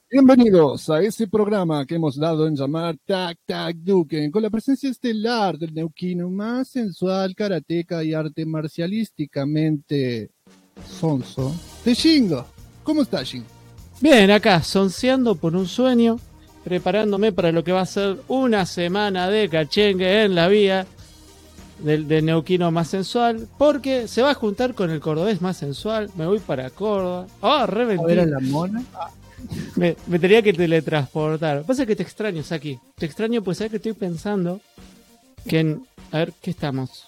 Bienvenidos a ese programa que hemos dado en llamar Tac Tac Duken, con la presencia estelar del neuquino más sensual, karateca y arte marcialísticamente sonso, de Shingo. ¿Cómo está, Shingo? Bien, acá, sonseando por un sueño, preparándome para lo que va a ser una semana de cachengue en la vía del neuquino más sensual, porque se va a juntar con el cordobés más sensual. Me voy para Córdoba. ¡Oh, reventí! A ver a la mona. Me tenía que teletransportar. Pasa que te extraño, Saki. Te extraño, pues sabes que estoy pensando que en... A ver, ¿qué estamos?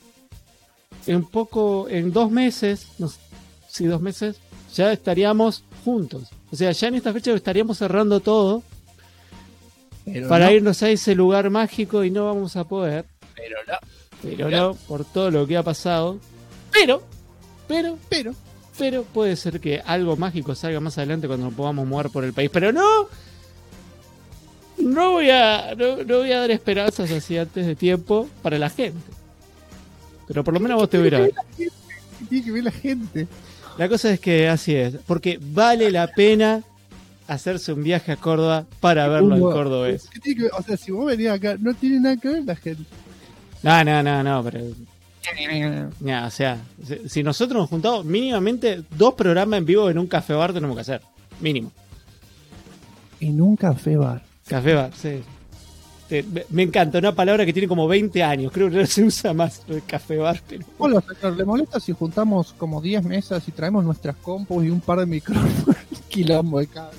En 2 meses, no sé, sí, 2 meses, ya estaríamos juntos. O sea, ya en esta fecha estaríamos cerrando todo para irnos a ese lugar mágico y no vamos a poder. Pero no, por todo lo que ha pasado. Pero puede ser que algo mágico salga más adelante cuando nos podamos mover por el país. Pero no voy a dar esperanzas así antes de tiempo para la gente. Pero por lo menos vos te voy a ir a ver. Tiene que ver la gente. La cosa es que así es, porque vale la pena hacerse un viaje a Córdoba para verlo en cordobés. O sea, si vos venís acá, no tiene nada que ver la gente. No, pero... Ya, o sea, si nosotros nos juntamos mínimamente 2 programas en vivo en un café bar tenemos que hacer, mínimo. En un café bar. Café bar, sí. Me encanta, una palabra que tiene como 20 años, creo que no se usa más el café bar. Pero... Hola, señor, ¿le molesta si juntamos como 10 mesas y traemos nuestras compus y un par de micrófonos? Quilombo de cada.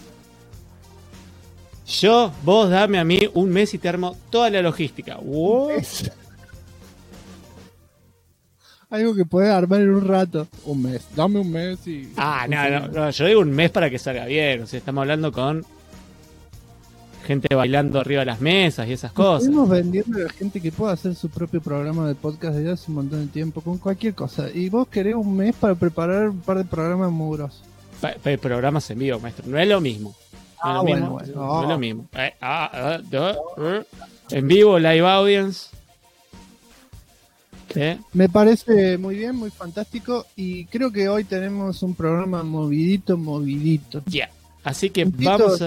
Vos dame a mí un mes y te armo toda la logística. Wow. Algo que puedes armar en un rato. Un mes. Dame un mes y... No, yo digo un mes para que salga bien. O sea, estamos hablando con gente bailando arriba de las mesas y esas cosas. Estamos vendiendo a la gente que pueda hacer su propio programa de podcast desde hace un montón de tiempo, con cualquier cosa. Y vos querés un mes para preparar un par de programas muy grosos. Programas en vivo, maestro. No es lo mismo. No es lo mismo. En vivo, live audience. Me parece muy bien, muy fantástico, y creo que hoy tenemos un programa movidito. Ya, así que vamos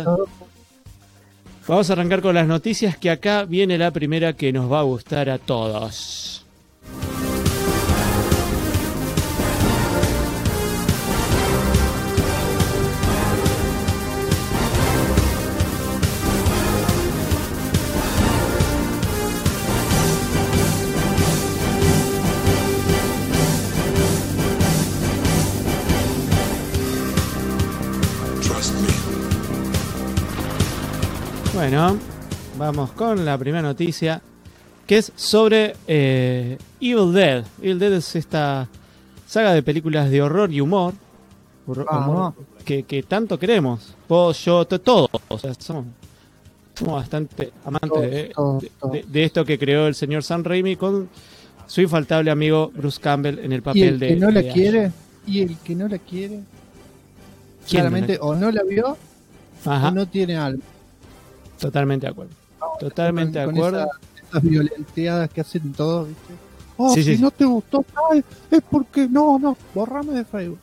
a arrancar con las noticias, que acá viene la primera que nos va a gustar a todos. Bueno, vamos con la primera noticia, que es sobre Evil Dead. Evil Dead es esta saga de películas de horror y humor, humor que tanto queremos. Vos, yo, todos. O sea, somos bastante amantes de esto que creó el señor Sam Raimi con su infaltable amigo Bruce Campbell en el papel de... Y el que no la quiere, claramente o no la vio, o no tiene alma. Totalmente de acuerdo. Esas violenteadas que hacen todos, ¿viste? Sí. No te gustó, es porque no, borrame de Facebook.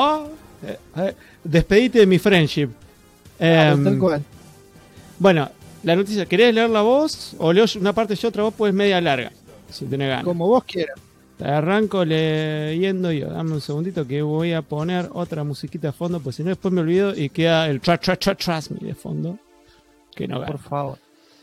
Despedite de mi friendship. Tal cual. Bueno, la noticia, ¿querés leerla vos? O leo una parte yo, otra vos, pues media larga, si tenés ganas. Como vos quieras. Te arranco leyendo yo. Dame un segundito que voy a poner otra musiquita de fondo, pues si no después me olvido y queda el Trust Me de fondo. Que no gana. Por favor.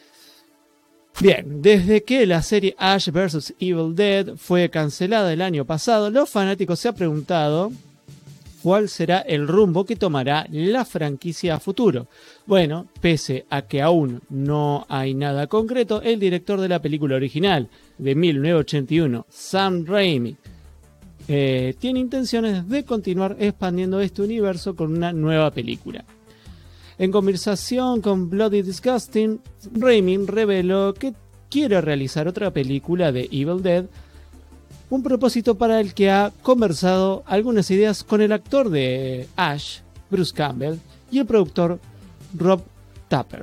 Bien, desde que la serie Ash vs. Evil Dead fue cancelada el año pasado, los fanáticos se han preguntado cuál será el rumbo que tomará la franquicia a futuro. Bueno, pese a que aún no hay nada concreto, el director de la película original de 1981, Sam Raimi, tiene intenciones de continuar expandiendo este universo con una nueva película. En conversación con Bloody Disgusting, Raimi reveló que quiere realizar otra película de Evil Dead, un propósito para el que ha conversado algunas ideas con el actor de Ash, Bruce Campbell, y el productor Rob Tapper.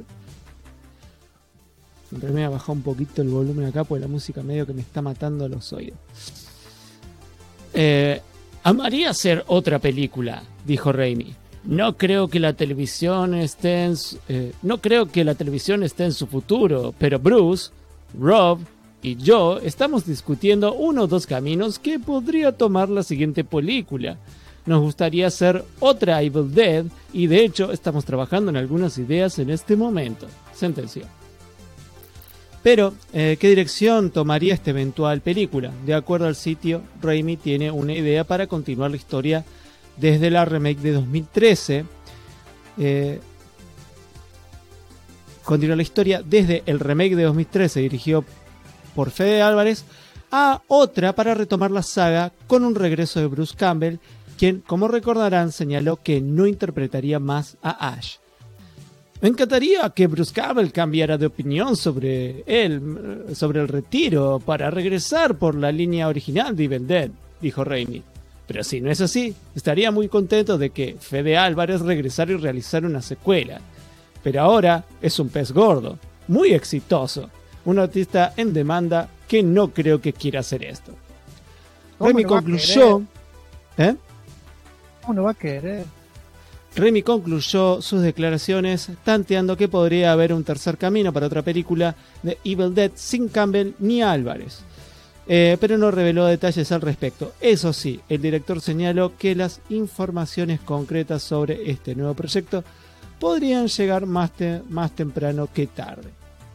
Me voy a bajar un poquito el volumen acá porque la música medio que me está matando los oídos. Amaría hacer otra película, dijo Raimi. no creo que la televisión esté en su futuro, pero Bruce, Rob y yo estamos discutiendo uno o dos caminos que podría tomar la siguiente película. Nos gustaría hacer otra Evil Dead y de hecho estamos trabajando en algunas ideas en este momento, sentenció. Pero, ¿qué dirección tomaría esta eventual película? De acuerdo al sitio, Raimi tiene una idea para continuar la historia desde la remake de 2013. Continuar la historia desde el remake de 2013 dirigido por Fede Álvarez a otra para retomar la saga con un regreso de Bruce Campbell, quien, como recordarán, señaló que no interpretaría más a Ash. Me encantaría que Bruce Campbell cambiara de opinión sobre el retiro para regresar por la línea original de Evil Dead, dijo Raimi. Pero si no es así, estaría muy contento de que Fede Álvarez regresara y realizara una secuela. Pero ahora es un pez gordo, muy exitoso, un artista en demanda que no creo que quiera hacer esto. Raimi concluyó... ¿Cómo no va a querer? Raimi concluyó sus declaraciones tanteando que podría haber un tercer camino para otra película de Evil Dead sin Campbell ni Álvarez. Pero no reveló detalles al respecto. Eso sí, el director señaló que las informaciones concretas sobre este nuevo proyecto podrían llegar más temprano que tarde.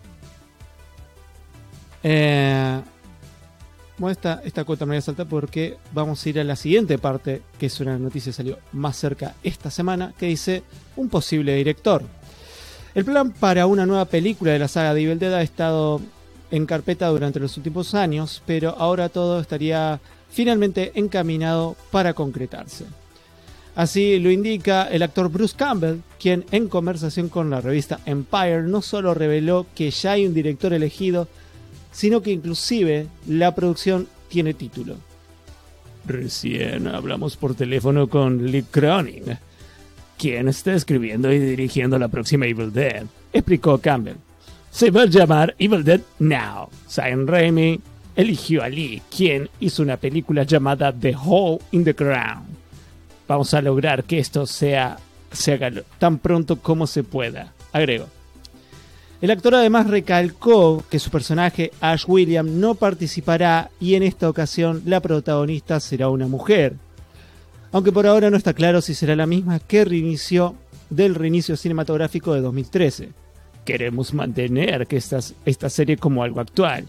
Bueno, esta cuota me voy a saltar porque vamos a ir a la siguiente parte, que es una noticia que salió más cerca esta semana, que dice un posible director. El plan para una nueva película de la saga de Evil Dead ha estado en carpeta durante los últimos años, pero ahora todo estaría finalmente encaminado para concretarse. Así lo indica el actor Bruce Campbell, quien en conversación con la revista Empire no solo reveló que ya hay un director elegido, sino que inclusive la producción tiene título. Recién hablamos por teléfono con Lee Cronin, quien está escribiendo y dirigiendo la próxima Evil Dead, explicó Campbell. Se va a llamar Evil Dead Now. Sam Raimi eligió a Lee, quien hizo una película llamada The Hole in the Ground. Vamos a lograr que esto se haga tan pronto como se pueda, agregó. El actor además recalcó que su personaje, Ash William, no participará y en esta ocasión la protagonista será una mujer. Aunque por ahora no está claro si será la misma que del reinicio cinematográfico de 2013. Queremos mantener que esta serie como algo actual.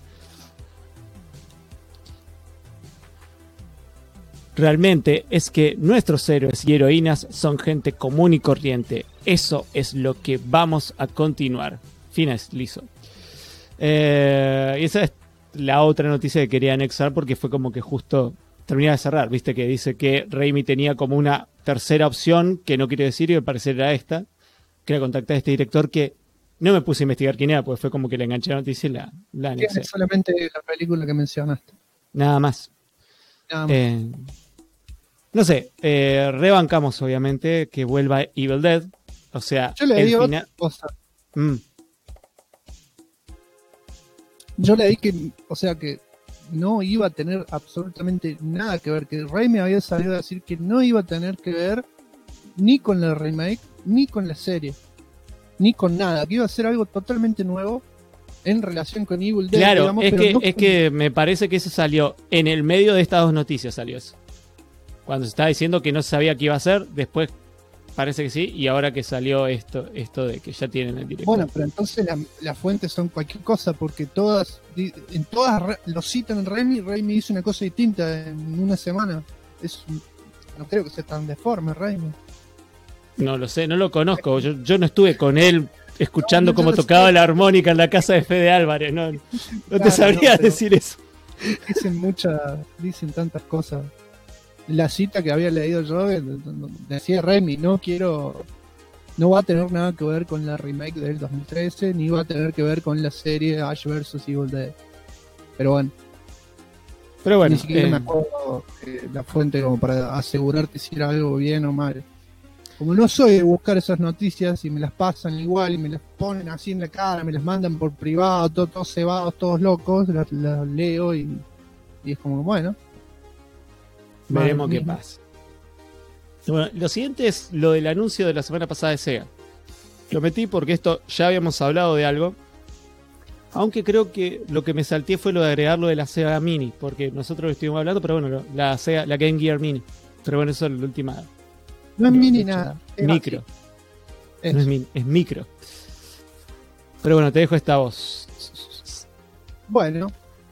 Realmente es que nuestros héroes y heroínas son gente común y corriente. Eso es lo que vamos a continuar. Finalizó. Y esa es la otra noticia que quería anexar porque fue como que justo terminaba de cerrar. Viste que dice que Raimi tenía como una tercera opción que no quiere decir y al parecer era esta, que era contactar a este director que no me puse a investigar quién era, porque fue como que le enganché la noticia y la anexé. Es solamente la película que mencionaste. Nada más. No sé, rebancamos obviamente que vuelva Evil Dead. O sea, yo le digo otra cosa. Yo leí que, o sea, que no iba a tener absolutamente nada que ver, que Raimi había salido a decir que no iba a tener que ver ni con la remake, ni con la serie, ni con nada, que iba a ser algo totalmente nuevo en relación con Evil Dead. Claro, digamos, es que me parece que eso salió en el medio de estas dos noticias, salió eso. Cuando se estaba diciendo que no se sabía qué iba a hacer, después parece que sí, y ahora que salió esto de que ya tienen el director. Bueno, pero entonces las fuentes son cualquier cosa, porque en todas lo citan en Raimi hizo una cosa distinta en una semana. No creo que sea tan deforme, Raimi. No lo sé, no lo conozco, yo no estuve con él escuchando cómo tocaba la armónica en la casa de Fede Álvarez, no te sabría decir eso. Dicen tantas cosas. La cita que había leído yo decía Raimi, no va a tener nada que ver con la remake del 2013, ni va a tener que ver con la serie Ash vs Evil Dead. Pero bueno, ni siquiera me acuerdo la fuente como para asegurarte si era algo bien o mal. Como no soy de buscar esas noticias y me las pasan igual y me las ponen así en la cara, me las mandan por privado, todos cebados, todos locos, las leo y es como, bueno, veremos qué pasa. Bueno, lo siguiente es lo del anuncio de la semana pasada de Sega. Lo metí porque esto ya habíamos hablado de algo. Aunque creo que lo que me salté fue lo de agregar lo de la Sega Mini, porque nosotros estuvimos hablando, pero bueno, la Game Gear Mini. Pero bueno, eso es la última. No es mini nada. Micro. No es mini, es micro. Pero bueno, te dejo esta voz. Bueno,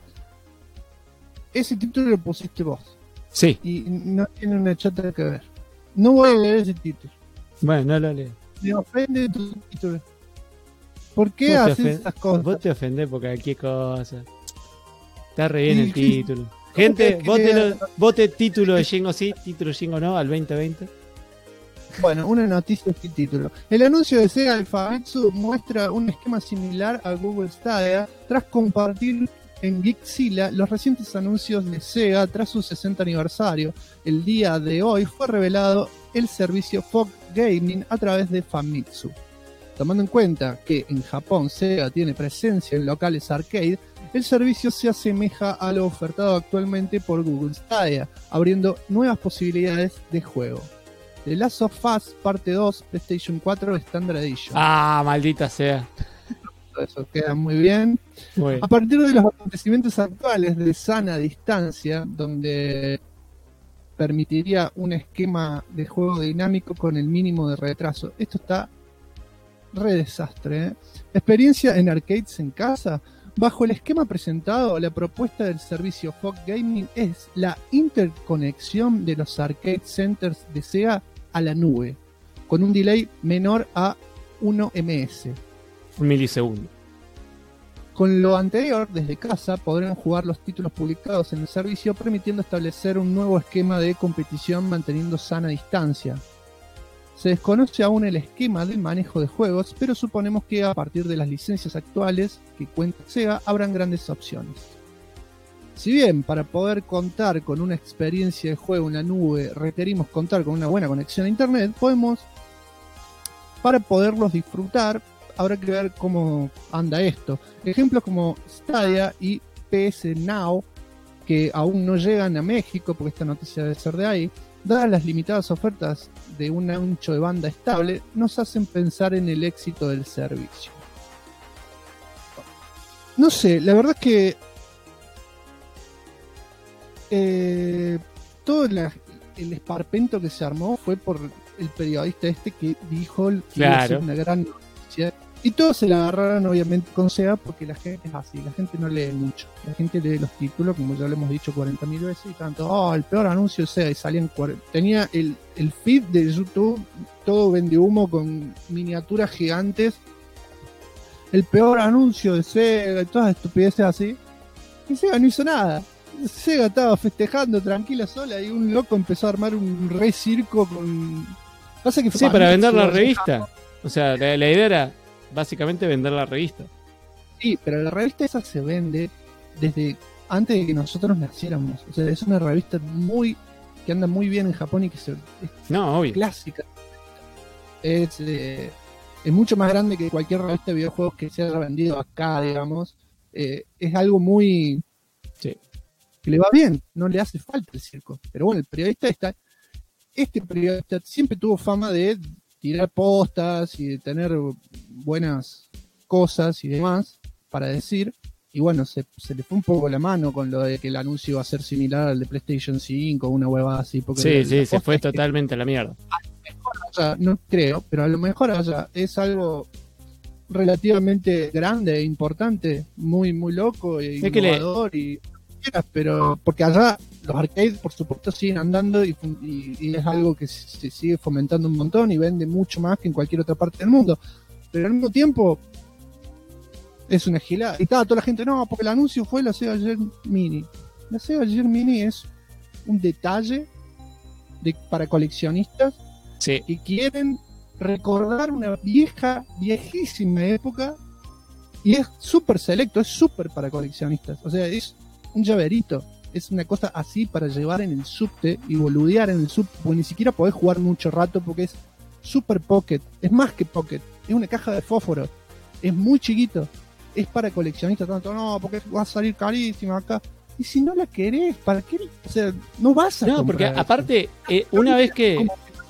ese título lo pusiste vos. Sí. Y no tiene una chota que ver. No voy a leer ese título. Bueno, no lo leo. Me ofende tu título. ¿Por qué haces esas cosas? Vos te ofendés por cualquier cosa. Está re bien el título. Gente, vote título de Jingo sí, título Jingo no, al 2020. Bueno, una noticia este título. El anuncio de Sega de Famitsu muestra un esquema similar a Google Stadia tras compartir en Geekzilla los recientes anuncios de Sega tras su 60 aniversario. El día de hoy fue revelado el servicio Fog Gaming a través de Famitsu. Tomando en cuenta que en Japón Sega tiene presencia en locales arcade, el servicio se asemeja a lo ofertado actualmente por Google Stadia, abriendo nuevas posibilidades de juego. The Last of Us Parte 2 PlayStation 4 Standard Edition. Ah, maldita sea. Eso queda muy bien. A partir de los acontecimientos actuales de sana distancia, donde permitiría un esquema de juego dinámico con el mínimo de retraso. Esto está re desastre, ¿eh? Experiencia en arcades en casa. Bajo el esquema presentado, la propuesta del servicio Fog Gaming es la interconexión de los arcade centers de Sega a la nube, con un delay menor a 1 ms. Un milisegundo. Con lo anterior, desde casa podrán jugar los títulos publicados en el servicio, permitiendo establecer un nuevo esquema de competición manteniendo sana distancia. Se desconoce aún el esquema del manejo de juegos, pero suponemos que a partir de las licencias actuales que cuenta Sega habrán grandes opciones. Si bien para poder contar con una experiencia de juego en la nube requerimos contar con una buena conexión a internet, para poderlos disfrutar habrá que ver cómo anda esto. Ejemplos como Stadia y PS Now, que aún no llegan a México, porque esta noticia debe ser de ahí, dadas las limitadas ofertas de un ancho de banda estable, nos hacen pensar en el éxito del servicio. No sé, la verdad es que todo el esparpento que se armó fue por el periodista este que dijo que iba a ser una gran noticia. Y todos se la agarraron obviamente con Sega porque la gente es así, la gente no lee mucho. La gente lee los títulos, como ya lo hemos dicho 40.000 veces, y tanto, el peor anuncio de Sega, y salían tenía el feed de YouTube, todo vende humo con miniaturas gigantes. El peor anuncio de Sega y todas estupideces así. Y Sega no hizo nada. Sega estaba festejando tranquila sola y un loco empezó a armar un re circo con... Pasa que sí, para vender la revista. O sea, la idea era básicamente vender la revista. Sí, pero la revista esa se vende desde antes de que nosotros naciéramos. O sea, es una revista que anda muy bien en Japón y que es obvio. Clásica. Es mucho más grande que cualquier revista de videojuegos que se haya vendido acá, digamos. Es algo muy... Sí. Que le va bien, no le hace falta el circo. Pero bueno, este periodista siempre tuvo fama de tirar postas y de tener buenas cosas y demás para decir, y bueno, se le fue un poco la mano con lo de que el anuncio iba a ser similar al de PlayStation 5 o una huevada así. Porque sí, se fue totalmente a la mierda. A lo mejor no creo, pero a lo mejor es algo relativamente grande e importante, muy muy loco e innovador pero porque allá los arcades por supuesto siguen andando y es algo que se sigue fomentando un montón y vende mucho más que en cualquier otra parte del mundo, pero al mismo tiempo es una gilada y estaba toda la gente, no, porque el anuncio fue la Sega Gear Mini. La Sega Gear Mini es un detalle para coleccionistas que quieren recordar una viejísima época, y es súper selecto, es súper para coleccionistas, o sea, es un llaverito, es una cosa así para llevar en el subte y boludear en el subte, porque ni siquiera podés jugar mucho rato porque es super pocket, es más que pocket, es una caja de fósforo, es muy chiquito, es para coleccionistas, tanto no, porque va a salir carísima acá, y si no la querés, ¿para qué? O sea, no vas a comprar porque aparte, una vez que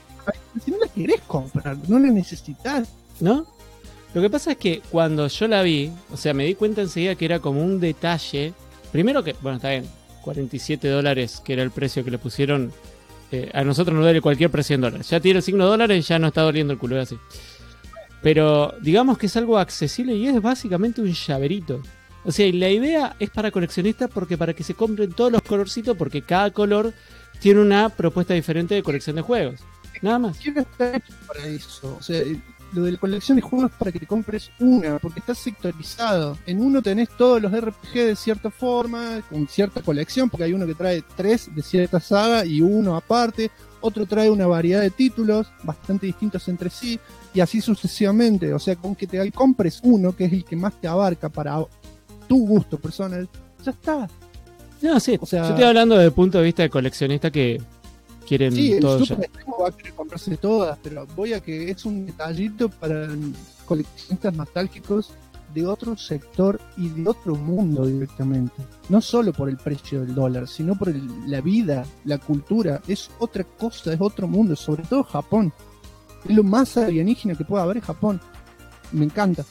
querés comprar, no la necesitas. ¿No? Lo que pasa es que cuando yo la vi, o sea, me di cuenta enseguida que era como un detalle. Primero que, bueno, está bien, $47, que era el precio que le pusieron. A nosotros nos duele cualquier precio en dólares. Ya tiene el signo de dólares y ya no está doliendo el culo, es así. Pero digamos que es algo accesible y es básicamente un llaverito. O sea, y la idea es para coleccionistas porque para que se compren todos los colorcitos, porque cada color tiene una propuesta diferente de colección de juegos. Nada más. Quiero estar hecho para eso. O sea, lo de la colección de juegos es para que te compres una, porque está sectorizado. En uno tenés todos los RPG de cierta forma, con cierta colección, porque hay uno que trae 3 de cierta saga y uno aparte. Otro trae una variedad de títulos bastante distintos entre sí, y así sucesivamente. O sea, con que te compres uno, que es el que más te abarca para tu gusto personal, ya está. No, sí, O sea, yo estoy hablando desde el punto de vista de coleccionista que quieren sí, el todo ya. super extremo va a querer comprarse todas, pero voy a que es un detallito para coleccionistas nostálgicos de otro sector y de otro mundo directamente. No solo por el precio del dólar, sino por la vida, la cultura. Es otra cosa, es otro mundo, sobre todo Japón. Es lo más alienígena que puede haber en Japón. Me encanta.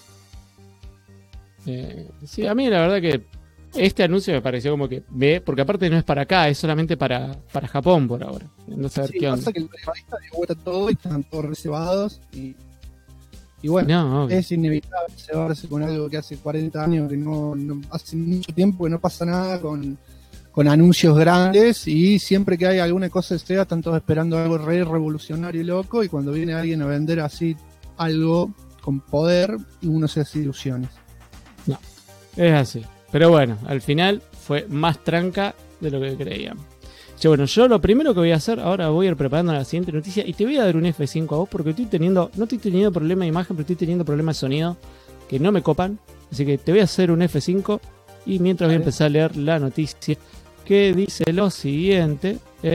Sí, a mí la verdad que este anuncio me pareció como que porque aparte no es para acá, es solamente para Japón por ahora. No sé Sí, qué onda. pasa que el periodista dio vuelta todo y están todos reservados y bueno, No, obvio. es inevitable cebarse con algo que hace 40 años, que no hace mucho tiempo que no pasa nada con anuncios grandes, y siempre que hay alguna cosa de Sega están todos esperando algo revolucionario y loco, y cuando viene alguien a vender así algo con poder, uno se hace ilusiones. No, es así. Pero bueno, al final fue más tranca de lo que creíamos. Bueno, yo lo primero que voy a hacer, ahora voy a ir preparando la siguiente noticia y te voy a dar un F5 a vos porque no estoy teniendo problema de imagen, pero estoy teniendo problemas de sonido que no me copan. Así que te voy a hacer un F5 y mientras voy a empezar a leer la noticia que dice lo siguiente.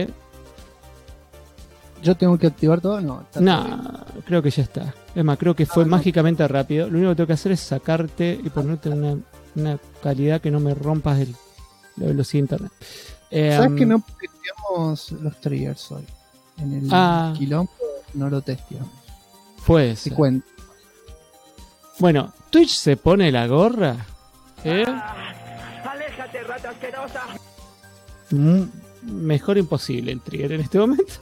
¿Yo tengo que activar todo? No, Creo que ya está. Es más, creo que fue mágicamente rápido. Lo único que tengo que hacer es sacarte y ponerte una calidad que no me rompas la velocidad de internet. ¿Sabes que no testeamos los triggers hoy? En el quilombo no lo testeamos. Puede ser. Te cuento. Bueno, Twitch se pone la gorra. ¡Aléjate, rata asquerosa! Mejor imposible el trigger en este momento.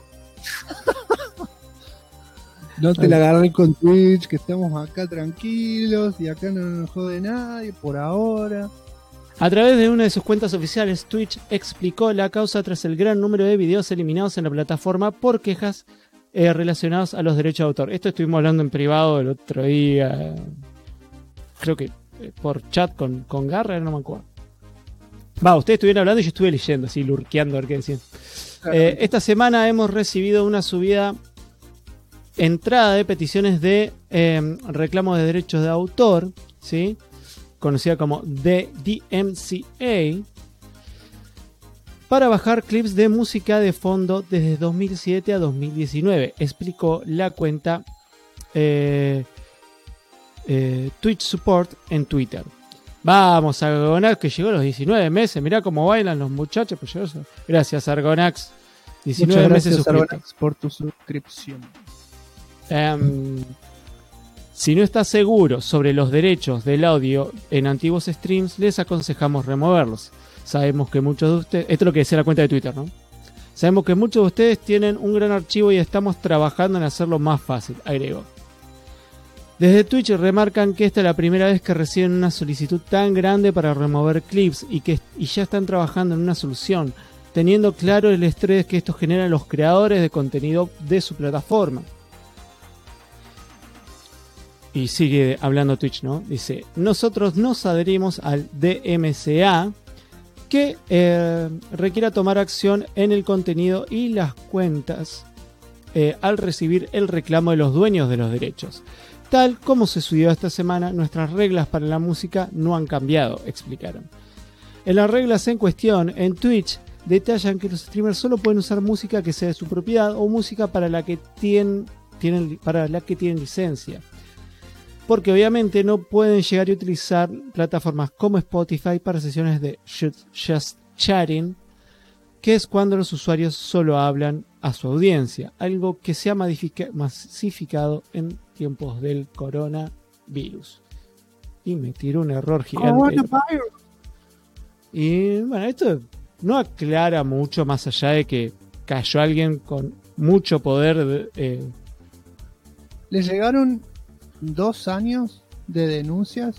No te la agarré con Twitch, que estamos acá tranquilos y acá no nos jode nadie por ahora. A través de una de sus cuentas oficiales, Twitch explicó la causa tras el gran número de videos eliminados en la plataforma por quejas relacionadas a los derechos de autor. Esto estuvimos hablando en privado el otro día, creo que por chat con Garra, no me acuerdo. Ustedes estuvieron hablando y yo estuve leyendo, así lurqueando a ver qué decían. Esta semana hemos recibido una entrada de peticiones de reclamo de derechos de autor, ¿sí? Conocida como The DMCA, para bajar clips de música de fondo desde 2007 a 2019, explicó la cuenta Twitch Support en Twitter. Vamos, Argonax, que llegó a los 19 meses. Mirá cómo bailan los muchachos. Pues gracias, Argonax. 19 Muchas meses gracias, suscrito. Argonax, por tu suscripción. Si no estás seguro sobre los derechos del audio en antiguos streams, les aconsejamos removerlos. Sabemos que muchos de ustedes... Esto es lo que decía la cuenta de Twitter, ¿no? Sabemos que muchos de ustedes tienen un gran archivo y estamos trabajando en hacerlo más fácil, agregó. Desde Twitch remarcan que esta es la primera vez que reciben una solicitud tan grande para remover clips y ya están trabajando en una solución, teniendo claro el estrés que esto genera en los creadores de contenido de su plataforma. Y sigue hablando Twitch, ¿no? Dice, nosotros nos adherimos al DMCA que requiera tomar acción en el contenido y las cuentas al recibir el reclamo de los dueños de los derechos. Tal como se subió esta semana, nuestras reglas para la música no han cambiado, explicaron. En las reglas en cuestión, en Twitch, detallan que los streamers solo pueden usar música que sea de su propiedad o música para la que tienen licencia. Porque obviamente no pueden llegar a utilizar plataformas como Spotify para sesiones de Just Chatting que es cuando los usuarios solo hablan a su audiencia, algo que se ha masificado en tiempos del coronavirus. Y me tiró un error gigante. Y bueno, esto no aclara mucho más allá de que cayó alguien con mucho poder. Le llegaron 2 años de denuncias.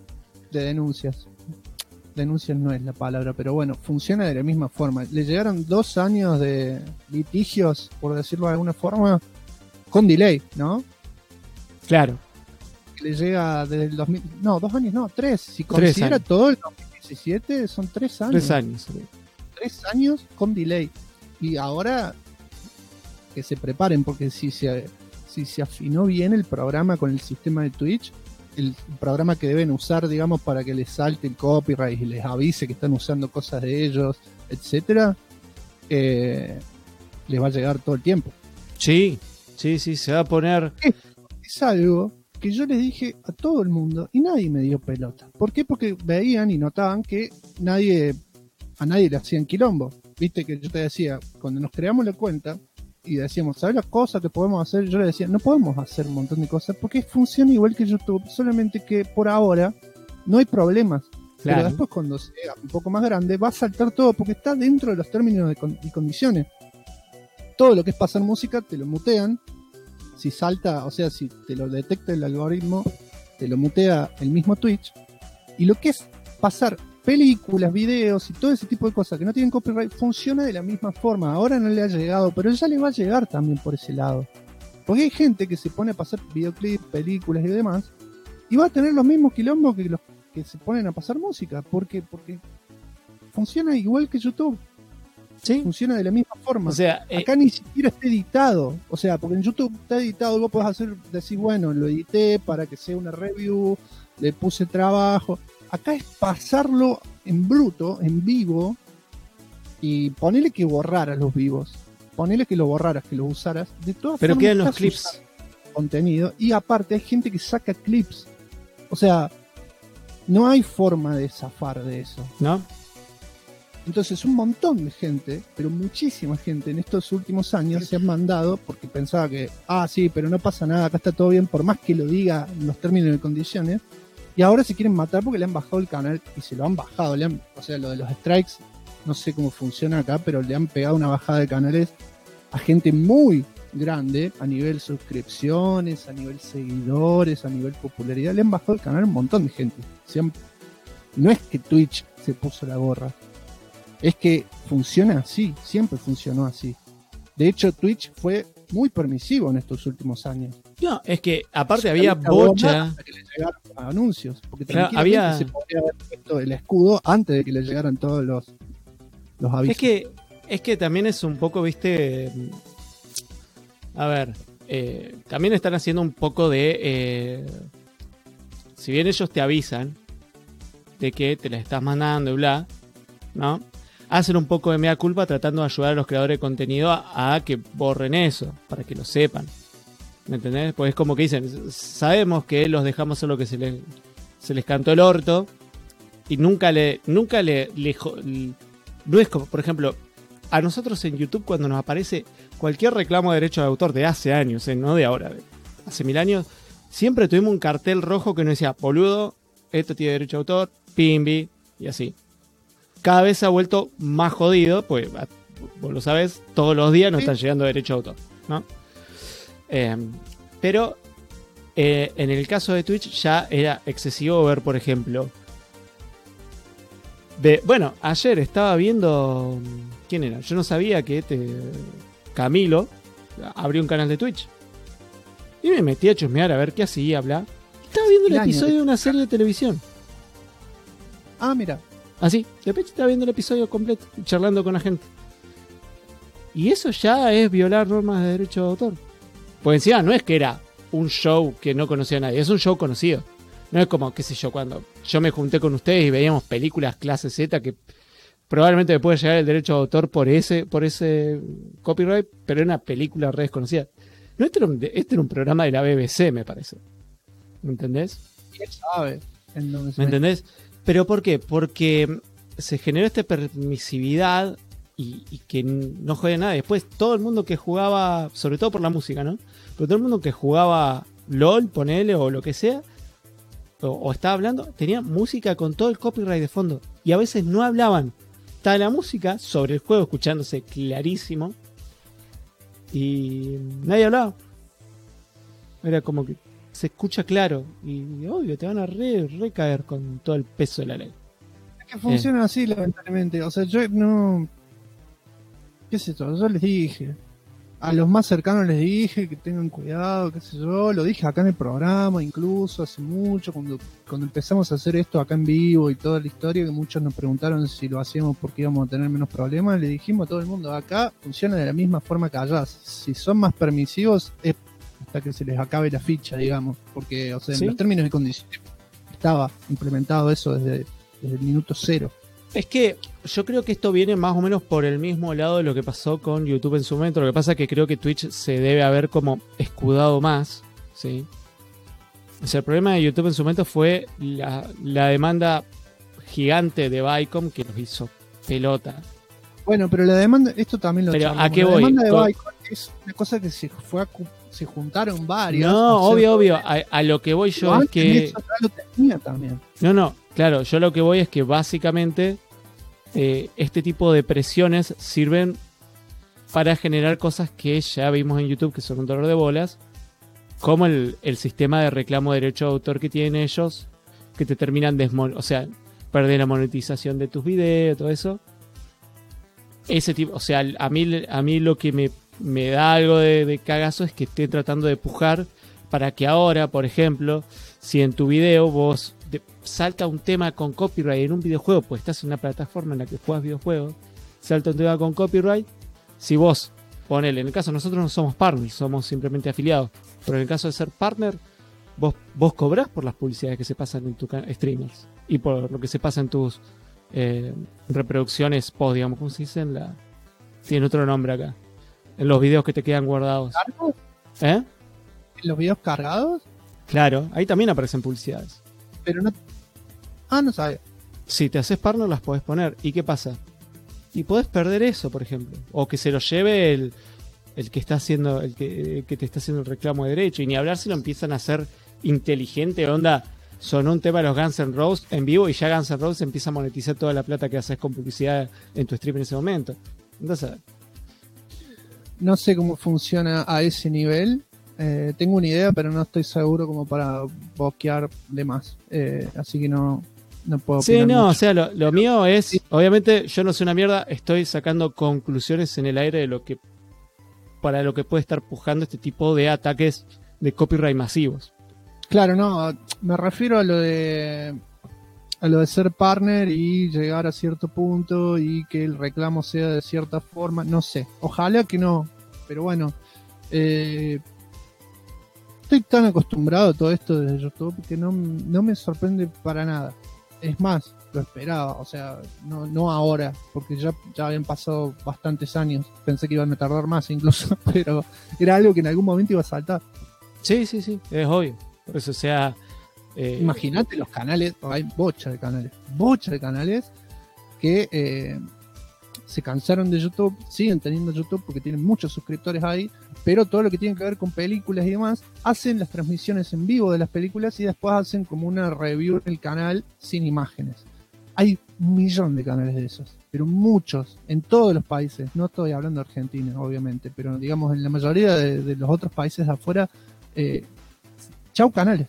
Denuncias no es la palabra, pero bueno, funciona de la misma forma. Le llegaron 2 años de litigios, por decirlo de alguna forma, con delay, ¿no? Claro. Le llega desde el 2000, no, 2 años, no, 3. Si 3 considera años. todo el 2017, son 3 años. 3 años. 3 años con delay. Y ahora que se preparen, porque si se afinó bien el programa con el sistema de Twitch, el programa que deben usar, digamos, para que les salte el copyright y les avise que están usando cosas de ellos, etcétera, les va a llegar todo el tiempo. Sí, se va a poner. Es algo que yo les dije a todo el mundo y nadie me dio pelota. ¿Por qué? Porque veían y notaban que a nadie le hacían quilombo. Viste que yo te decía, cuando nos creamos la cuenta y decíamos, ¿sabes las cosas que podemos hacer? Yo le decía, no podemos hacer un montón de cosas porque funciona igual que YouTube, solamente que por ahora no hay problemas. Claro. Pero después, cuando sea un poco más grande, va a saltar todo porque está dentro de los términos y condiciones. Todo lo que es pasar música te lo mutean. Si salta, o sea, si te lo detecta el algoritmo, te lo mutea el mismo Twitch. Y lo que es pasar películas, videos y todo ese tipo de cosas que no tienen copyright funciona de la misma forma. Ahora no le ha llegado, pero ya le va a llegar también por ese lado. Porque hay gente que se pone a pasar videoclips, películas y demás, y va a tener los mismos quilombos que los que se ponen a pasar música. Porque funciona igual que YouTube. ¿Sí? Funciona de la misma forma. O sea, acá ni siquiera está editado. O sea, porque en YouTube está editado, vos podés decir, bueno, lo edité para que sea una review, le puse trabajo. Acá es pasarlo en bruto, en vivo, y ponele que borraras los vivos. Ponele que lo borraras, que lo usaras. De todas pero formas, quedan los clips. Contenido. Y aparte hay gente que saca clips. O sea, no hay forma de zafar de eso. ¿No? Entonces un montón de gente, pero muchísima gente en estos últimos años se han mandado porque pensaba que, sí, pero no pasa nada, acá está todo bien, por más que lo diga en los términos y condiciones. Y ahora se quieren matar porque le han bajado el canal y se lo han bajado. O sea, lo de los strikes, no sé cómo funciona acá, pero le han pegado una bajada de canales a gente muy grande a nivel suscripciones, a nivel seguidores, a nivel popularidad. Le han bajado el canal a un montón de gente. No es que Twitch se puso la gorra, es que funciona así, siempre funcionó así. De hecho, Twitch fue muy permisivo en estos últimos años. No, es que aparte había bocha. Que le llegaron anuncios, porque claro, se podría haber puesto el escudo antes de que le llegaran todos los avisos. Es que también es un poco, viste. A ver, también están haciendo un poco de. Si bien ellos te avisan de que te la estás mandando y bla, ¿no? Hacen un poco de mea culpa tratando de ayudar a los creadores de contenido a que borren eso, para que lo sepan. ¿Me entendés? Pues es como que dicen, sabemos que los dejamos hacer lo que se les cantó el orto y nunca le no es como, por ejemplo, a nosotros en YouTube cuando nos aparece cualquier reclamo de derecho de autor de hace años, no de ahora, de hace 1000 años, siempre tuvimos un cartel rojo que nos decía, boludo, esto tiene derecho de autor, pimbi, y así. Cada vez se ha vuelto más jodido, pues vos lo sabés, todos los días nos están llegando derecho de autor, ¿no? Pero en el caso de Twitch ya era excesivo ver, por ejemplo, bueno, ayer estaba viendo, ¿quién era? Yo no sabía que Camilo abrió un canal de Twitch y me metí a chusmear a ver qué hacía, bla. Estaba viendo el episodio de una serie de televisión. Mira. Así, de repente estaba viendo el episodio completo, charlando con la gente. Y eso ya es violar normas de derecho de autor. Pues encima no es que era un show que no conocía a nadie, es un show conocido. No es como, qué sé yo, cuando yo me junté con ustedes y veíamos películas clase Z que probablemente me puede llegar el derecho de autor por ese copyright, pero era una película re desconocida. No, este era un programa de la BBC, me parece. ¿Me entendés? ¿Quién sabe? ¿Me entendés? ¿Pero por qué? Porque se generó esta permisividad y que no jode nada. Después todo el mundo que jugaba, sobre todo por la música, ¿no? Pero todo el mundo que jugaba LOL, ponele, o lo que sea, o estaba hablando, tenía música con todo el copyright de fondo. Y a veces no hablaban. Estaba la música sobre el juego escuchándose clarísimo. Y nadie hablaba. Era como que se escucha claro. Y obvio, te van a recaer con todo el peso de la ley. Es que funciona así, lamentablemente. O sea, yo no... ¿Qué sé yo les dije. A los más cercanos les dije que tengan cuidado, qué sé yo. Lo dije acá en el programa, incluso hace mucho, cuando empezamos a hacer esto acá en vivo y toda la historia, que muchos nos preguntaron si lo hacíamos porque íbamos a tener menos problemas. Le dijimos a todo el mundo, acá funciona de la misma forma que allá. Si son más permisivos, es hasta que se les acabe la ficha, digamos. Porque, o sea, en los términos y condiciones estaba implementado eso desde el minuto cero. Es que yo creo que esto viene más o menos por el mismo lado de lo que pasó con YouTube en su momento. Lo que pasa es que creo que Twitch se debe haber como escudado más, ¿sí? O sea, el problema de YouTube en su momento fue la demanda gigante de Viacom que los hizo pelota. Bueno, pero la demanda, esto también lo pero charlamos. ¿a qué la voy? demanda de Viacom es una cosa que se juntaron varias. No, obvio. A lo que voy yo es que... Eso ya lo tenía también. No, claro, yo lo que voy es que básicamente este tipo de presiones sirven para generar cosas que ya vimos en YouTube que son un dolor de bolas, como el sistema de reclamo de derecho de autor que tienen ellos, que te terminan perder la monetización de tus videos, todo eso. Ese tipo, o sea, a mí lo que me da algo de cagazo es que esté tratando de pujar para que ahora, por ejemplo, si en tu video vos salta un tema con copyright en un videojuego, pues estás en una plataforma en la que juegas videojuegos, salta un tema con copyright, si vos, ponele, en el caso nosotros no somos partners, somos simplemente afiliados, pero en el caso de ser partner, vos cobrás por las publicidades que se pasan en tus streamers y por lo que se pasa en tus reproducciones post, digamos, ¿cómo se dice? Tiene otro nombre acá, en los videos que te quedan guardados. ¿Cargos? ¿En los videos cargados? Claro, ahí también aparecen publicidades. Pero no... no sabía. Si te haces partner las podés poner. ¿Y qué pasa? Y podés perder eso, por ejemplo. O que se lo lleve el que está haciendo, el que te está haciendo el reclamo de derecho. Y ni hablar si lo empiezan a hacer inteligente, onda, sonó un tema de los Guns N' Roses en vivo y ya Guns N' Roses empieza a monetizar toda la plata que haces con publicidad en tu stream en ese momento. Entonces, no sé cómo funciona a ese nivel. Tengo una idea, pero no estoy seguro como para boquear de más. Así que no puedo opinar. Sí, no, mucho. o sea, lo mío es, obviamente, yo no soy una mierda, estoy sacando conclusiones en el aire de lo que, para lo que puede estar pujando este tipo de ataques de copyright masivos. Claro, no, me refiero a lo de ser partner y llegar a cierto punto y que el reclamo sea de cierta forma, no sé, ojalá que no, pero bueno, estoy tan acostumbrado a todo esto desde YouTube que no me sorprende para nada. Es más, lo esperaba, o sea, no ahora, porque ya habían pasado bastantes años, pensé que iban a tardar más incluso, pero era algo que en algún momento iba a saltar. Sí, es obvio. Por eso, o sea... Imagínate los canales, hay bocha de canales que se cansaron de YouTube, siguen teniendo YouTube porque tienen muchos suscriptores ahí, pero todo lo que tiene que ver con películas y demás, hacen las transmisiones en vivo de las películas y después hacen como una review en el canal sin imágenes. Hay 1.000.000 de canales de esos, pero muchos, en todos los países. No estoy hablando de Argentina, obviamente, pero digamos en la mayoría de los otros países de afuera, chau canales.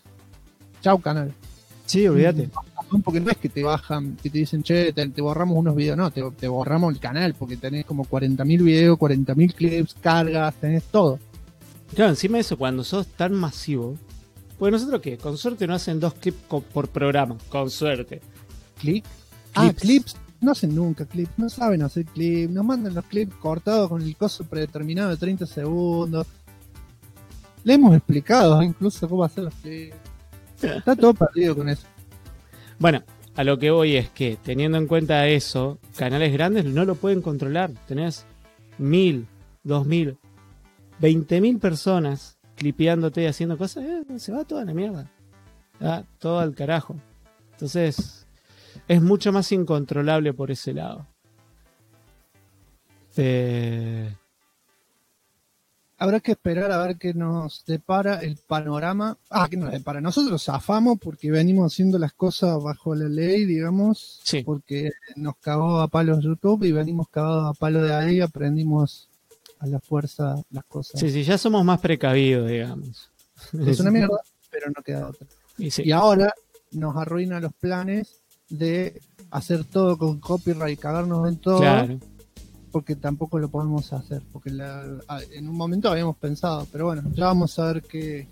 Sí, olvídate. Porque no es que te bajan, que te dicen, che, te borramos unos videos, no, te borramos el canal porque tenés como 40.000 videos, 40.000 clips, cargas, tenés todo. Claro, encima de eso, cuando sos tan masivo, pues nosotros qué, con suerte no hacen 2 clips por programa, con suerte. Clips, no hacen nunca clips, no saben hacer clips, nos mandan los clips cortados con el coso predeterminado de 30 segundos. Le hemos explicado incluso cómo hacer los clips. Está todo perdido con eso. Bueno, a lo que voy es que, teniendo en cuenta eso, canales grandes no lo pueden controlar. Tenés 1.000, 2.000, 20.000 personas clipeándote y haciendo cosas, se va toda la mierda. Va todo al carajo. Entonces, es mucho más incontrolable por ese lado. Habrá que esperar a ver qué nos depara el panorama. ¿Qué nos depara? Nosotros zafamos porque venimos haciendo las cosas bajo la ley, digamos, Sí. porque nos cagó a palos YouTube y venimos cagados a palos de ahí, aprendimos a la fuerza las cosas. Sí, ya somos más precavidos, digamos. Es una mierda, pero no queda otra. Sí. Y ahora nos arruina los planes de hacer todo con copyright y cagarnos en todo. Claro. Porque tampoco lo podemos hacer, porque en un momento habíamos pensado, pero bueno, ya vamos a ver qué.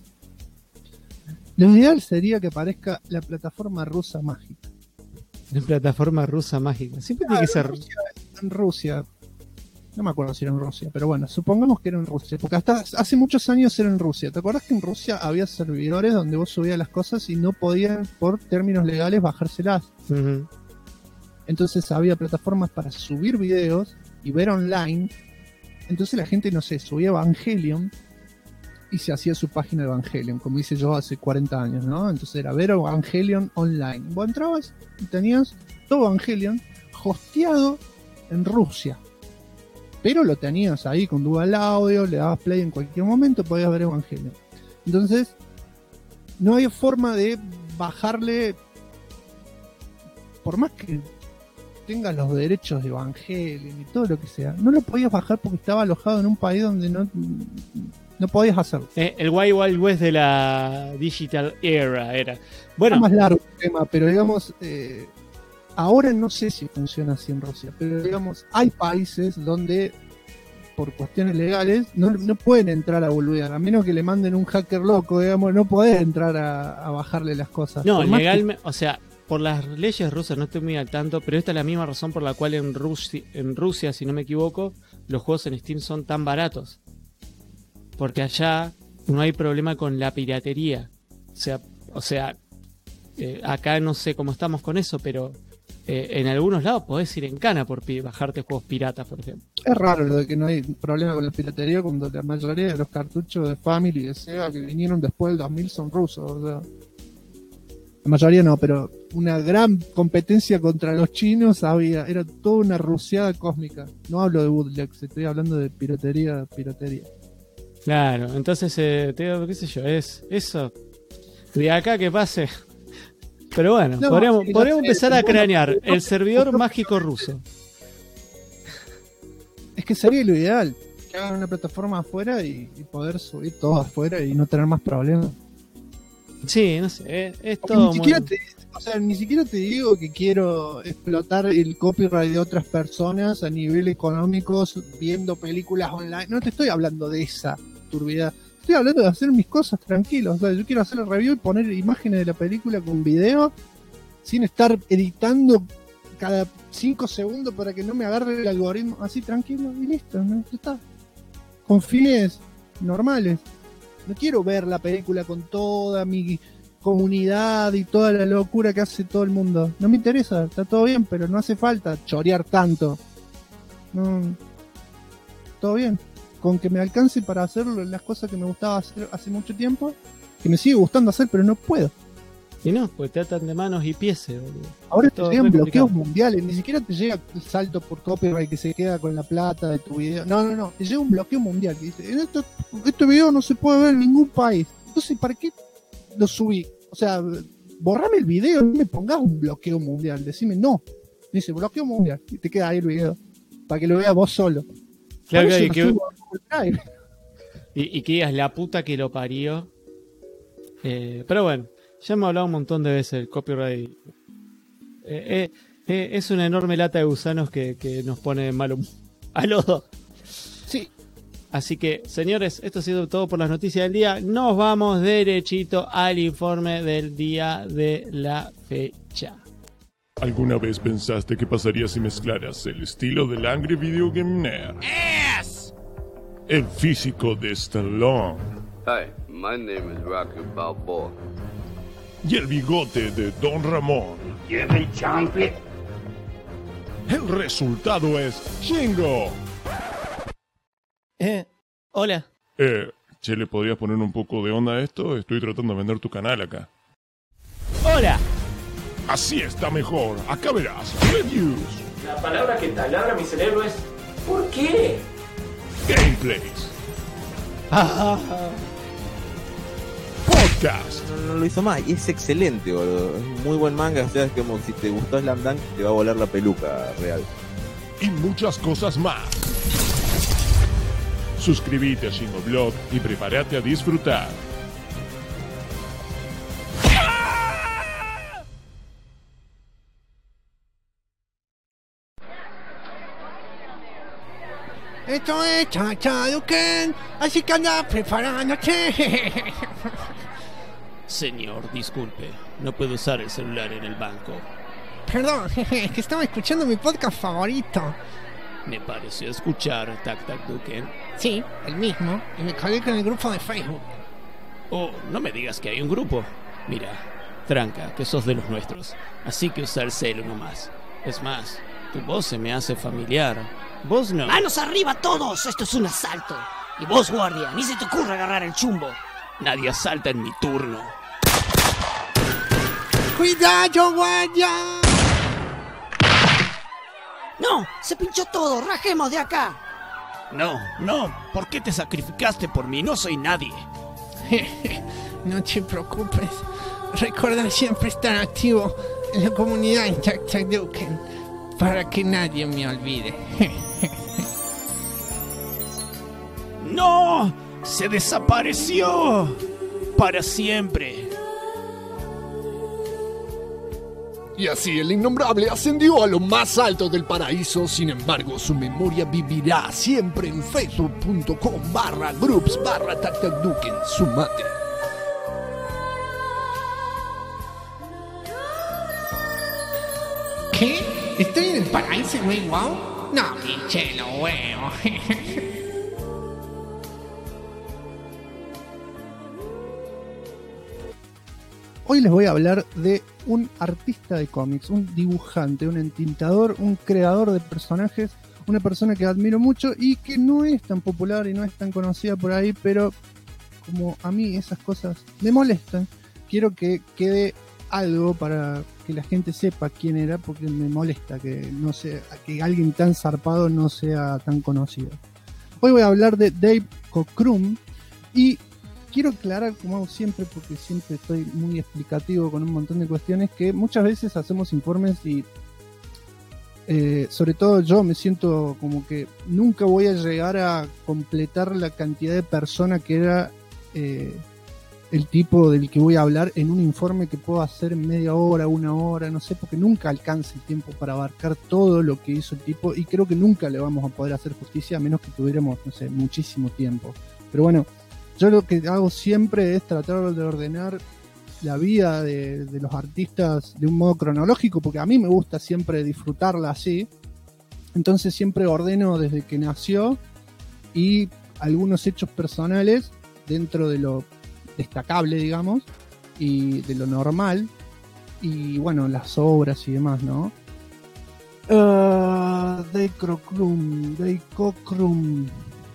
Lo ideal sería que aparezca la plataforma rusa mágica. La plataforma rusa mágica. Siempre tiene que ser. En Rusia, no me acuerdo si era en Rusia, pero bueno, supongamos que era en Rusia, porque hasta hace muchos años era en Rusia. ¿Te acuerdas que en Rusia había servidores donde vos subías las cosas y no podían, por términos legales, bajárselas? Uh-huh. Entonces había plataformas para subir videos y ver online. Entonces la gente, no sé, subía Evangelion y se hacía su página de Evangelion, como hice yo hace 40 años, ¿no? Entonces era ver Evangelion online. Vos entrabas y tenías todo Evangelion hosteado en Rusia, pero lo tenías ahí con Dual Audio, le dabas play en cualquier momento, podías ver Evangelion. Entonces no había forma de bajarle, por más que tengas los derechos de Evangelion y todo lo que sea, no lo podías bajar porque estaba alojado en un país donde no podías hacerlo. El Wild Wild West de la Digital Era era. Bueno, es más largo el tema, pero digamos, ahora no sé si funciona así en Rusia, pero digamos, hay países donde por cuestiones legales no pueden entrar a boludear, a menos que le manden un hacker loco, digamos, no podés entrar a bajarle las cosas. No, legalmente, o sea, por las leyes rusas no estoy muy al tanto, pero esta es la misma razón por la cual en Rusia, si no me equivoco, los juegos en Steam son tan baratos. Porque allá no hay problema con la piratería. O sea, acá no sé cómo estamos con eso, pero en algunos lados podés ir en cana por bajarte juegos piratas, por ejemplo. Es raro lo de que no hay problema con la piratería cuando la mayoría de los cartuchos de Family y de Sega que vinieron después del 2000 son rusos, o sea. La mayoría no, pero una gran competencia contra los chinos era toda una rusiada cósmica. No hablo de bootlegs, estoy hablando de piratería. Claro, entonces, qué sé yo, es eso. De acá que pase. Pero bueno, no, podríamos empezar a cranear el servidor mágico ruso. Es que sería lo ideal, que hagan una plataforma afuera y poder subir todo afuera y no tener más problemas. Sí, no sé, es todo ni siquiera te digo que quiero explotar el copyright de otras personas a nivel económico viendo películas online. No te estoy hablando de esa turbidez. Estoy hablando de hacer mis cosas tranquilos. O sea, yo quiero hacer el review y poner imágenes de la película con video sin estar editando cada 5 segundos para que no me agarre el algoritmo. Así tranquilo y listo, ¿no? Ya está. Con fines normales. No quiero ver la película con toda mi comunidad y toda la locura que hace todo el mundo. No me interesa, está todo bien, pero no hace falta chorear tanto. No, todo bien. Con que me alcance para hacer las cosas que me gustaba hacer hace mucho tiempo, que me sigue gustando hacer, pero no puedo. Y no, pues te atan de manos y pies. Ahora te llegan bloqueos mundiales, ni siquiera te llega el salto por copyright que se queda con la plata de tu video. No, te llega un bloqueo mundial que dice, este video no se puede ver en ningún país. Entonces, ¿para qué lo subí? O sea, borrame el video, no me pongas un bloqueo mundial, decime no. Dice bloqueo mundial y te queda ahí el video, para que lo veas vos solo. Claro, y que digas la puta que lo parió. Pero bueno, ya hemos hablado un montón de veces del copyright. Es una enorme lata de gusanos que nos pone de mal humor a los dos. Sí. Así que, señores, esto ha sido todo por las noticias del día. Nos vamos derechito al informe del día de la fecha. ¿Alguna vez pensaste qué pasaría si mezclaras el estilo del Angry Video Game Nerd? Yes! El físico de Stallone. Hi, my name is Rocky Balboa. Y el bigote de Don Ramón. Give me chocolate. El resultado es Shingo. Hola. Che, ¿le podrías poner un poco de onda a esto? Estoy tratando de vender tu canal acá. Hola. Así está mejor. Acá verás. Reviews. La palabra que taladra mi cerebro es ¿Por qué? Gameplays. Podcast. No lo hizo más y es excelente, boludo. Es un muy buen manga. O sea, es como si te gustó Slam Dunk, te va a volar la peluca real. Y muchas cosas más. Suscríbete a Shingoblog y prepárate a disfrutar. Esto es Chachaduken, así que anda preparándote. Señor, disculpe, no puedo usar el celular en el banco. Perdón, es que estaba escuchando mi podcast favorito. Me pareció escuchar Tac Tac Duken. Sí, el mismo, y me colgué con el grupo de Facebook. Oh, no me digas que hay un grupo. Mira, tranca, que sos de los nuestros. Así que usa el celu nomás. Es más, tu voz se me hace familiar. Vos no. ¡Manos arriba todos! ¡Esto es un asalto! Y vos, guardia, ni se te ocurra agarrar el chumbo. Nadie asalta en mi turno. ¡Cuidado, guardia! ¡No! ¡Se pinchó todo! ¡Rajemos de acá! No, ¿por qué te sacrificaste por mí? No soy nadie. No te preocupes. Recuerda siempre estar activo en la comunidad en Chachaduken para que nadie me olvide. ¡No! ¡Se desapareció! Para siempre. Y así el innombrable ascendió a lo más alto del paraíso. Sin embargo, su memoria vivirá siempre en facebook.com/groups/tactacduken. Sumate. ¿Qué? ¿Estoy en el paraíso, güey? ¿Wow? No, pinche lo huevo. Hoy les voy a hablar de un artista de cómics, un dibujante, un entintador, un creador de personajes, una persona que admiro mucho y que no es tan popular y no es tan conocida por ahí, pero como a mí esas cosas me molestan, quiero que quede algo para que la gente sepa quién era, porque me molesta que no sea, que alguien tan zarpado no sea tan conocido. Hoy voy a hablar de Dave Cockrum y quiero aclarar, como hago siempre, porque siempre estoy muy explicativo con un montón de cuestiones, que muchas veces hacemos informes y sobre todo yo me siento como que nunca voy a llegar a completar la cantidad de persona que era el tipo del que voy a hablar en un informe que puedo hacer en media hora, una hora, no sé, porque nunca alcanza el tiempo para abarcar todo lo que hizo el tipo y creo que nunca le vamos a poder hacer justicia a menos que tuviéramos, no sé, muchísimo tiempo. Pero bueno, yo lo que hago siempre es tratar de ordenar la vida de los artistas de un modo cronológico, porque a mí me gusta siempre disfrutarla así. Entonces siempre ordeno desde que nació y algunos hechos personales dentro de lo destacable, digamos, y de lo normal, y bueno, las obras y demás, ¿no? Dave Cockrum.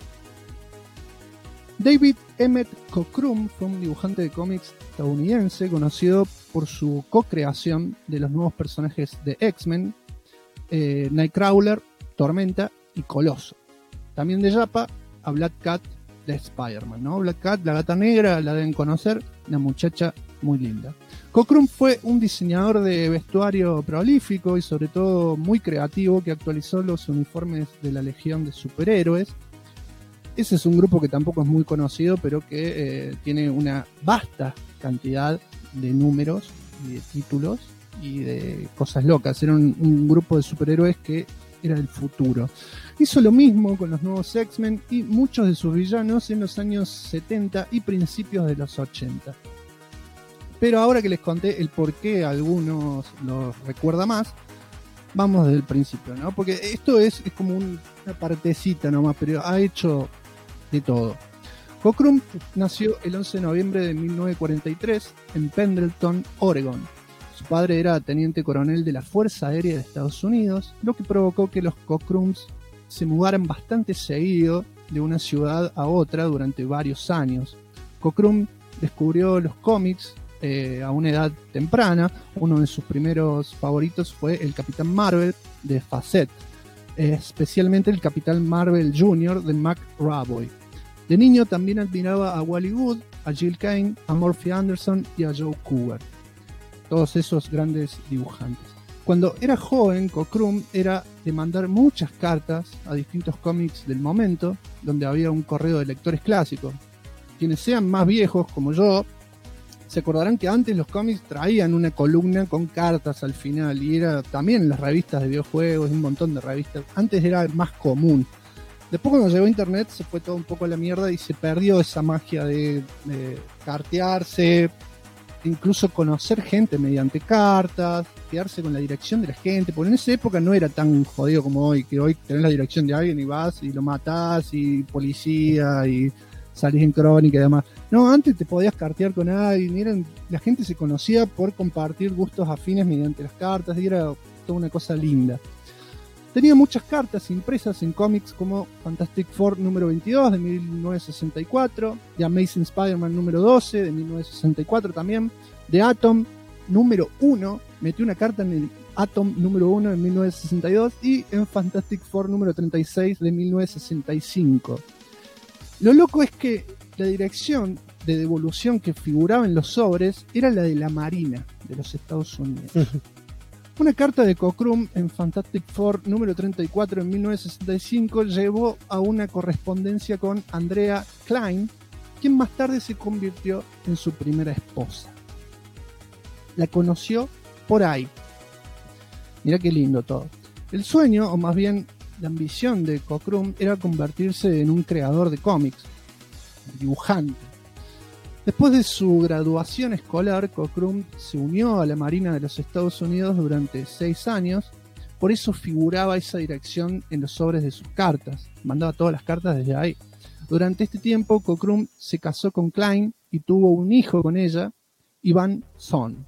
David Emmett Cockrum fue un dibujante de cómics estadounidense conocido por su co-creación de los nuevos personajes de X-Men, Nightcrawler, Tormenta y Coloso. También de Japa a Black Cat de Spider-Man, ¿no? Black Cat, la gata negra, la deben conocer, una muchacha muy linda. Cockrum fue un diseñador de vestuario prolífico y sobre todo muy creativo que actualizó los uniformes de la Legión de Superhéroes. Ese es un grupo que tampoco es muy conocido, pero que tiene una vasta cantidad de números y de títulos y de cosas locas. Era un grupo de superhéroes que era el futuro. Hizo lo mismo con los nuevos X-Men y muchos de sus villanos en los años 70 y principios de los 80. Pero ahora que les conté el por qué algunos los recuerda más, vamos desde el principio, ¿no? Porque esto es como una partecita nomás, pero ha hecho de todo. Cockrum nació el 11 de noviembre de 1943 en Pendleton, Oregon. Su padre era teniente coronel de la Fuerza Aérea de Estados Unidos, lo que provocó que los Cockrums se mudaran bastante seguido de una ciudad a otra durante varios años. Cockrum descubrió los cómics a una edad temprana. Uno de sus primeros favoritos fue el Capitán Marvel de Facette. especialmente el Capitán Marvel Jr. de Mac Raboy. De niño también admiraba a Wally Wood, a Jill Kane, a Murphy Anderson y a Joe Kubert, todos esos grandes dibujantes. Cuando era joven, Cockrum era de mandar muchas cartas a distintos cómics del momento, donde había un correo de lectores clásicos. Quienes sean más viejos, como yo, se acordarán que antes los cómics traían una columna con cartas al final, y era también en las revistas de videojuegos, un montón de revistas. Antes era más común. Después, cuando llegó internet, se fue todo un poco a la mierda y se perdió esa magia de cartearse, incluso conocer gente mediante cartas, quedarse con la dirección de la gente, porque en esa época no era tan jodido como hoy, que hoy tenés la dirección de alguien y vas y lo matás, y policía, y salís en crónica y demás. No, antes te podías cartear con alguien, la gente se conocía por compartir gustos afines mediante las cartas, y era toda una cosa linda. Tenía muchas cartas impresas en cómics como Fantastic Four número 22 de 1964, The Amazing Spider-Man número 12 de 1964 también, The Atom número 1, metió una carta en el Atom número 1 de 1962, y en Fantastic Four número 36 de 1965. Lo loco es que la dirección de devolución que figuraba en los sobres era la de la Marina de los Estados Unidos. Una carta de Cockrum en Fantastic Four número 34 en 1965 llevó a una correspondencia con Andrea Klein, quien más tarde se convirtió en su primera esposa. La conoció por ahí. Mirá qué lindo todo. El sueño, o más bien la ambición de Cockrum, era convertirse en un creador de cómics, dibujante. Después de su graduación escolar, Cockrum se unió a la Marina de los Estados Unidos durante 6 años, por eso figuraba esa dirección en los sobres de sus cartas, mandaba todas las cartas desde ahí. Durante este tiempo, Cockrum se casó con Klein y tuvo un hijo con ella, Ivan Son.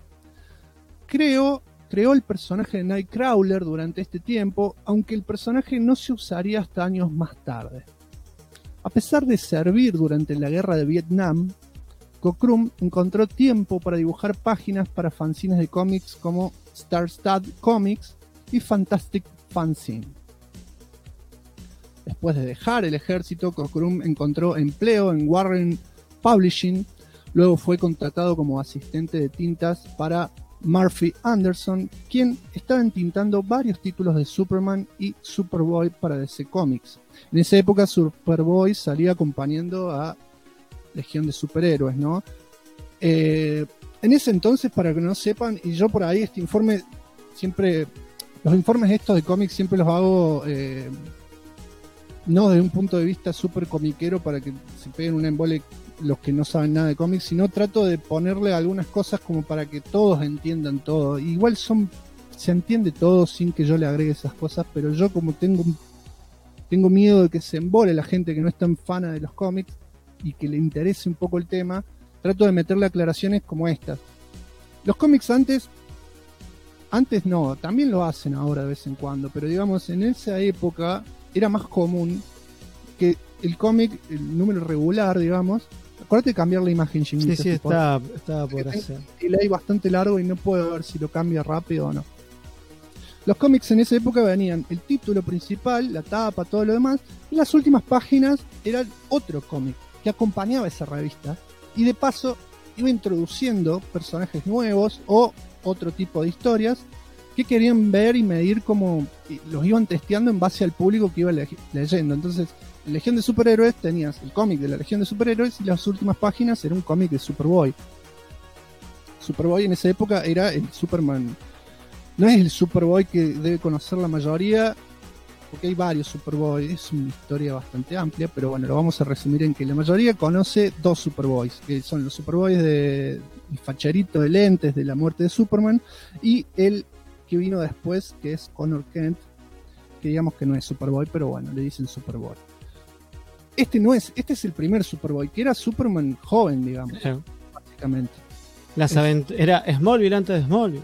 Creó el personaje de Nightcrawler durante este tiempo, aunque el personaje no se usaría hasta años más tarde. A pesar de servir durante la guerra de Vietnam, Cockrum encontró tiempo para dibujar páginas para fanzines de cómics como Star-Stud Comics y Fantastic Fanzine. Después de dejar el ejército, Cockrum encontró empleo en Warren Publishing, luego fue contratado como asistente de tintas para Murphy Anderson, quien estaba entintando varios títulos de Superman y Superboy para DC Comics. En esa época Superboy salía acompañando a Legión de Superhéroes, ¿no? En ese entonces, para que no sepan, y yo por ahí este informe siempre, los informes estos de cómics siempre los hago no desde un punto de vista súper comiquero para que se peguen un embole los que no saben nada de cómics, sino trato de ponerle algunas cosas como para que todos entiendan todo. Igual se entiende todo sin que yo le agregue esas cosas, pero yo como tengo miedo de que se embole la gente que no es tan fana de los cómics y que le interese un poco el tema, trato de meterle aclaraciones como estas. Los cómics antes no, también lo hacen ahora de vez en cuando, pero digamos en esa época era más común que el cómic, el número regular, digamos, acuérdate de cambiar la imagen, Jimmy. Sí, estaba por hacer. El delay bastante largo y no puedo ver si lo cambia rápido o no. Los cómics en esa época venían el título principal, la tapa, todo lo demás, y las últimas páginas eran otro cómic que acompañaba esa revista y de paso iba introduciendo personajes nuevos o otro tipo de historias que querían ver y medir cómo los iban testeando en base al público que iba leyendo. Entonces, en Legión de Superhéroes tenías el cómic de la Legión de Superhéroes y las últimas páginas era un cómic de Superboy. Superboy en esa época era el Superman. No es el Superboy que debe conocer la mayoría, porque hay varios Superboy, es una historia bastante amplia, pero bueno, lo vamos a resumir en que la mayoría conoce 2 Superboys, que son los Superboys de el facherito de lentes de la muerte de Superman, y el que vino después, que es Connor Kent, que digamos que no es Superboy, pero bueno, le dicen Superboy. Este es el primer Superboy, que era Superman joven, digamos, básicamente. Era Smallville antes de Smallville.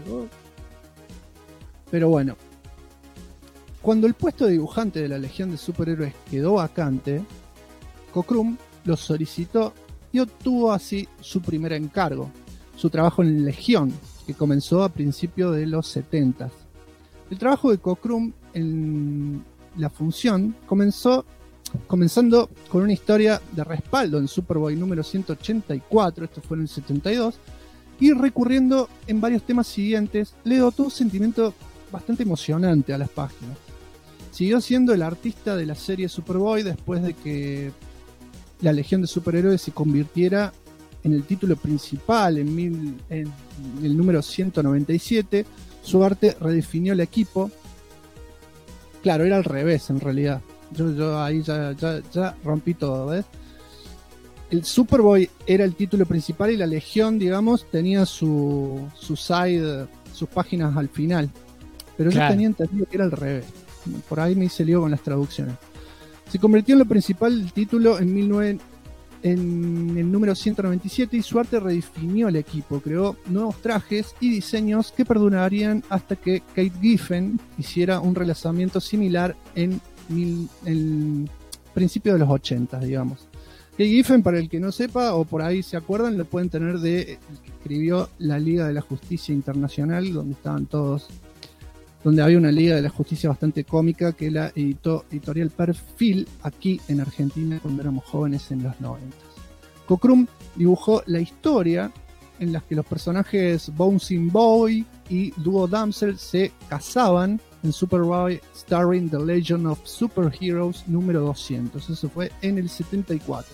Pero bueno, cuando el puesto de dibujante de la Legión de Superhéroes quedó vacante, Cockrum lo solicitó y obtuvo así su primer encargo, su trabajo en Legión, que comenzó a principios de los 70. El trabajo de Cockrum en la función, comenzando con una historia de respaldo en Superboy número 184, esto fue en el 72, y recurriendo en varios temas siguientes, le dotó un sentimiento bastante emocionante a las páginas. Siguió siendo el artista de la serie Superboy después de que la Legión de Superhéroes se convirtiera en el título principal en el número 197. Su arte redefinió el equipo. Claro, era al revés en realidad. Yo ahí ya rompí todo, ¿ves? El Superboy era el título principal y la Legión, digamos, tenía su side, sus páginas al final. Pero claro, yo tenía entendido que era al revés. Por ahí me hice lío con las traducciones. Se convirtió en lo principal del título en el número 197 y su arte redefinió el equipo. Creó nuevos trajes y diseños que perdurarían hasta que Kate Giffen hiciera un relanzamiento similar en principio de los 80, digamos. Kate Giffen, para el que no sepa o por ahí se acuerdan, lo pueden tener de el que escribió la Liga de la Justicia Internacional, donde estaban todos, donde había una Liga de la Justicia bastante cómica que la editó Editorial Perfil aquí en Argentina cuando éramos jóvenes en los 90. Cockrum dibujó la historia en la que los personajes Bouncing Boy y Duo Damsel se casaban en Superboy Starring The Legend of Superheroes número 200. Eso fue en el 74.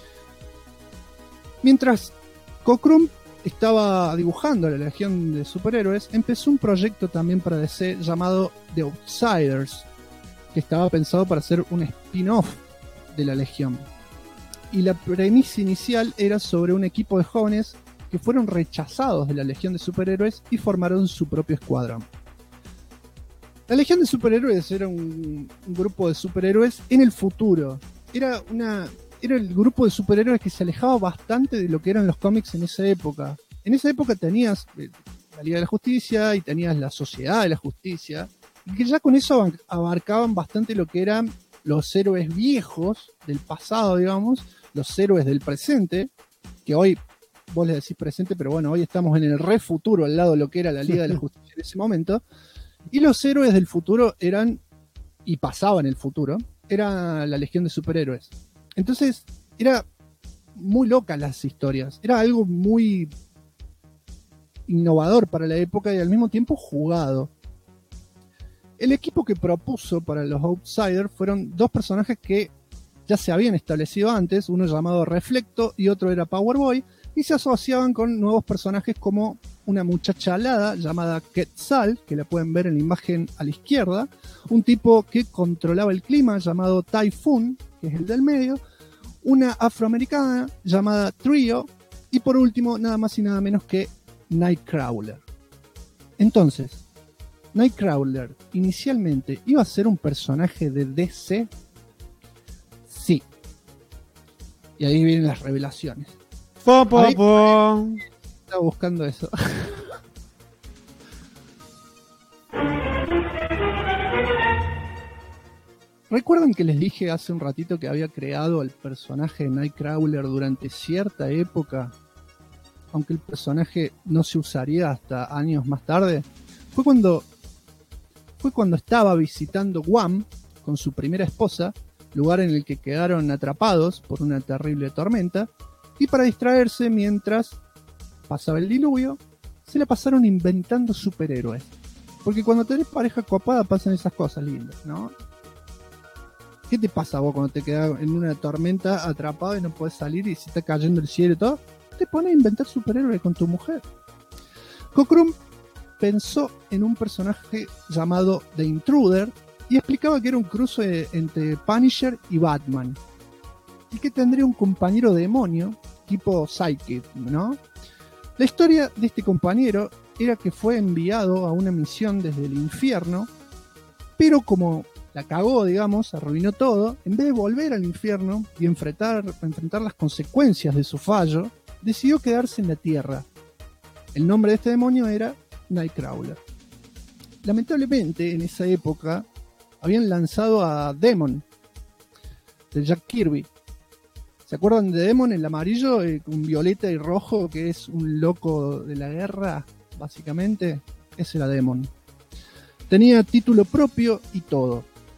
Mientras Cockrum estaba dibujando la Legión de Superhéroes, empezó un proyecto también para DC llamado The Outsiders, que estaba pensado para ser un spin-off de la Legión. Y la premisa inicial era sobre un equipo de jóvenes que fueron rechazados de la Legión de Superhéroes y formaron su propio escuadrón. La Legión de Superhéroes era un grupo de superhéroes en el futuro. Era el grupo de superhéroes que se alejaba bastante de lo que eran los cómics en esa época. En esa época tenías la Liga de la Justicia y tenías la Sociedad de la Justicia, y que ya con eso abarcaban bastante lo que eran los héroes viejos del pasado, digamos, los héroes del presente, que hoy vos le decís presente, pero bueno, hoy estamos en el re futuro al lado de lo que era la Liga de la Justicia en ese momento, y los héroes del futuro eran, y pasaban el futuro, era la Legión de Superhéroes. Entonces, era muy loca las historias. Era algo muy innovador para la época y al mismo tiempo jugado. El equipo que propuso para los Outsiders fueron dos personajes que ya se habían establecido antes, uno llamado Reflecto y otro era Powerboy, y se asociaban con nuevos personajes como una muchacha alada llamada Quetzal, que la pueden ver en la imagen a la izquierda, un tipo que controlaba el clima llamado Typhoon, que es el del medio, una afroamericana llamada Trio, y por último, nada más y nada menos que Nightcrawler. Entonces, Nightcrawler inicialmente iba a ser un personaje de DC. Sí. Y ahí vienen las revelaciones. Estaba buscando eso. ¿Recuerdan que les dije hace un ratito que había creado el personaje de Nightcrawler durante cierta época? Aunque el personaje no se usaría hasta años más tarde. Fue cuando estaba visitando Guam con su primera esposa, lugar en el que quedaron atrapados por una terrible tormenta, y para distraerse mientras pasaba el diluvio, se la pasaron inventando superhéroes. Porque cuando tenés pareja copada pasan esas cosas lindas, ¿no? ¿Qué te pasa vos cuando te quedás en una tormenta atrapado y no podés salir y se está cayendo el cielo y todo? Te pones a inventar superhéroes con tu mujer. Cockrum pensó en un personaje llamado The Intruder y explicaba que era un cruce entre Punisher y Batman, y que tendría un compañero demonio tipo Psychic, ¿no? La historia de este compañero era que fue enviado a una misión desde el infierno, pero como la cagó, digamos, arruinó todo, en vez de volver al infierno y enfrentar las consecuencias de su fallo, decidió quedarse en la tierra. El nombre de este demonio era Nightcrawler. Lamentablemente, en esa época, habían lanzado a Demon, de Jack Kirby. ¿Se acuerdan de Demon? El amarillo, con violeta y rojo, que es un loco de la guerra, básicamente. Ese era Demon. Tenía título propio y todo.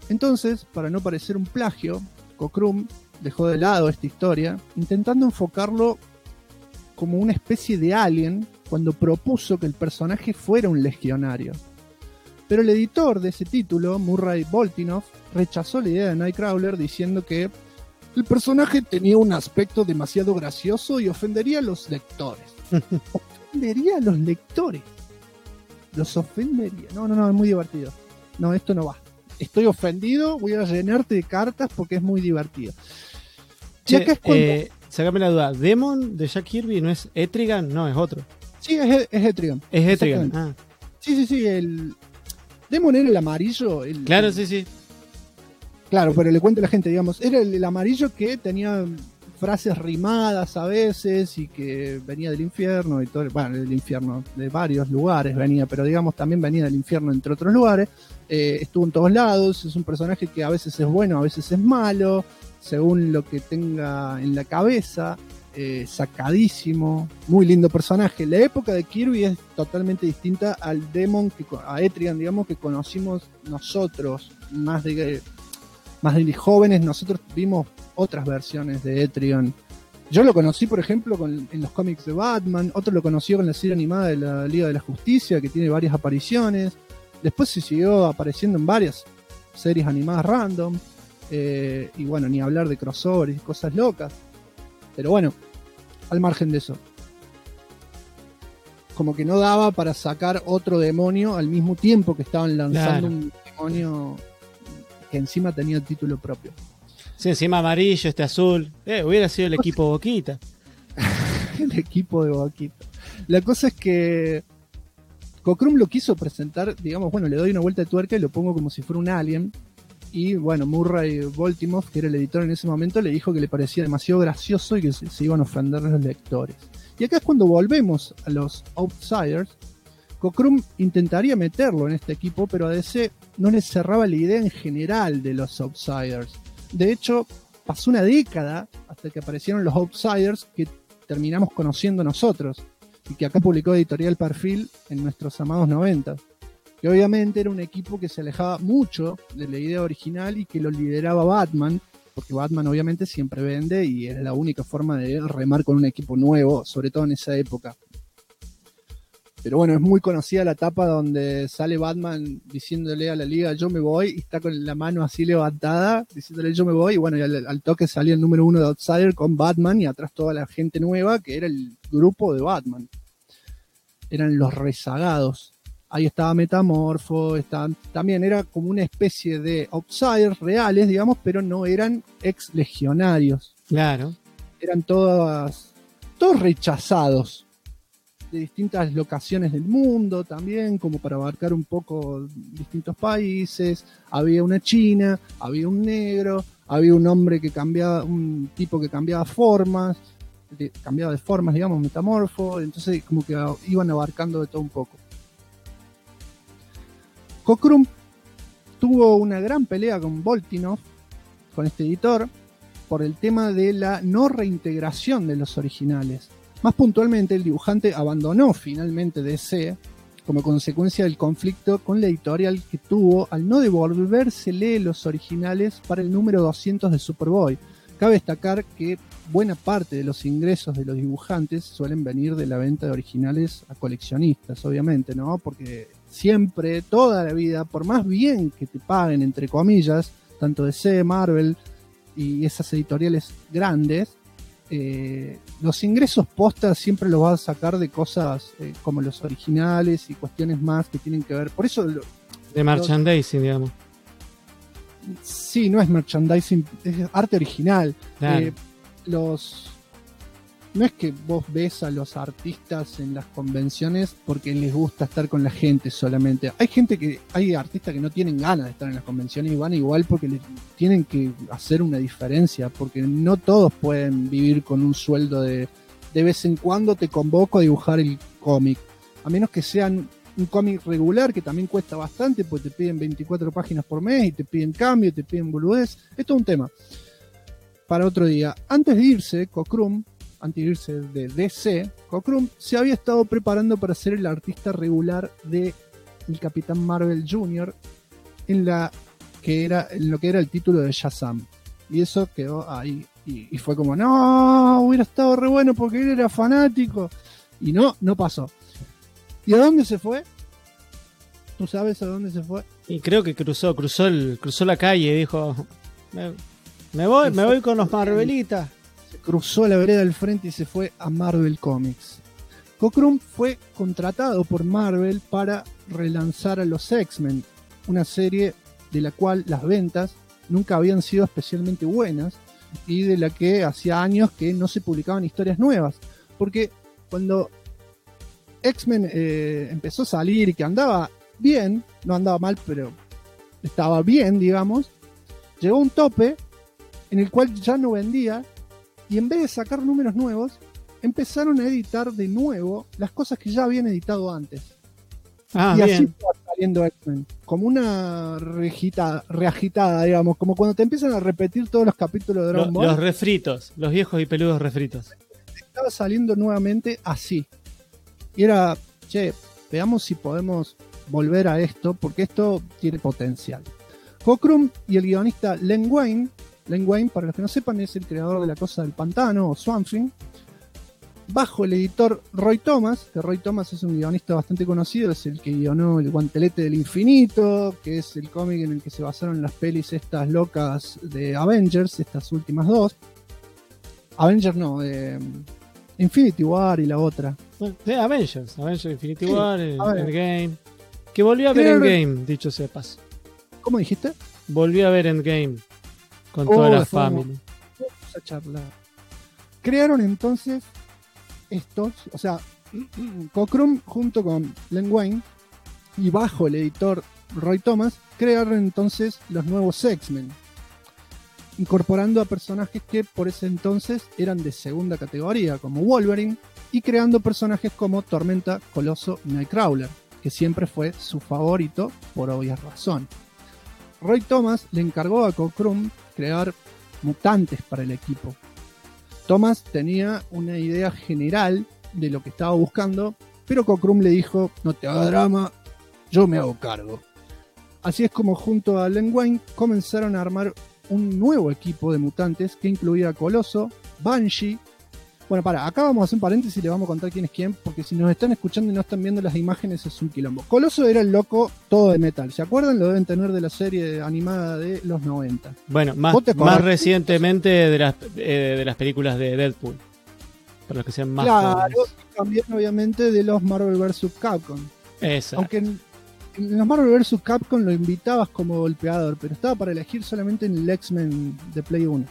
Entonces, para no parecer un plagio, Cockrum dejó de lado esta historia, intentando enfocarlo como una especie de alien cuando propuso que el personaje fuera un legionario. Pero el editor de ese título, Murray Boltinoff, rechazó la idea de Nightcrawler diciendo que el personaje tenía un aspecto demasiado gracioso y ofendería a los lectores. ¿Ofendería a los lectores? Los ofendería. No, es muy divertido. No, esto no va. Estoy ofendido, voy a llenarte de cartas porque es muy divertido. Che, Ya que es cuando... sacame la duda, ¿Demon de Jack Kirby no es Etrigan? No, es otro. Sí, es Etrigan. Es Etrigan. Ah. Sí, el Demon era el amarillo. Claro, sí. Claro, pero le cuento a la gente, digamos, era el amarillo que tenía frases rimadas a veces y que venía del infierno y todo, bueno, del infierno, de varios lugares venía, pero digamos también venía del infierno entre otros lugares. Estuvo en todos lados, es un personaje que a veces es bueno, a veces es malo, según lo que tenga en la cabeza, sacadísimo, muy lindo personaje. La época de Kirby es totalmente distinta al Demon, a Etrigan, digamos, que conocimos nosotros, más de jóvenes. Nosotros vimos otras versiones de Etrigan. Yo lo conocí, por ejemplo, en los cómics de Batman, otro lo conoció con la serie animada de la Liga de la Justicia, que tiene varias apariciones. Después se siguió apareciendo en varias series animadas random, y bueno, ni hablar de crossovers y cosas locas. Pero bueno, al margen de eso, como que no daba para sacar otro demonio al mismo tiempo que estaban lanzando un demonio que encima tenía título propio. Sí, encima amarillo, azul. Hubiera sido el equipo Boquita. El equipo de Boquita. La cosa es que Cockrum lo quiso presentar, digamos, bueno, le doy una vuelta de tuerca y lo pongo como si fuera un alien. Y bueno, Murray Boltinoff, que era el editor en ese momento, le dijo que le parecía demasiado gracioso y que se iban a ofender los lectores. Y acá es cuando volvemos a los Outsiders. Cockrum intentaría meterlo en este equipo, pero a DC no le cerraba la idea en general de los Outsiders. De hecho, pasó una década hasta que aparecieron los Outsiders que terminamos conociendo nosotros, y que acá publicó Editorial Perfil en nuestros amados 90. Que obviamente era un equipo que se alejaba mucho de la idea original y que lo lideraba Batman, porque Batman obviamente siempre vende y era la única forma de remar con un equipo nuevo, sobre todo en esa época. Pero bueno, es muy conocida la etapa donde sale Batman diciéndole a la liga yo me voy, y está con la mano así levantada diciéndole yo me voy, y bueno, y al toque salía el número 1 de Outsider con Batman y atrás toda la gente nueva que era el grupo de Batman. Eran los rezagados. Ahí estaba Metamorfo, también era como una especie de Outsiders reales, digamos, pero no eran ex legionarios. Claro. Eran todos rechazados de distintas locaciones del mundo también, como para abarcar un poco distintos países. Había una china, había un negro, había un hombre que cambiaba, un tipo que cambiaba formas, digamos, Metamorfo. Entonces como que iban abarcando de todo un poco. Cockrum tuvo una gran pelea con Boltinoff, con este editor, por el tema de la no reintegración de los originales. Más puntualmente, el dibujante abandonó finalmente DC como consecuencia del conflicto con la editorial que tuvo al no devolvérsele los originales para el número 200 de Superboy. Cabe destacar que buena parte de los ingresos de los dibujantes suelen venir de la venta de originales a coleccionistas, obviamente, ¿no? Porque siempre, toda la vida, por más bien que te paguen, entre comillas, tanto DC, Marvel y esas editoriales grandes, los ingresos postas siempre los vas a sacar de cosas como los originales y cuestiones más que tienen que ver. Por eso de merchandising, digamos. Sí, no es merchandising, es arte original. Claro. No es que vos ves a los artistas en las convenciones porque les gusta estar con la gente solamente. Hay artistas que no tienen ganas de estar en las convenciones y van igual porque les tienen que hacer una diferencia, porque no todos pueden vivir con un sueldo de vez en cuando te convoco a dibujar el cómic. A menos que sean un cómic regular, que también cuesta bastante, porque te piden 24 páginas por mes y te piden cambio, te piden boludez. Esto es un tema para otro día. Antes de irse de DC, Cockrum se había estado preparando para ser el artista regular de el Capitán Marvel Jr. en la que era en lo que era el título de Shazam. Y eso quedó ahí. Y fue como, no, hubiera estado re bueno porque él era fanático. Y no pasó. ¿Y a dónde se fue? ¿Tú sabes a dónde se fue? Y creo que cruzó la calle y dijo, me voy con los Marvelitas. Se cruzó la vereda del frente y se fue a Marvel Comics. Cockrum fue contratado por Marvel para relanzar a los X-Men, una serie de la cual las ventas nunca habían sido especialmente buenas y de la que hacía años que no se publicaban historias nuevas. Porque cuando X-Men empezó a salir y que andaba bien, no andaba mal, pero estaba bien, digamos, llegó a un tope en el cual ya no vendía y en vez de sacar números nuevos, empezaron a editar de nuevo las cosas que ya habían editado antes. Y bien. así fue saliendo X-Men, como una reagitada, digamos, como cuando te empiezan a repetir todos los capítulos de Dragon Ball. Los refritos, los viejos y peludos refritos. Estaba saliendo nuevamente así. Y era, che, veamos si podemos volver a esto, porque esto tiene potencial. Cockrum y el guionista Len Wein, para los que no sepan, es el creador de La Cosa del Pantano o Swamp Thing, bajo el editor Roy Thomas, que Roy Thomas es un guionista bastante conocido, es el que guionó El Guantelete del Infinito, que es el cómic en el que se basaron las pelis estas locas de Avengers, estas últimas dos. Avengers no, de Infinity War y la otra. De Avengers Infinity Sí, War, a ver. Endgame. Que volví a ver Endgame, dicho sea de paso. ¿Cómo dijiste? Volví a ver Endgame con toda la después familia. Vamos a charlar. Crearon entonces estos, o sea, Cockrum junto con Len Wein y bajo el editor Roy Thomas, crearon entonces los nuevos X-Men, incorporando a personajes que por ese entonces eran de segunda categoría, como Wolverine, y creando personajes como Tormenta, Coloso y Nightcrawler, que siempre fue su favorito por obvias razones. Roy Thomas le encargó a Cockrum crear mutantes para el equipo. Thomas tenía una idea general de lo que estaba buscando, pero Cockrum le dijo, no te hagas drama, yo me hago cargo. Así es como junto a Len Wein comenzaron a armar un nuevo equipo de mutantes que incluía a Coloso, Banshee. Bueno, acá vamos a hacer un paréntesis y le vamos a contar quién es quién, porque si nos están escuchando y no están viendo las imágenes es un quilombo. Coloso era el loco todo de metal, ¿se acuerdan? Lo deben tener de la serie animada de los 90. Bueno, más recientemente de las películas de Deadpool. Para los que sean más claro, jóvenes. y también obviamente de los Marvel vs. Capcom. Exacto. Aunque en los Marvel vs. Capcom lo invitabas como golpeador, pero estaba para elegir solamente en el X-Men de Play 1.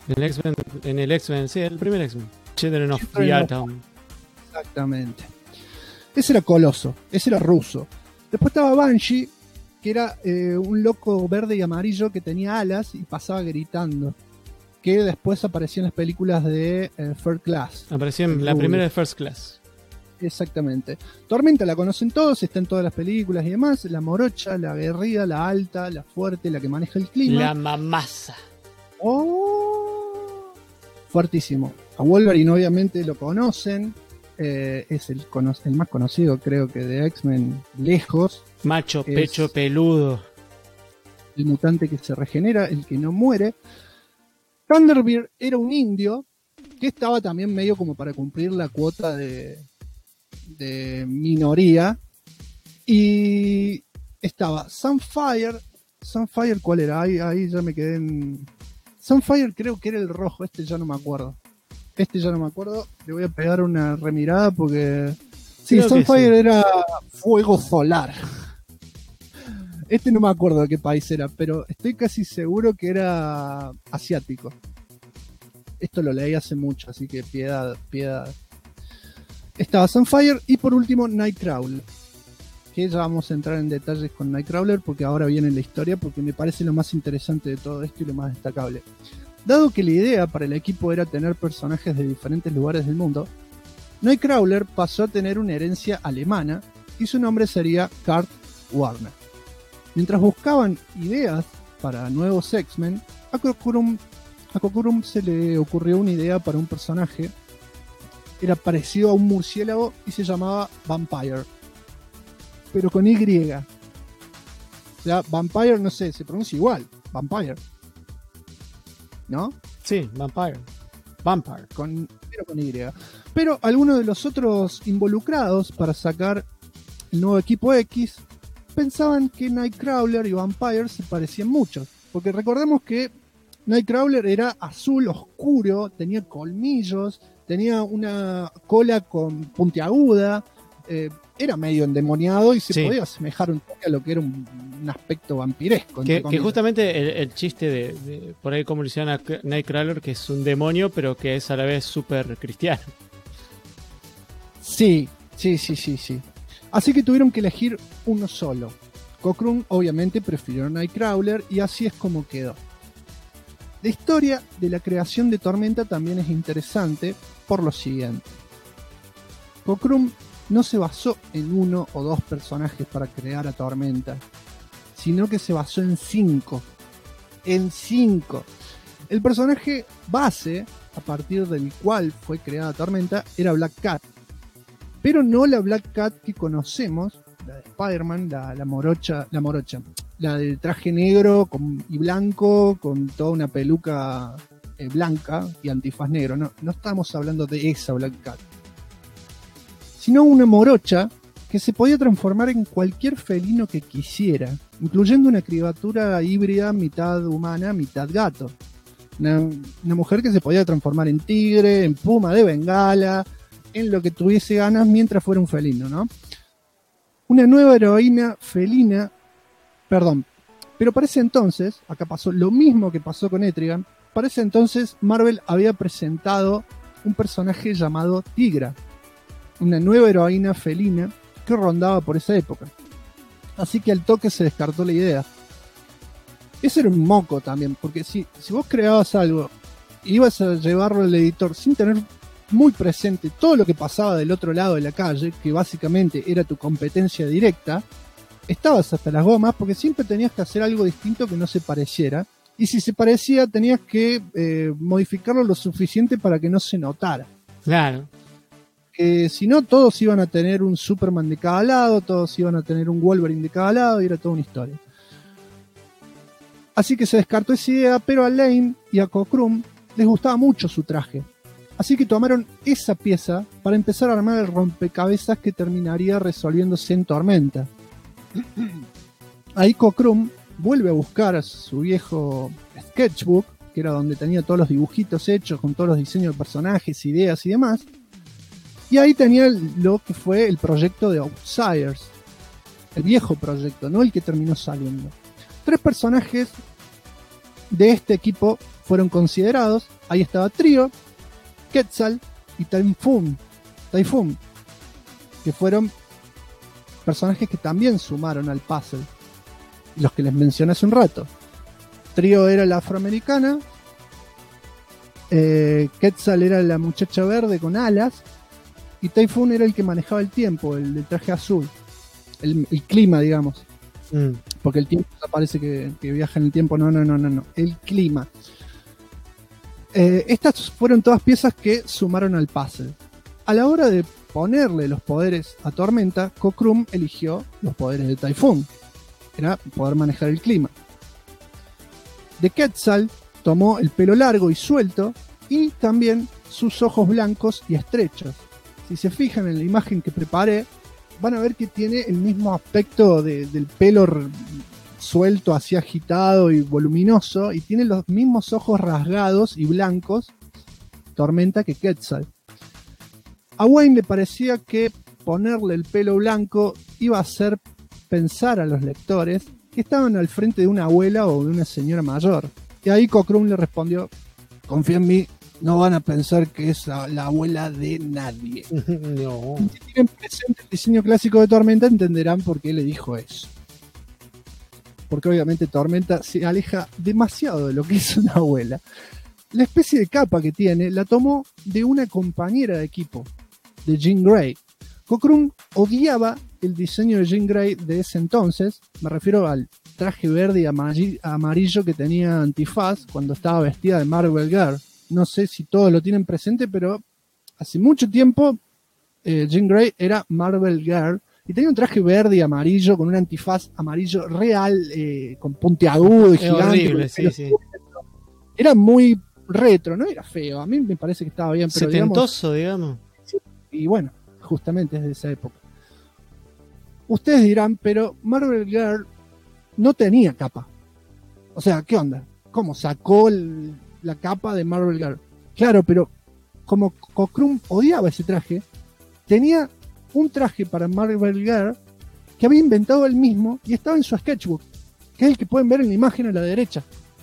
En el X-Men, sí, el primer X-Men. Children of the Atom. Exactamente. Ese era Coloso, ese era ruso. Después estaba Banshee, que era un loco verde y amarillo que tenía alas y pasaba gritando. Que después apareció en las películas de First Class. Apareció en la primera de First Class. Exactamente. Tormenta la conocen todos, está en todas las películas y demás. La morocha, la aguerrida, la alta, la fuerte, la que maneja el clima. La mamasa. Oh, fuertísimo. A Wolverine obviamente lo conocen. Es el más conocido, creo que de X-Men lejos. Macho, pecho peludo. El mutante que se regenera, el que no muere. Thunderbird era un indio que estaba también medio como para cumplir la cuota de minoría. Y estaba Sunfire. Sunfire, ¿cuál era? Ahí ya me quedé en... Sunfire creo que era el rojo, este ya no me acuerdo. Le voy a pegar una remirada porque... Sí, Sunfire sí. Era fuego solar. Este no me acuerdo de qué país era, pero estoy casi seguro que era asiático. Esto lo leí hace mucho, así que piedad. Estaba Sunfire y por último Nightcrawler. Que ya vamos a entrar en detalles con Nightcrawler porque ahora viene la historia, porque me parece lo más interesante de todo esto y lo más destacable. Dado que la idea para el equipo era tener personajes de diferentes lugares del mundo, Nightcrawler pasó a tener una herencia alemana y su nombre sería Kurt Warner. Mientras buscaban ideas para nuevos X-Men, a Cockrum se le ocurrió una idea para un personaje. Era parecido a un murciélago y se llamaba Vampire, pero con Y. sea, Vampire, no sé, se pronuncia igual. Vampire. ¿No? Sí, Vampire. Pero con Y. Pero algunos de los otros involucrados para sacar el nuevo equipo X pensaban que Nightcrawler y Vampire se parecían mucho. Porque recordemos que Nightcrawler era azul oscuro, tenía colmillos, tenía una cola con puntiaguda, era medio endemoniado y se podía asemejar un poco a lo que era un aspecto vampiresco. Que justamente el chiste de por ahí como le hicieron a Nightcrawler, que es un demonio, pero que es a la vez súper cristiano. Sí. Así que tuvieron que elegir uno solo. Cockrum obviamente prefirió a Nightcrawler y así es como quedó. La historia de la creación de Tormenta también es interesante por lo siguiente. Cockrum no se basó en uno o dos personajes para crear a Tormenta, sino que se basó en 5. En 5. El personaje base, a partir del cual fue creada Tormenta, era Black Cat. Pero no la Black Cat que conocemos, la de Spider-Man, la morocha, la de traje negro y blanco, con toda una peluca blanca y antifaz negro. No estamos hablando de esa Black Cat, sino una morocha que se podía transformar en cualquier felino que quisiera, incluyendo una criatura híbrida, mitad humana, mitad gato. Una mujer que se podía transformar en tigre, en puma de Bengala, en lo que tuviese ganas mientras fuera un felino, ¿no? Una nueva heroína felina, pero para ese entonces, acá pasó lo mismo que pasó con Etrigan, para ese entonces Marvel había presentado un personaje llamado Tigra, una nueva heroína felina que rondaba por esa época. Así que al toque se descartó la idea. Ese era un moco también, porque si vos creabas algo y ibas a llevarlo al editor sin tener muy presente todo lo que pasaba del otro lado de la calle, que básicamente era tu competencia directa, estabas hasta las gomas porque siempre tenías que hacer algo distinto que no se pareciera, y si se parecía tenías que modificarlo lo suficiente para que no se notara. Claro. Si no, todos iban a tener un Superman de cada lado, todos iban a tener un Wolverine de cada lado, y era toda una historia. Así que se descartó esa idea, pero a Lane y a Cockrum les gustaba mucho su traje. Así que tomaron esa pieza para empezar a armar el rompecabezas que terminaría resolviéndose en Tormenta. Ahí Cockrum vuelve a buscar a su viejo sketchbook, que era donde tenía todos los dibujitos hechos, con todos los diseños de personajes, ideas y demás. Y ahí tenía lo que fue el proyecto de Outsiders, el viejo proyecto, no el que terminó saliendo. 3 personajes de este equipo fueron considerados. Ahí estaba Trio, Quetzal y Typhoon, que fueron personajes que también sumaron al puzzle, los que les mencioné hace un rato. Trio era la afroamericana, Quetzal era la muchacha verde con alas, y Typhoon era el que manejaba el tiempo, el del traje azul, el clima, digamos. Porque el tiempo parece que viaja en el tiempo. No, el clima. Estas fueron todas piezas que sumaron al puzzle. A la hora de ponerle los poderes a Tormenta, Cockrum eligió los poderes de Typhoon. Era poder manejar el clima. De Quetzal tomó el pelo largo y suelto, y también sus ojos blancos y estrechos. Si se fijan en la imagen que preparé, van a ver que tiene el mismo aspecto del pelo suelto, así agitado y voluminoso, y tiene los mismos ojos rasgados y blancos, Tormenta, que Quetzal. A Wayne le parecía que ponerle el pelo blanco iba a hacer pensar a los lectores que estaban al frente de una abuela o de una señora mayor. Y ahí Cockrum le respondió: confía en mí, no van a pensar que es la abuela de nadie. No. Si tienen presente el diseño clásico de Tormenta, entenderán por qué le dijo eso. Porque obviamente Tormenta se aleja demasiado de lo que es una abuela. La especie de capa que tiene la tomó de una compañera de equipo, de Jean Grey. Cockrum odiaba el diseño de Jean Grey de ese entonces. Me refiero al traje verde y amarillo que tenía Antifaz cuando estaba vestida de Marvel Girl. No sé si todos lo tienen presente, pero hace mucho tiempo Jean Grey era Marvel Girl Y tenía un traje verde y amarillo con un antifaz amarillo real, con puntiagudo y gigante. Horrible, sí. Era muy retro, no era feo. A mí me parece que estaba bien, pero setentoso, digamos. Y bueno, justamente es de esa época. Ustedes dirán, pero Marvel Girl no tenía capa. O sea, ¿qué onda? ¿Cómo sacó la capa de Marvel Girl? Claro, pero como Cockrum odiaba ese traje, tenía un traje para Marvel Girl que había inventado él mismo y estaba en su sketchbook, que es el que pueden ver en la imagen a la derecha.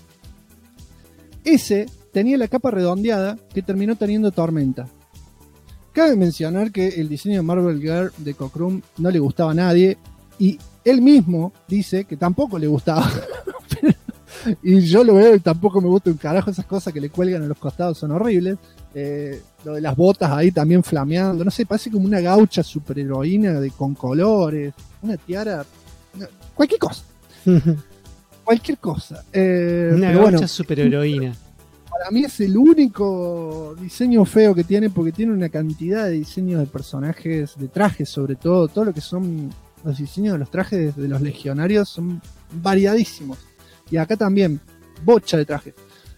Ese tenía la capa redondeada que terminó teniendo Tormenta. Cabe mencionar que el diseño de Marvel Girl de Cockrum no le gustaba a nadie y él mismo dice que tampoco le gustaba. Y yo lo veo y tampoco me gusta un carajo. Esas cosas que le cuelgan a los costados son horribles. Lo de las botas ahí también flameando, no sé, parece como una gaucha superheroína con colores, una tiara, cualquier cosa. Cualquier cosa. Una gaucha superheroína. Para mí es el único diseño feo que tiene, porque tiene una cantidad de diseños de personajes, de trajes sobre todo lo que son los diseños de los trajes de los legionarios son variadísimos. Y acá también, bocha de trajes.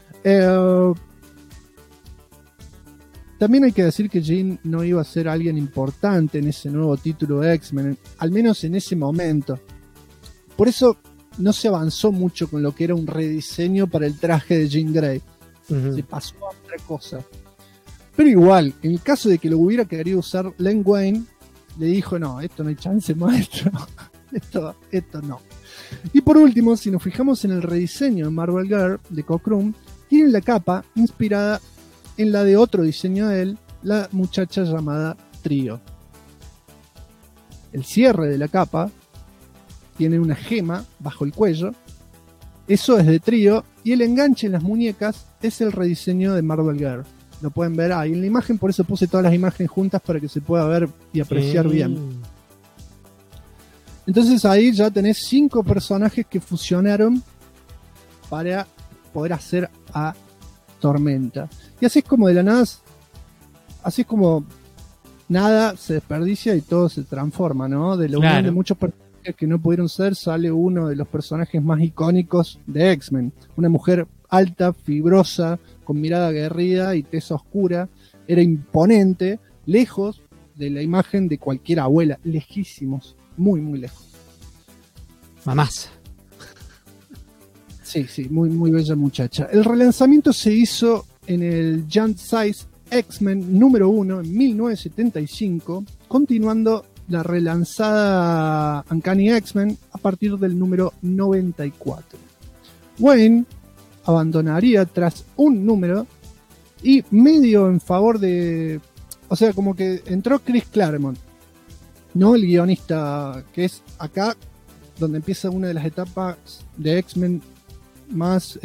También hay que decir que Jean no iba a ser alguien importante en ese nuevo título de X-Men, al menos en ese momento. Por eso no se avanzó mucho con lo que era un rediseño para el traje de Jean Grey. Se pasó a otra cosa. Pero igual, en el caso de que lo hubiera querido usar Len Wein, le dijo, no, esto no hay chance, maestro. esto no. Y por último, si nos fijamos en el rediseño de Marvel Girl de Cockrum, tiene la capa inspirada en la de otro diseño de él, la muchacha llamada Trío. El cierre de la capa tiene una gema bajo el cuello, eso es de Trío, y el enganche en las muñecas es el rediseño de Marvel Girl. Lo pueden ver ahí en la imagen, por eso puse todas las imágenes juntas para que se pueda ver y apreciar bien. Entonces ahí ya tenés 5 personajes que fusionaron para poder hacer a Tormenta. Y así es como de la nada, así es como nada se desperdicia y todo se transforma, ¿no? De la unión de muchos personajes que no pudieron ser, sale uno de los personajes más icónicos de X-Men. Una mujer alta, fibrosa, con mirada aguerrida y tez oscura. Era imponente, lejos de la imagen de cualquier abuela, lejísimos, muy, muy lejos. Mamás. Sí, muy, muy bella muchacha. El relanzamiento se hizo en el Giant Size X-Men número 1 en 1975, continuando la relanzada Uncanny X-Men a partir del número 94. Wayne abandonaría tras un número y medio en favor de... O sea, como que entró Chris Claremont, no el guionista, que es acá donde empieza una de las etapas de X-Men más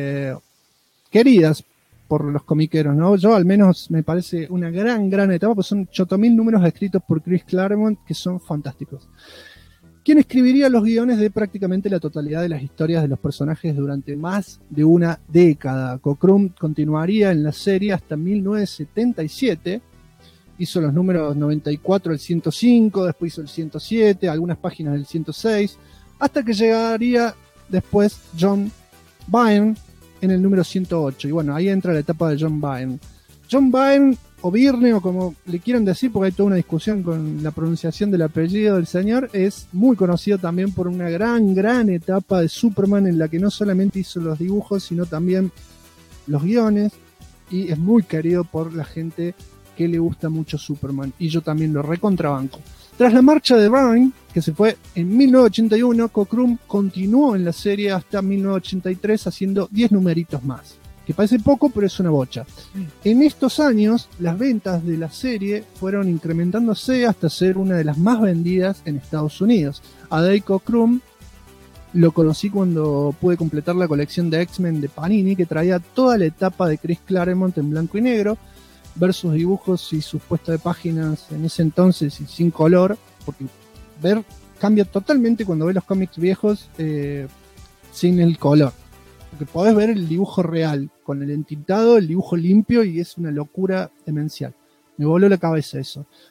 queridas por los comiqueros, ¿no? Yo al menos me parece una gran etapa, pues son 8.000 números escritos por Chris Claremont que son fantásticos. Quien escribiría los guiones de prácticamente la totalidad de las historias de los personajes durante más de una década. Cockrum continuaría en la serie hasta 1977, hizo los números 94 al 105, después hizo el 107, algunas páginas del 106, hasta que llegaría después John Byrne en el número 108. Y bueno, ahí entra la etapa de John Byrne. John Byrne, o Byrne, o como le quieran decir, porque hay toda una discusión con la pronunciación del apellido del señor, es muy conocido también por una gran etapa de Superman en la que no solamente hizo los dibujos, sino también los guiones, y es muy querido por la gente que le gusta mucho Superman, y yo también lo recontrabanco. Tras la marcha de Byrne, que se fue en 1981, Cockrum continuó en la serie hasta 1983 haciendo 10 numeritos más, que parece poco, pero es una bocha. En estos años, las ventas de la serie fueron incrementándose hasta ser una de las más vendidas en Estados Unidos. A Dave Cockrum lo conocí cuando pude completar la colección de X-Men de Panini, que traía toda la etapa de Chris Claremont en blanco y negro, ver sus dibujos y sus puestas de páginas en ese entonces y sin color, porque ver cambia totalmente cuando ves los cómics viejos sin el color, porque podés ver el dibujo real con el entintado, el dibujo limpio, y es una locura demencial. Me voló la cabeza eso.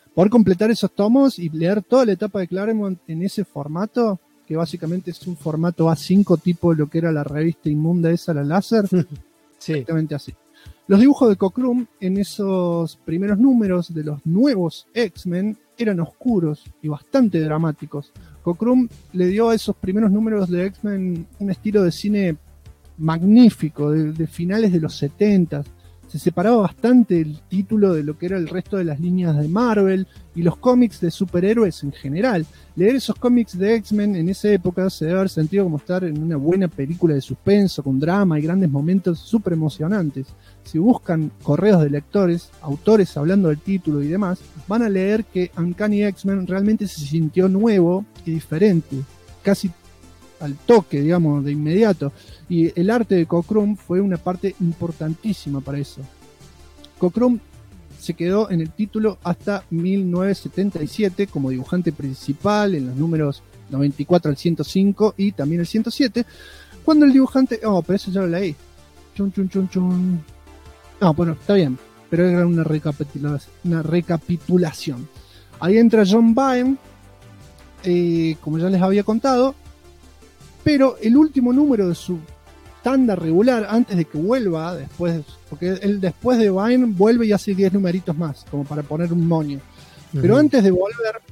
Poder completar esos tomos y leer toda la etapa de Claremont en ese formato, que básicamente es un formato A5 tipo lo que era la revista inmunda esa, la láser, Sí. exactamente así. Los dibujos de Cockrum en esos primeros números de los nuevos X-Men eran oscuros y bastante dramáticos. Cockrum le dio a esos primeros números de X-Men un estilo de cine magnífico, de finales de los 70. Se separaba bastante el título de lo que era el resto de las líneas de Marvel y los cómics de superhéroes en general. Leer esos cómics de X-Men en esa época se debe haber sentido como estar en una buena película de suspenso, con drama y grandes momentos súper emocionantes. Si buscan correos de lectores, autores hablando del título y demás, van a leer que Uncanny X-Men realmente se sintió nuevo y diferente, casi al toque, digamos, de inmediato. Y el arte de Cockrum fue una parte importantísima para eso. Cockrum se quedó en el título hasta 1977 como dibujante principal en los números 94 al 105 y también el 107, cuando el dibujante... Oh, pero eso ya lo leí. Chun, chun, chun, chun. No, bueno, está bien, pero era una recapitulación. Ahí entra John Byrne, como ya les había contado, pero el último número de su tanda regular, antes de que vuelva, después, porque él después de Byrne vuelve y hace 10 numeritos más, como para poner un moño. Pero antes de volver,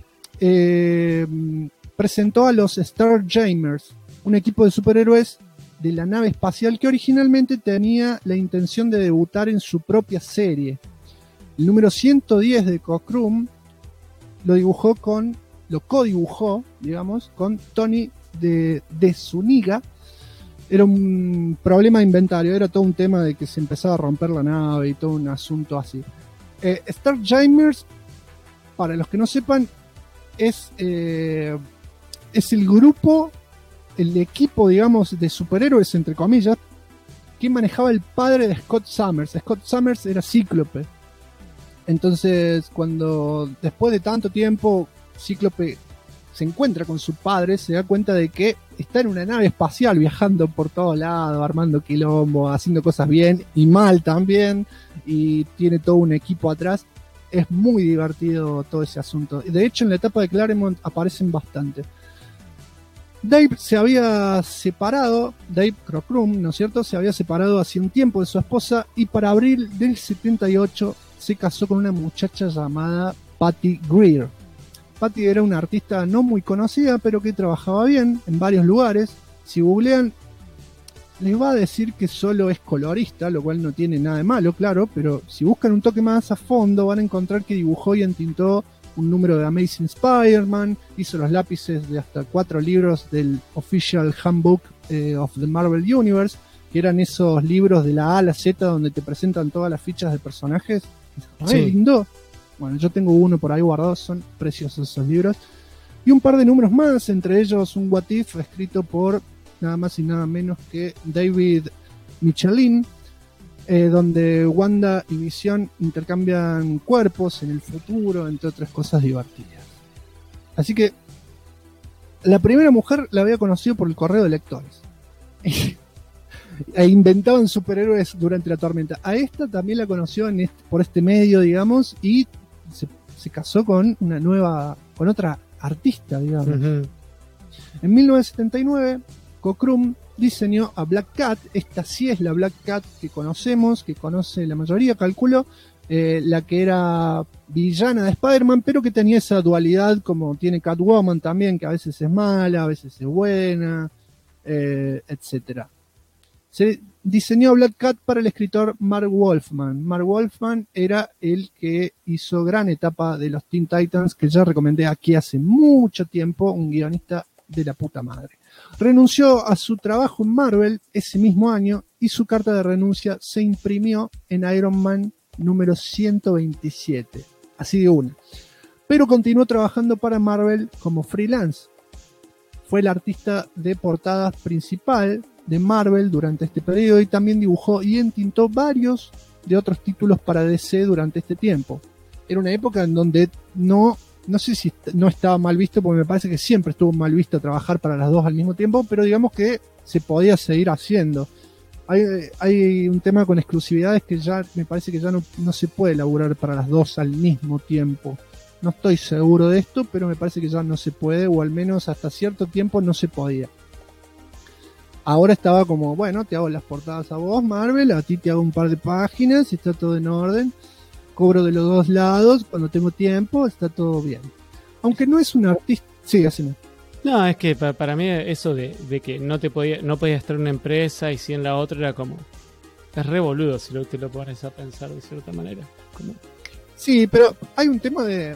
presentó a los Starjamers, un equipo de superhéroes de la nave espacial que originalmente tenía la intención de debutar en su propia serie. El número 110 de Cockrum lo co-dibujó, digamos, con Tony de Zuniga. Era un problema de inventario, era todo un tema de que se empezaba a romper la nave y todo un asunto así. Starjamers, para los que no sepan, es el grupo, el equipo, digamos, de superhéroes, entre comillas, que manejaba el padre de Scott Summers. Scott Summers era Cíclope. Entonces, cuando después de tanto tiempo Cíclope se encuentra con su padre, se da cuenta de que está en una nave espacial viajando por todos lados, armando quilombo, haciendo cosas bien y mal también, y tiene todo un equipo atrás. Es muy divertido todo ese asunto. De hecho, en la etapa de Claremont aparecen bastante. Dave se había separado, Dave Cockrum, ¿no es cierto? Se había separado hace un tiempo de su esposa y para abril del 78 se casó con una muchacha llamada Patty Greer. Patty era una artista no muy conocida, pero que trabajaba bien en varios lugares. Si googlean, les va a decir que solo es colorista, lo cual no tiene nada de malo, claro, pero si buscan un toque más a fondo van a encontrar que dibujó y entintó un número de Amazing Spider-Man, hizo los lápices de hasta 4 libros del Official Handbook of the Marvel Universe, que eran esos libros de la A a la Z donde te presentan todas las fichas de personajes. Es re lindo. Bueno, yo tengo uno por ahí guardado, son preciosos esos libros. Y un par de números más, entre ellos un What If escrito por nada más y nada menos que David Michelin, donde Wanda y Visión intercambian cuerpos en el futuro, entre otras cosas divertidas. Así que la primera mujer la había conocido por el correo de lectores. E inventaban superhéroes durante la tormenta. A esta también la conoció por este medio, digamos, y se casó con con otra artista, digamos. En 1979, Cockrum diseñó a Black Cat. Esta sí es la Black Cat que conocemos, que conoce la mayoría, calculo, la que era villana de Spider-Man, pero que tenía esa dualidad como tiene Catwoman también, que a veces es mala, a veces es buena, etcétera. Se diseñó a Black Cat para el escritor Mark Wolfman. Mark Wolfman era el que hizo gran etapa de los Teen Titans, que ya recomendé aquí hace mucho tiempo, un guionista de la puta madre. Renunció a su trabajo en Marvel ese mismo año y su carta de renuncia se imprimió en Iron Man número 127, así de una. Pero continuó trabajando para Marvel como freelance. Fue el artista de portadas principal de Marvel durante este periodo y también dibujó y entintó varios de otros títulos para DC durante este tiempo. Era una época en donde no sé si no estaba mal visto, porque me parece que siempre estuvo mal visto trabajar para las dos al mismo tiempo, pero digamos que se podía seguir haciendo. Hay un tema con exclusividades que ya me parece que ya no se puede laburar para las dos al mismo tiempo. No estoy seguro de esto, pero me parece que ya no se puede, o al menos hasta cierto tiempo no se podía. Ahora estaba como, bueno, te hago las portadas a vos, Marvel, a ti te hago un par de páginas, está todo en orden, cobro de los dos lados, cuando tengo tiempo, está todo bien. Aunque no es un artista... Sí, así no. No, es que para mí eso de que no podías estar en una empresa y sí en la otra era como... Es re boludo si te lo pones a pensar de cierta manera. Como... Sí, pero hay un tema de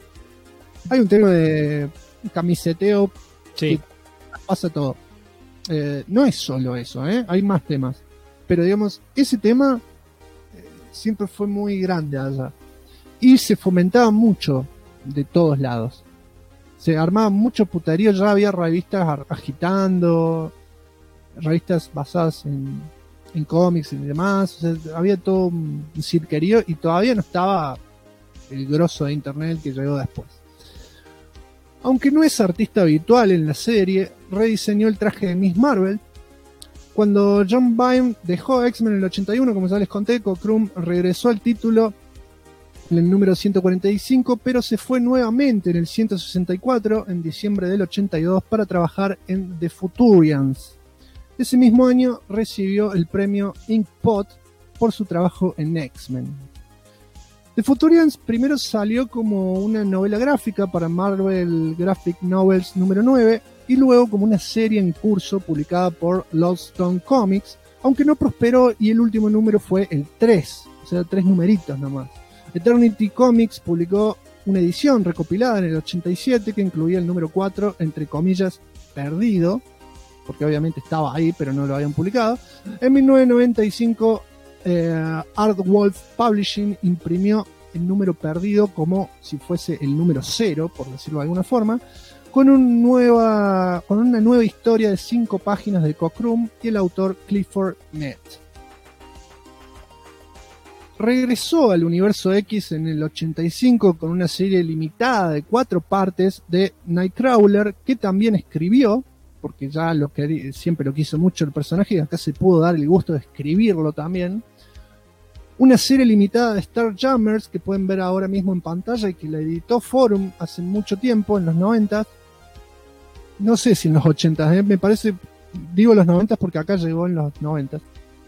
camiseteo sí. que pasa todo. No es solo eso, hay más temas. Pero digamos, ese tema siempre fue muy grande allá. Y se fomentaba mucho de todos lados. Se armaba mucho puterío, ya había revistas agitando, revistas basadas en cómics y demás, o sea, había todo un cirquerío y todavía no estaba el grosso de internet que llegó después. Aunque no es artista habitual en la serie, rediseñó el traje de Miss Marvel. Cuando John Byrne dejó X-Men en el 81, como ya les conté, Cockrum regresó al título en el número 145, pero se fue nuevamente en el 164 en diciembre del 82 para trabajar en The Futurians. Ese mismo año recibió el premio Inkpot por su trabajo en X-Men. The Futurians primero salió como una novela gráfica para Marvel Graphic Novels número 9 y luego como una serie en curso publicada por Lodestone Comics, aunque no prosperó y el último número fue el 3, o sea, 3 numeritos nomás. Eternity Comics publicó una edición recopilada en el 87 que incluía el número 4, entre comillas, perdido, porque obviamente estaba ahí pero no lo habían publicado. En 1995 Artwolf Publishing imprimió el número perdido como si fuese el número 0, por decirlo de alguna forma, con una nueva historia de 5 páginas de Cockrum y el autor Clifford Nett. Regresó al universo X en el 85 con una serie limitada de 4 partes de Nightcrawler, que también escribió, porque ya siempre lo quiso mucho el personaje y acá se pudo dar el gusto de escribirlo también. Una serie limitada de Starjammers que pueden ver ahora mismo en pantalla y que la editó Forum hace mucho tiempo, en los 90. No sé si en los 80, me parece, digo los 90 porque acá llegó en los 90.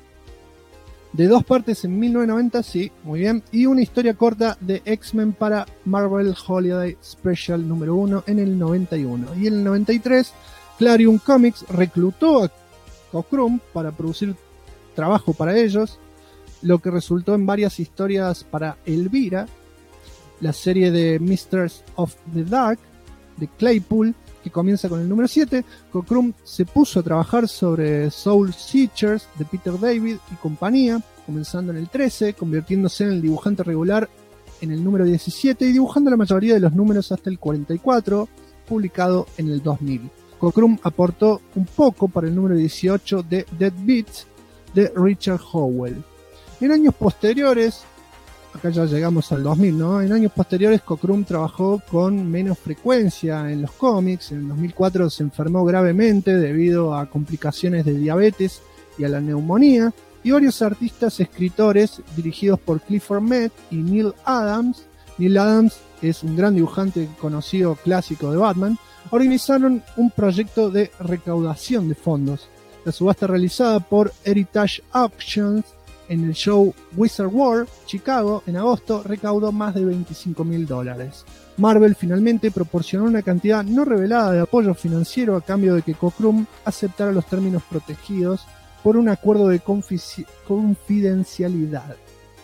De 2 partes en 1990, sí, muy bien. Y una historia corta de X-Men para Marvel Holiday Special número 1 en el 91. Y en el 93, Clarion Comics reclutó a Cockrum para producir trabajo para ellos, lo que resultó en varias historias para Elvira, la serie de Mistress of the Dark de Claypool, que comienza con el número 7. Cockrum se puso a trabajar sobre Soul Searchers de Peter David y compañía, comenzando en el 13, convirtiéndose en el dibujante regular en el número 17 y dibujando la mayoría de los números hasta el 44, publicado en el 2000. Cockrum aportó un poco para el número 18 de Dead Beats de Richard Howell. En años posteriores, acá ya llegamos al 2000, ¿no? En años posteriores Cockrum trabajó con menos frecuencia en los cómics. En el 2004 se enfermó gravemente debido a complicaciones de diabetes y a la neumonía, y varios artistas escritores dirigidos por Clifford Nett y Neil Adams. Neil Adams es un gran dibujante conocido clásico de Batman. Organizaron un proyecto de recaudación de fondos. La subasta realizada por Heritage Auctions en el show Wizard World, Chicago, en agosto, recaudó más de $25,000. Marvel finalmente proporcionó una cantidad no revelada de apoyo financiero a cambio de que Cockrum aceptara los términos protegidos por un acuerdo de confidencialidad.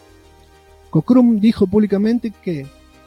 Cockrum dijo públicamente que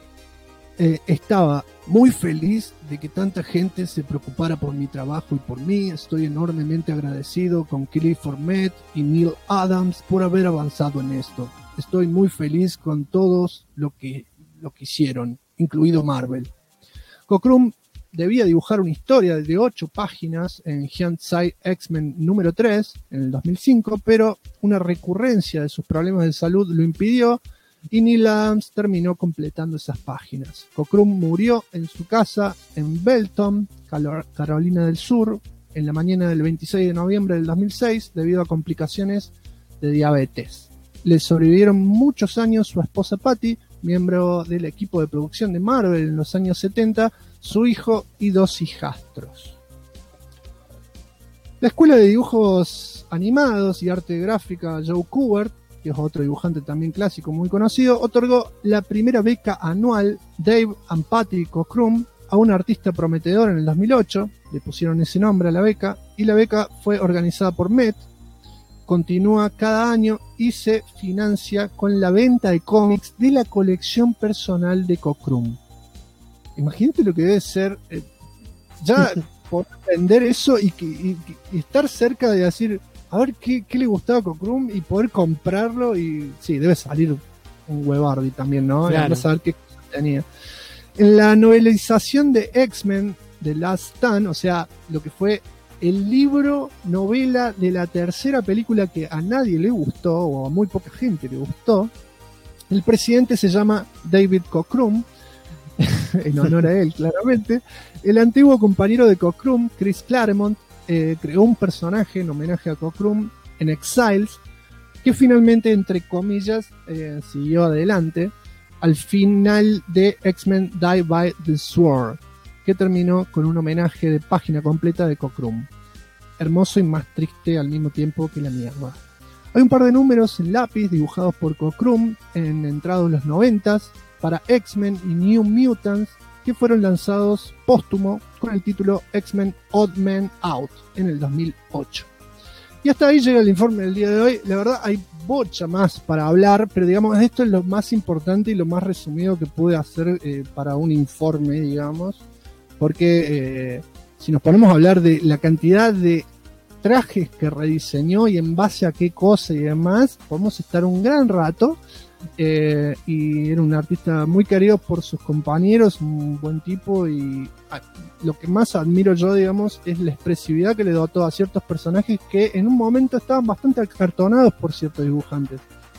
estaba muy feliz de que tanta gente se preocupara por mi trabajo y por mí. Estoy enormemente agradecido con Clifford Nett y Neil Adams por haber avanzado en esto. Estoy muy feliz con todos lo que hicieron, incluido Marvel. Cockrum debía dibujar una historia de 8 páginas en Hindsight X-Men número 3 en el 2005, pero una recurrencia de sus problemas de salud lo impidió y Neil Adams terminó completando esas páginas. Cockrum murió en su casa en Belton, Carolina del Sur, en la mañana del 26 de noviembre del 2006 debido a complicaciones de diabetes. Le sobrevivieron muchos años su esposa Patty, miembro del equipo de producción de Marvel en los años 70, su hijo y 2 hijastros. La escuela de dibujos animados y arte gráfica Joe Kubert, que es otro dibujante también clásico muy conocido, otorgó la primera beca anual Dave and Patty Cockrum a un artista prometedor en el 2008. Le pusieron ese nombre a la beca, y la beca fue organizada por Met, continúa cada año y se financia con la venta de cómics de la colección personal de Cockrum. Imagínate lo que debe ser ya poder vender eso y estar cerca de decir, a ver qué le gustaba a Cockrum y poder comprarlo. Y sí, debe salir un huevardi también, ¿no? Claro. Y saber qué cosas tenía. En la novelización de X-Men The Last Stand, o sea, lo que fue el libro novela de la tercera película que a nadie le gustó, o a muy poca gente le gustó, el presidente se llama David Cockrum, en honor a él claramente. El antiguo compañero de Cockrum, Chris Claremont, creó un personaje en homenaje a Cockrum en Exiles, que finalmente, entre comillas, siguió adelante al final de X-Men Die by the Sword, que terminó con un homenaje de página completa de Cockrum. Hermoso y más triste al mismo tiempo que la mierda. Hay un par de números en lápiz dibujados por Cockrum en entrados los 90s para X-Men y New Mutants, que fueron lanzados póstumo con el título X-Men Odd Man Out en el 2008. Y hasta ahí llega el informe del día de hoy. La verdad hay bocha más para hablar, pero digamos, esto es lo más importante y lo más resumido que pude hacer para un informe, digamos, porque si nos ponemos a hablar de la cantidad de trajes que rediseñó y en base a qué cosa y demás, podemos estar un gran rato. Y era un artista muy querido por sus compañeros, un buen tipo, y lo que más admiro yo, digamos, es la expresividad que le dotó a ciertos personajes que en un momento estaban bastante acartonados por ciertos dibujantes.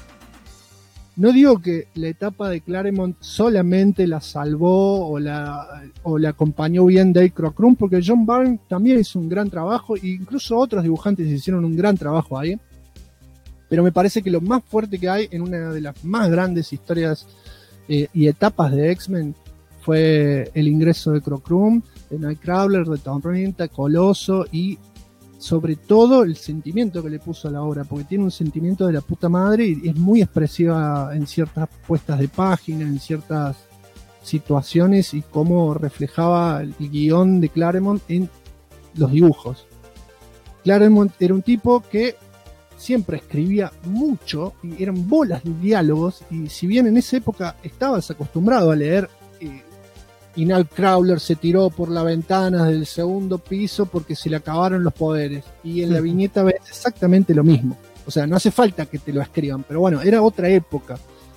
No digo que la etapa de Claremont solamente la salvó o la acompañó bien Dave Cockrum, porque John Byrne también hizo un gran trabajo, e incluso otros dibujantes hicieron un gran trabajo ahí. Pero me parece que lo más fuerte que hay en una de las más grandes historias y etapas de X-Men fue el ingreso de Cockrum, de Nightcrawler, de Tom Tormenta, Coloso, y sobre todo el sentimiento que le puso a la obra, porque tiene un sentimiento de la puta madre y es muy expresiva en ciertas puestas de página, en ciertas situaciones, y cómo reflejaba el guión de Claremont en los dibujos. Claremont era un tipo que siempre escribía mucho y eran bolas de diálogos, y si bien en esa época estabas acostumbrado a leer y Nightcrawler se tiró por la ventana del segundo piso porque se le acabaron los poderes, y en la viñeta ves exactamente lo mismo, o sea, no hace falta que te lo escriban, pero bueno, era otra época.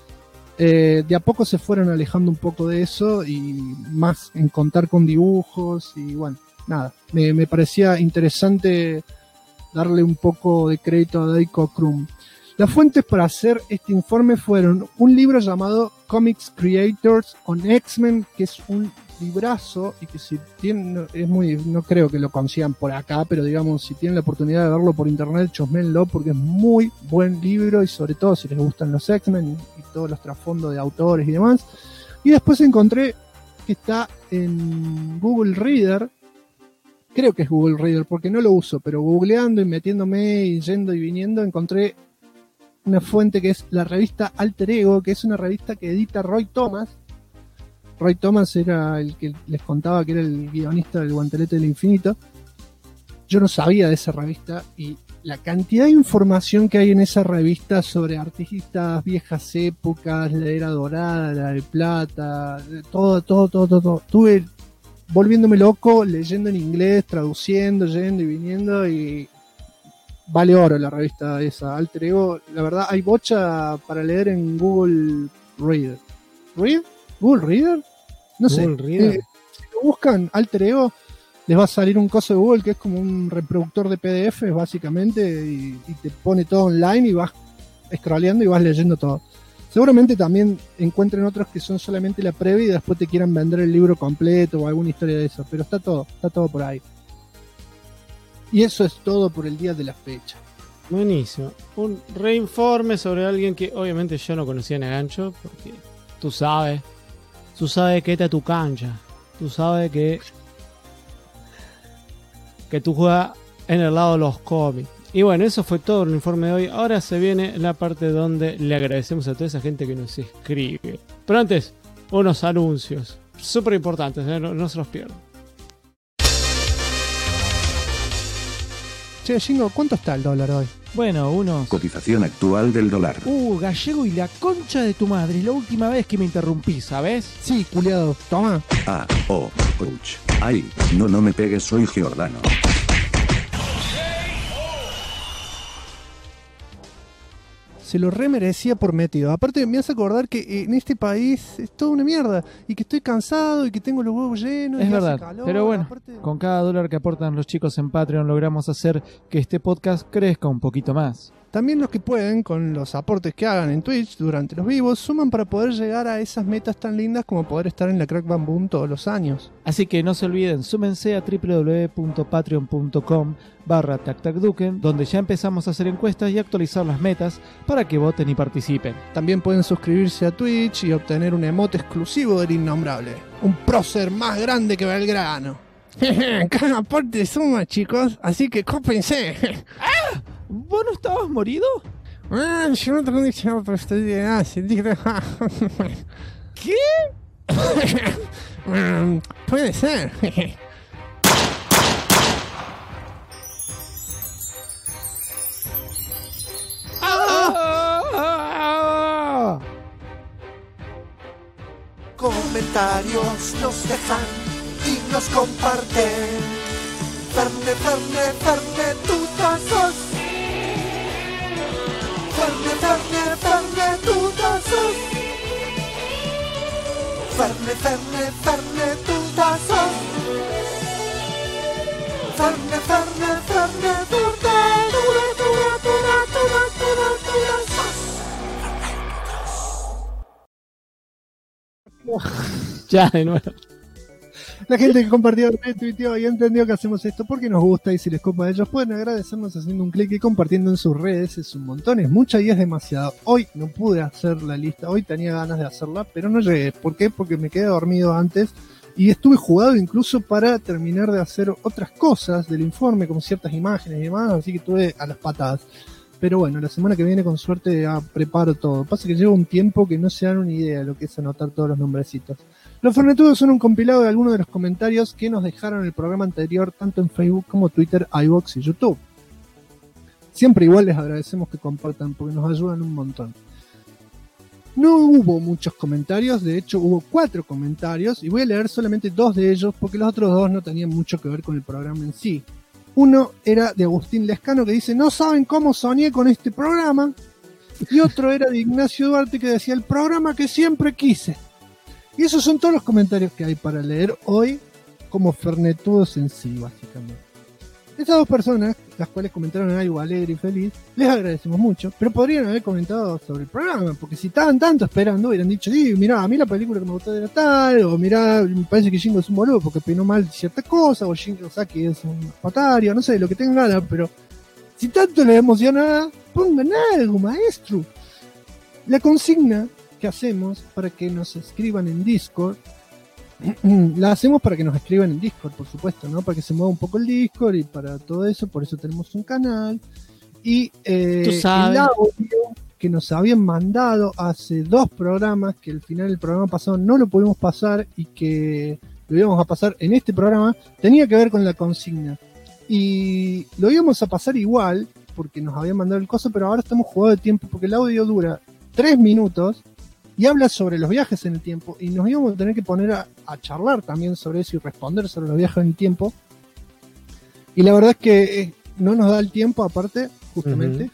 De a poco se fueron alejando un poco de eso y más en contar con dibujos, y bueno, nada, me parecía interesante darle un poco de crédito a Dave Cockrum. Las fuentes para hacer este informe fueron un libro llamado Comics Creators on X-Men, que es un librazo, y que si tienen, no creo que lo consigan por acá, pero digamos, si tienen la oportunidad de verlo por internet, chusmenlo, porque es muy buen libro, y sobre todo si les gustan los X-Men y todos los trasfondos de autores y demás. Y después encontré que está en Google Reader. Creo que es Google Reader porque no lo uso, pero googleando y metiéndome y yendo y viniendo encontré una fuente que es la revista Alter Ego, que es una revista que edita Roy Thomas. Roy Thomas era el que les contaba que era el guionista del Guantelete del Infinito. Yo no sabía de esa revista, y la cantidad de información que hay en esa revista sobre artistas, viejas épocas, la era dorada, la de plata, todo. Estuve volviéndome loco, leyendo en inglés, traduciendo, yendo y viniendo, y vale oro la revista esa, Alter Ego. La verdad, hay bocha para leer en Google Reader. ¿Google Reader? No sé. Reader. Si lo buscan Alter Ego, les va a salir un coso de Google que es como un reproductor de PDF, básicamente, y te pone todo online y vas scrolleando y vas leyendo todo. Seguramente también encuentren otros que son solamente la previa y después te quieran vender el libro completo o alguna historia de eso, pero está todo por ahí. Y eso es todo por el día de la fecha. Buenísimo. Un reinforme sobre alguien que obviamente yo no conocía en Agancho, porque Tú sabes que esta es tu cancha. Tú sabes que tú juegas en el lado de los cómics. Y bueno, eso fue todo el informe de hoy. Ahora se viene la parte donde le agradecemos a toda esa gente que nos escribe. Pero antes, unos anuncios súper importantes, no se los pierdan. Che, Jingo, ¿cuánto está el dólar hoy? Bueno, unos... Cotización actual del dólar. Gallego y la concha de tu madre. Es la última vez que me interrumpí, ¿sabes? Sí, culiado. Toma. Ouch. Ay, no me pegues, soy Giordano. Se lo remerecía por metido. Aparte me hace acordar que en este país es toda una mierda. Y que estoy cansado y que tengo los huevos llenos. Es y verdad, hace calor. pero bueno, Aparte... con cada dólar que aportan los chicos en Patreon logramos hacer que este podcast crezca un poquito más. También los que pueden, con los aportes que hagan en Twitch durante los vivos, suman para poder llegar a esas metas tan lindas como poder estar en la Crack Bam Boom todos los años. Así que no se olviden, súmense a www.patreon.com/tactacduken, donde ya empezamos a hacer encuestas y actualizar las metas para que voten y participen. También pueden suscribirse a Twitch y obtener un emote exclusivo del Innombrable. Un prócer más grande que Belgrano. Cada aporte suma, chicos, así que cópense. ¿Vos no estabas morido? Yo no tengo dicho, pero estoy bien. ¿Qué? Puede ser. Comentarios nos dejan y nos comparten. Ferne, tutazos. Ferne, tutazos. Ferne, tutazos. Ferne, Ya, de nuevo. La gente que compartió, retuiteó y entendió que hacemos esto porque nos gusta, y si les copa a ellos pueden agradecernos haciendo un clic y compartiendo en sus redes. Es un montón, es mucha y es demasiado. Hoy no pude hacer la lista, hoy tenía ganas de hacerla, pero no llegué. ¿Por qué? Porque me quedé dormido antes y estuve jugado incluso para terminar de hacer otras cosas del informe, como ciertas imágenes y demás, así que estuve a las patadas. Pero bueno, la semana que viene con suerte preparo todo. Pasa que llevo un tiempo que no se dan una idea de lo que es anotar todos los nombrecitos. Los Fernetudos son un compilado de algunos de los comentarios que nos dejaron en el programa anterior, tanto en Facebook como Twitter, iVoox y YouTube. Siempre igual les agradecemos que compartan porque nos ayudan un montón. No hubo muchos comentarios, de hecho hubo 4 comentarios y voy a leer solamente 2 de ellos porque los otros 2 no tenían mucho que ver con el programa en sí. Uno era de Agustín Lescano que dice: no saben cómo soñé con este programa. Y otro era de Ignacio Duarte que decía: el programa que siempre quise. Y esos son todos los comentarios que hay para leer hoy como Fernetudos en sí, básicamente. Estas 2 personas, las cuales comentaron algo alegre y feliz, les agradecemos mucho, pero podrían haber comentado sobre el programa, porque si estaban tanto esperando, hubieran dicho: sí, mirá, a mí la película que me gustó era tal, o mirá, me parece que Jingo es un boludo porque opinó mal cierta cosa, o Jingo Saki es un patario, no sé, lo que tengan ganas, pero si tanto les emociona, pongan algo, maestro. La consigna que hacemos para que nos escriban en Discord, la hacemos para que nos escriban en Discord, por supuesto, ¿no? Para que se mueva un poco el Discord y para todo eso, por eso tenemos un canal. Y el audio que nos habían mandado hace 2 programas, que al final del programa pasado no lo pudimos pasar y que lo íbamos a pasar en este programa, tenía que ver con la consigna. Y lo íbamos a pasar igual, porque nos habían mandado el coso, pero ahora estamos jugados de tiempo, porque el audio dura 3 minutos y habla sobre los viajes en el tiempo, y nos íbamos a tener que poner a charlar también sobre eso y responder sobre los viajes en el tiempo, y la verdad es que no nos da el tiempo, aparte, justamente,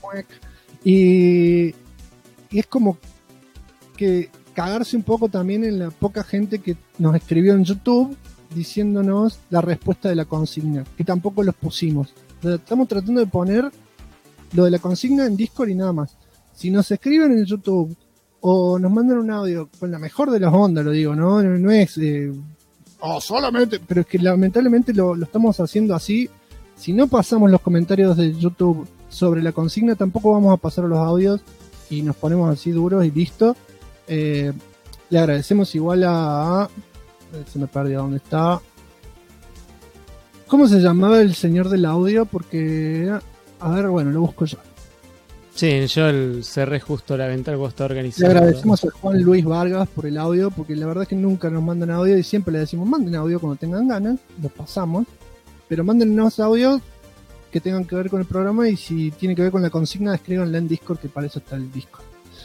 y es como que cagarse un poco también en la poca gente que nos escribió en YouTube diciéndonos la respuesta de la consigna, que tampoco los pusimos. O sea, estamos tratando de poner lo de la consigna en Discord y nada más. Si nos escriben en YouTube o nos mandan un audio con la mejor de las ondas, lo digo, no es solamente, pero es que lamentablemente lo estamos haciendo así. Si no pasamos los comentarios de YouTube sobre la consigna, tampoco vamos a pasar los audios y nos ponemos así duros y listo. Le agradecemos igual a... Se me perdió dónde está. ¿Cómo se llamaba el señor del audio? Porque... A ver, bueno, lo busco yo. Sí, yo cerré justo la ventana que vos estás Le organizando. agradecemos a Juan Luis Vargas por el audio, porque la verdad es que nunca nos mandan audio y siempre le decimos manden audio cuando tengan ganas, lo pasamos, pero mándennos audio que tengan que ver con el programa y si tiene que ver con la consigna escríbanla en Discord, que para eso está el Discord.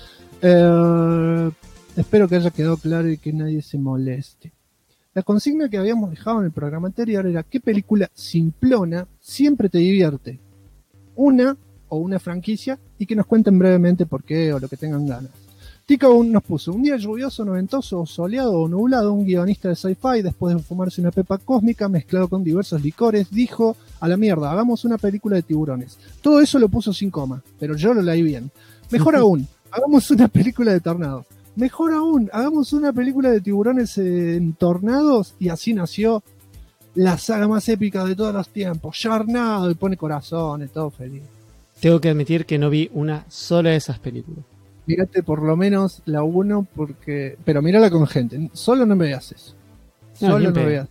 Espero que haya quedado claro y que nadie se moleste. La consigna que habíamos dejado en el programa anterior era ¿qué película simplona siempre te divierte? Una o una franquicia y que nos cuenten brevemente por qué o lo que tengan ganas. Tika nos puso un día lluvioso, noventoso, soleado o nublado, un guionista de sci-fi después de fumarse una pepa cósmica mezclado con diversos licores dijo a la mierda, hagamos una película de tiburones. Todo eso lo puso sin coma, pero yo lo leí bien. Mejor aún, hagamos una película de tornados. Mejor aún, hagamos una película de tiburones en tornados y así nació la saga más épica de todos los tiempos. Sharknado y pone corazones, todo feliz. Tengo que admitir que no vi una sola de esas películas. Mírate por lo menos la 1 porque... Pero mírala con gente. Solo no me veas eso. Solo no me veas.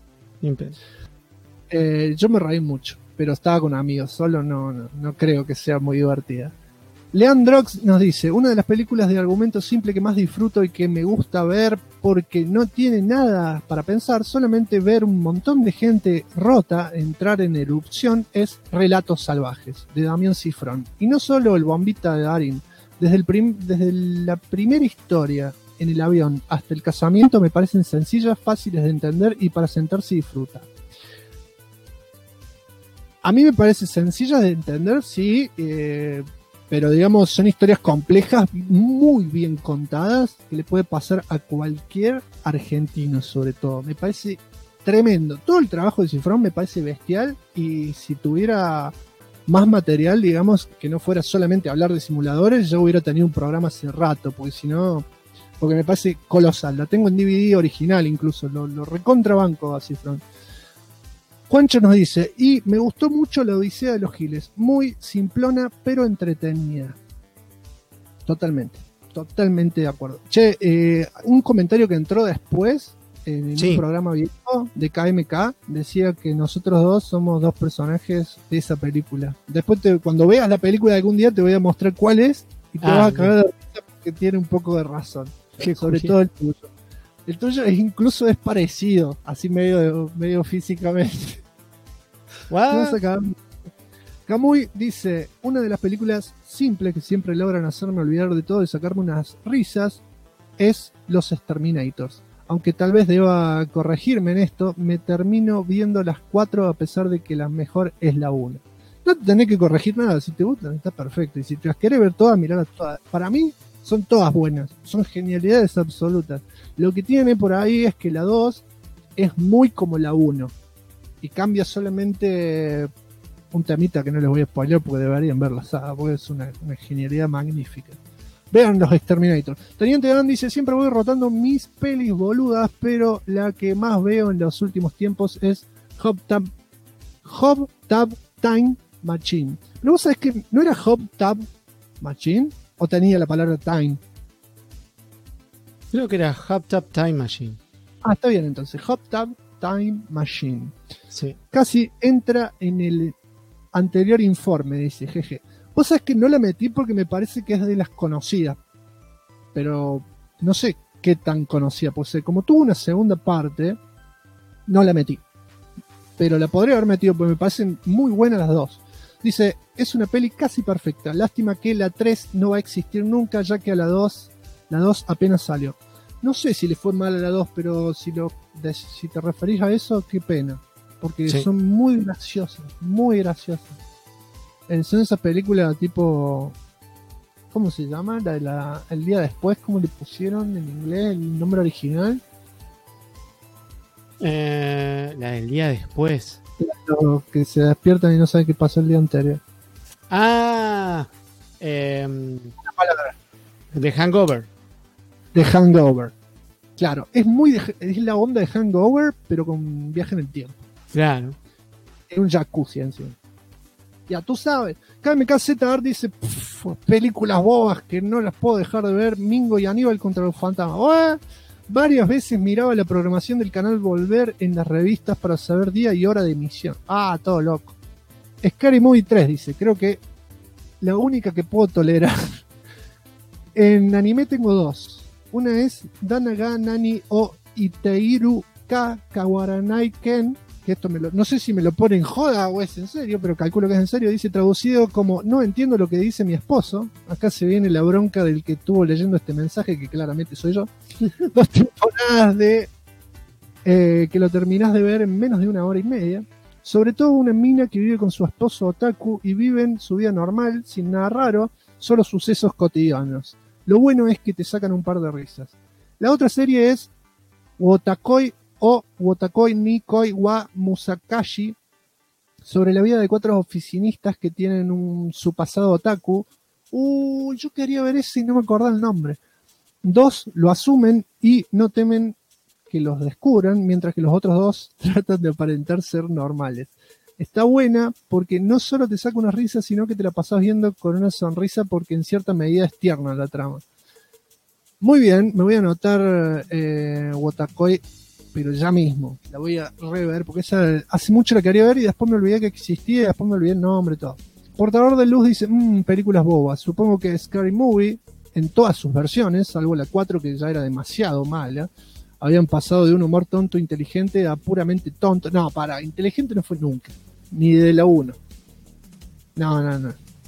Yo me reí mucho, pero estaba con amigos. Solo no creo que sea muy divertida. Leandrox nos dice, una de las películas de argumento simple que más disfruto y que me gusta ver porque no tiene nada para pensar, solamente ver un montón de gente rota entrar en erupción es Relatos Salvajes, de Damián Cifrón. Y no solo el bombita de Darín, desde la primera historia en el avión hasta el casamiento me parecen sencillas, fáciles de entender y para sentarse y disfrutar. A mí me parece sencillas de entender, sí, pero digamos son historias complejas, muy bien contadas, que le puede pasar a cualquier argentino sobre todo. Me parece tremendo. Todo el trabajo de Cifrón me parece bestial y si tuviera más material, digamos, que no fuera solamente hablar de simuladores, yo hubiera tenido un programa hace rato, porque si no, porque me parece colosal. La tengo en DVD original incluso, lo recontrabanco a Cifrón. Juancho nos dice, y me gustó mucho la Odisea de los Giles, muy simplona pero entretenida. Totalmente de acuerdo. Che, un comentario que entró después en un programa viejo de KMK decía que nosotros dos somos dos personajes de esa película. Después cuando veas la película algún día te voy a mostrar cuál es y te vas a cagar de risa porque tiene un poco de razón. Sobre todo el tuyo. El tuyo incluso es parecido, así medio físicamente. Camuy dice, una de las películas simples que siempre logran hacerme olvidar de todo y sacarme unas risas es Los Exterminators. Aunque tal vez deba corregirme en esto, me termino viendo las 4 a pesar de que la mejor es la 1. No te tenés que corregir nada, si te gustan está perfecto. Y si te las querés ver todas, mirarlas todas. Para mí son todas buenas, son genialidades absolutas. Lo que tiene por ahí es que la 2 es muy como la 1 y cambia solamente un temita que no les voy a spoiler porque deberían ver la saga, porque es una genialidad magnífica. Vean Los Exterminators. Teniente Dan dice, siempre voy rotando mis pelis boludas, pero la que más veo en los últimos tiempos es Hot Tub Time Machine. Pero vos sabés que no era Hot Tub Machine o tenía la palabra time. Creo que era Hot Tub Time Machine. Está bien entonces, Hot Tub Time Machine. Sí. Casi entra en el anterior informe, dice jeje. Vos sabés que no la metí porque me parece que es de las conocidas, pero no sé qué tan conocida, pues como tuvo una segunda parte, no la metí, pero la podría haber metido porque me parecen muy buenas las dos. Dice, es una peli casi perfecta, lástima que la 3 no va a existir nunca, ya que a la 2 apenas salió. No sé si le fue mal a la 2, pero si te referís a eso, qué pena, porque son muy graciosas, muy graciosas. Son esas películas tipo, ¿cómo se llama? El día después, ¿cómo le pusieron en inglés el nombre original? La del día después. Los que se despiertan y no saben qué pasó el día anterior. Una palabra. The Hangover. The Hangover. Claro, es la onda de Hangover, pero con viaje en el tiempo. Claro. En un jacuzzi encima. Ya tú sabes, KMKZR dice, películas bobas que no las puedo dejar de ver, Mingo y Aníbal contra los fantasmas. Varias veces miraba la programación del canal Volver en las revistas para saber día y hora de emisión. Ah, todo loco. Scary Movie 3 dice, creo que la única que puedo tolerar. En anime tengo dos. Una es Danaga Nani o Iteiru Ka Kawaranai Ken, que esto no sé si me lo pone en joda o es en serio, pero calculo que es en serio. Dice traducido como no entiendo lo que dice mi esposo. Acá se viene la bronca del que estuvo leyendo este mensaje, que claramente soy yo. 2 temporadas de que lo terminás de ver en menos de 1 hora y media. Sobre todo una mina que vive con su esposo otaku y viven su vida normal, sin nada raro, solo sucesos cotidianos. Lo bueno es que te sacan un par de risas. La otra serie es Wotakoi o Wotakoi Nikoi wa Musakashi, sobre la vida de 4 oficinistas que tienen su pasado otaku. Yo quería ver ese y no me acordaba el nombre. 2 lo asumen y no temen que los descubran, mientras que los otros 2 tratan de aparentar ser normales. Está buena porque no solo te saca una risa, sino que te la pasás viendo con una sonrisa porque en cierta medida es tierna la trama. Muy bien, me voy a anotar Wotakoi, pero ya mismo. La voy a rever porque esa hace mucho la quería ver y después me olvidé que existía y después me olvidé el nombre y todo. Portador de Luz dice, películas bobas. Supongo que Scary Movie, en todas sus versiones, salvo la 4 que ya era demasiado mala, habían pasado de un humor tonto inteligente a puramente tonto. No, inteligente no fue nunca. Ni de la 1. No.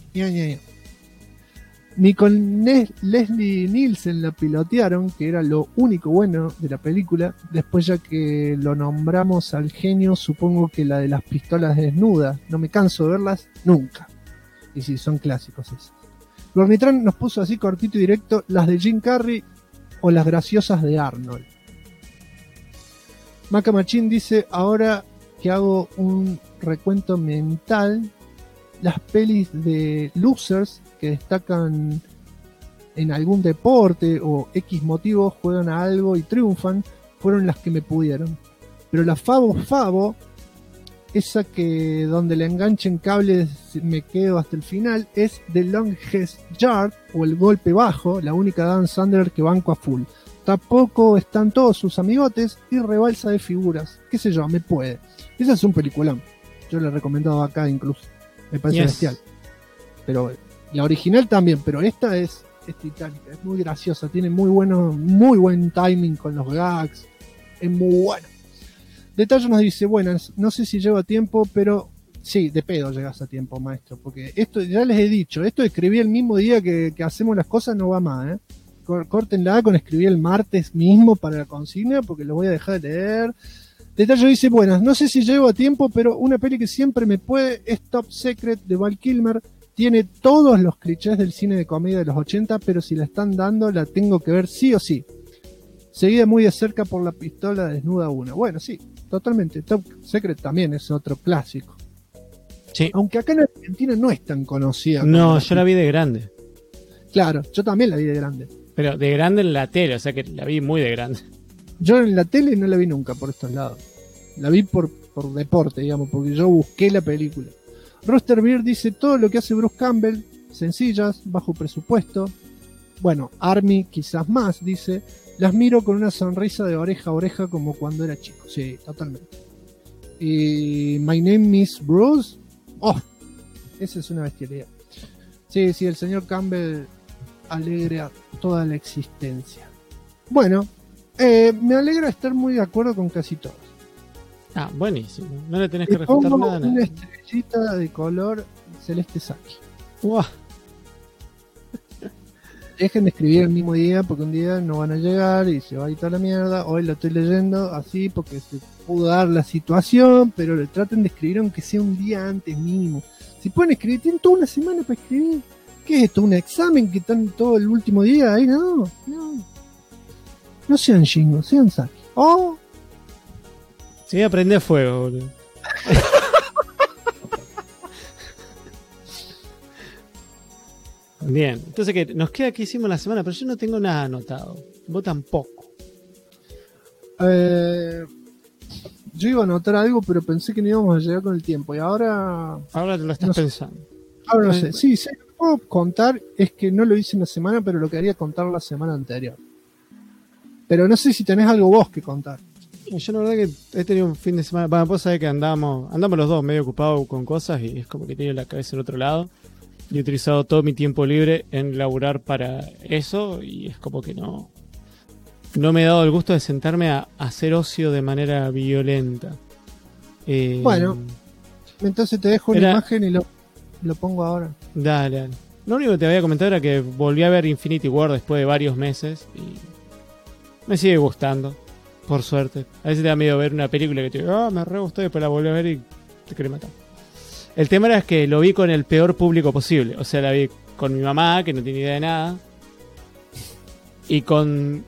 Ni con Leslie Nielsen la pilotearon, que era lo único bueno de la película. Después, ya que lo nombramos al genio, supongo que la de las pistolas desnudas. No me canso de verlas nunca. Y sí, son clásicos esos. Gornitran nos puso así cortito y directo, las de Jim Carrey o las graciosas de Arnold. Maca Machín dice, ahora que hago un recuento mental, las pelis de losers que destacan en algún deporte o X motivo, juegan a algo y triunfan, fueron las que me pudieron. Pero la Favo, esa que donde le enganchen cables me quedo hasta el final, es The Longest Yard o El Golpe Bajo, la única Dan Sandler que banco a full. Tampoco están todos sus amigotes y rebalsa de figuras. Qué sé yo, me puede. Ese es un peliculón. Yo lo he recomendado acá incluso. Me parece bestial. Pero la original también, pero esta es titánica, es muy graciosa, tiene muy buen timing con los gags. Es muy bueno. Detalle nos dice, buenas, no sé si llevo a tiempo, pero sí, de pedo llegas a tiempo, maestro. Porque esto, ya les he dicho, esto de escribir el mismo día que hacemos las cosas no va más, ¿eh? Córtenla con escribir el martes mismo para la consigna, porque lo voy a dejar de leer. Detalle dice, buenas, no sé si llego a tiempo, pero una peli que siempre me puede es Top Secret de Val Kilmer. Tiene todos los clichés del cine de comedia de los 80, pero si la están dando, la tengo que ver sí o sí. Seguida muy de cerca por La Pistola Desnuda 1. Bueno, sí, totalmente. Top Secret también es otro clásico. Sí. Aunque acá en Argentina no es tan conocida. No, yo la vi de grande. Claro, yo también la vi de grande. Pero de grande en la tele, o sea que la vi muy de grande. Yo en la tele no la vi nunca por estos lados. La vi por deporte, digamos, porque yo busqué la película. Rooster Beer dice, todo lo que hace Bruce Campbell, sencillas, bajo presupuesto. Bueno, Army quizás más, dice, las miro con una sonrisa de oreja a oreja como cuando era chico. Sí, totalmente. Y My Name is Bruce. Oh, esa es una bestialidad. Sí, el señor Campbell alegra toda la existencia. Bueno, me alegra estar muy de acuerdo con casi todos. Ah, buenísimo. No le tenés que respetar nada. Una estrellita de color celeste Saki. Wow. Dejen de escribir el mismo día porque un día no van a llegar y se va a ir toda la mierda. Hoy lo estoy leyendo así porque se pudo dar la situación, pero le traten de escribir aunque sea un día antes mínimo. Si pueden escribir, tienen toda una semana para escribir. ¿Qué es esto? ¿Un examen que están todo el último día ahí? No. No sean chingos, sean Saki. Oh. Sí, aprende a fuego, boludo. Bien, entonces que nos queda que hicimos la semana, pero yo no tengo nada anotado. Vos tampoco. Yo iba a anotar algo, pero pensé que no íbamos a llegar con el tiempo. Y ahora te lo estás pensando. Ahora no sé. Sí, lo que puedo contar es que no lo hice en la semana, pero lo quería contar la semana anterior. Pero no sé si tenés algo vos que contar. Yo la verdad que he tenido un fin de semana, vos sabés que andamos los dos medio ocupados con cosas y es como que he tenido la cabeza en otro lado y he utilizado todo mi tiempo libre en laburar para eso y es como que no me he dado el gusto de sentarme a hacer ocio de manera violenta. Bueno, entonces te dejo una imagen y lo pongo ahora. Dale. Lo único que te había comentado era que volví a ver Infinity War después de varios meses y me sigue gustando, por suerte. A veces te da miedo ver una película que te digo, me re gustó y después la volví a ver y te querés matar. El tema era que lo vi con el peor público posible. O sea, la vi con mi mamá, que no tiene idea de nada, y con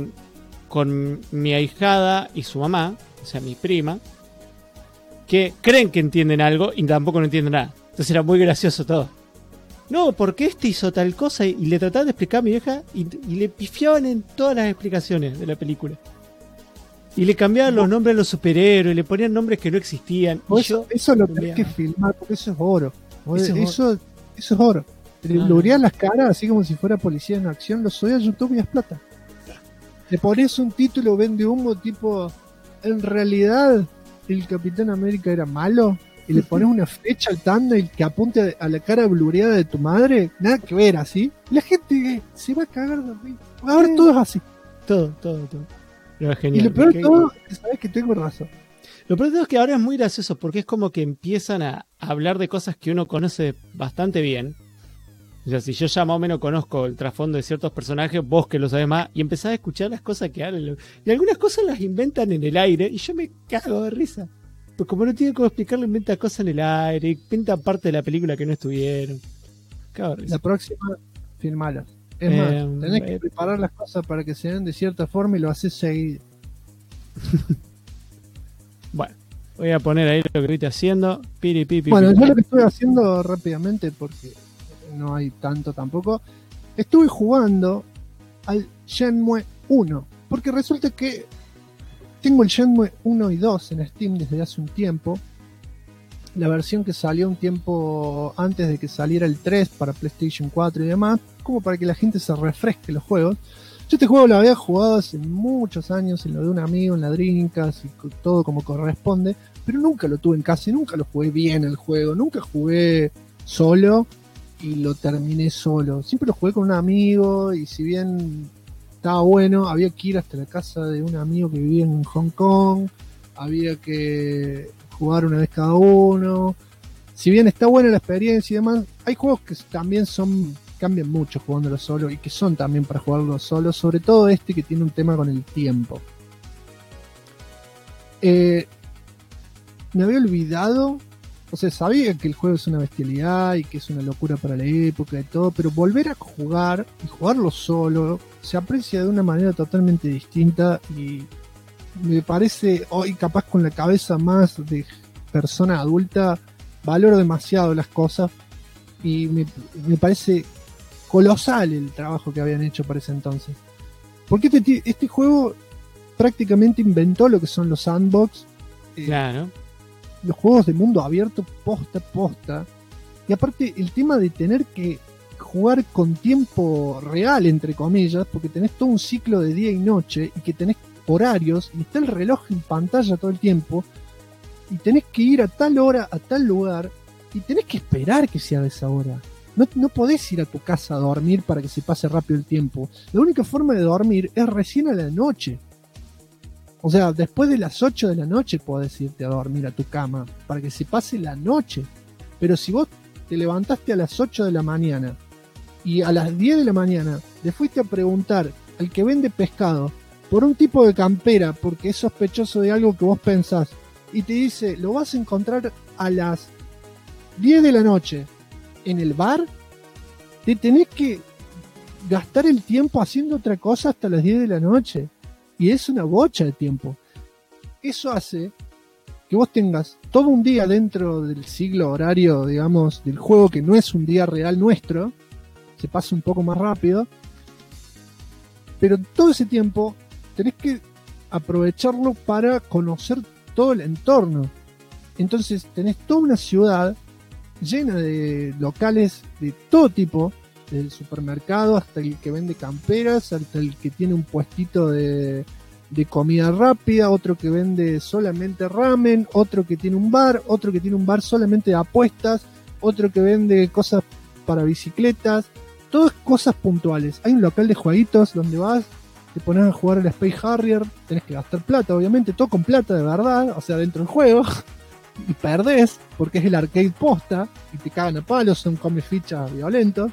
mi ahijada y su mamá, o sea, mi prima, que creen que entienden algo y tampoco no entienden nada. Entonces era muy gracioso todo. No, porque este hizo tal cosa y le trataban de explicar a mi vieja y le pifiaban en todas las explicaciones de la película. Y le cambiaban los nombres a los superhéroes, le ponían nombres que no existían. Y eso lo tenés que filmar porque eso es oro. Eso es oro. Le blureás las caras así como si fuera policía en acción, lo subís a YouTube y es plata. Le pones un título, vende humo, tipo, en realidad el Capitán América era malo. Y le pones una flecha al thumbnail que apunte a la cara blureada de tu madre, nada que ver, así. La gente se va a cagar de mí. Ahora todo es así. Todo. Pero es genial. Y lo peor de todo es que sabes que tengo razón. Lo peor de todo es que ahora es muy gracioso porque es como que empiezan a hablar de cosas que uno conoce bastante bien. O sea, si yo ya más o menos conozco el trasfondo de ciertos personajes, vos que lo sabés más, y empezás a escuchar las cosas que hablan. Y algunas cosas las inventan en el aire y yo me cago de risa. Pues como no tiene cómo explicarlo, inventa cosas en el aire, inventa parte de la película que no estuvieron. La próxima, filmala. Es más, tenés que preparar las cosas para que se den de cierta forma y lo haces seguido. Bueno, voy a poner ahí lo que estoy haciendo. Bueno, yo lo que estuve haciendo rápidamente, porque no hay tanto tampoco, estuve jugando al Shenmue 1, porque resulta que tengo el Shenmue 1 y 2 en Steam desde hace un tiempo. La versión que salió un tiempo antes de que saliera el 3 para PlayStation 4 y demás, como para que la gente se refresque los juegos. Yo este juego lo había jugado hace muchos años en lo de un amigo, en la Dreamcast y todo como corresponde, pero nunca lo tuve en casa y nunca lo jugué bien el juego, nunca jugué solo y lo terminé solo. Siempre lo jugué con un amigo y si bien estaba bueno, había que ir hasta la casa de un amigo que vivía en Hong Kong, había que jugar una vez cada uno. Si bien está buena la experiencia y demás, hay juegos que también cambian mucho jugándolo solo y que son también para jugarlo solo, sobre todo este que tiene un tema con el tiempo. Me había olvidado, o sea, sabía que el juego es una bestialidad y que es una locura para la época y todo, pero volver a jugar y jugarlo solo se aprecia de una manera totalmente distinta y me parece, hoy capaz con la cabeza más de persona adulta, valoro demasiado las cosas y me parece colosal el trabajo que habían hecho para ese entonces. Porque este juego prácticamente inventó lo que son los sandbox. Claro. Los juegos de mundo abierto posta a posta. Y aparte el tema de tener que jugar con tiempo real, entre comillas, porque tenés todo un ciclo de día y noche y que tenés horarios y está el reloj en pantalla todo el tiempo y tenés que ir a tal hora, a tal lugar y tenés que esperar que se haga esa hora. No podés ir a tu casa a dormir para que se pase rápido el tiempo. La única forma de dormir es recién a la noche. O sea, después de las 8 de la noche podés irte a dormir a tu cama para que se pase la noche. Pero si vos te levantaste a las 8 de la mañana y a las 10 de la mañana le fuiste a preguntar al que vende pescado por un tipo de campera porque es sospechoso de algo que vos pensás y te dice, lo vas a encontrar a las 10 de la noche en el bar, te tenés que gastar el tiempo haciendo otra cosa hasta las 10 de la noche. Y es una bocha de tiempo. Eso hace que vos tengas todo un día dentro del siglo horario, digamos, del juego que no es un día real nuestro. Se pasa un poco más rápido. Pero todo ese tiempo tenés que aprovecharlo para conocer todo el entorno. Entonces tenés toda una ciudad llena de locales de todo tipo desde el supermercado hasta el que vende camperas, hasta el que tiene un puestito de comida rápida, otro que vende solamente ramen, otro que tiene un bar, otro que tiene un bar solamente de apuestas, otro que vende cosas para bicicletas, todas cosas puntuales. Hay un local de jueguitos donde vas, te pones a jugar al Space Harrier, tenés que gastar plata, obviamente, todo con plata de verdad, o sea, dentro del juego, y perdés, porque es el arcade posta, y te cagan a palos, son come fichas violentos.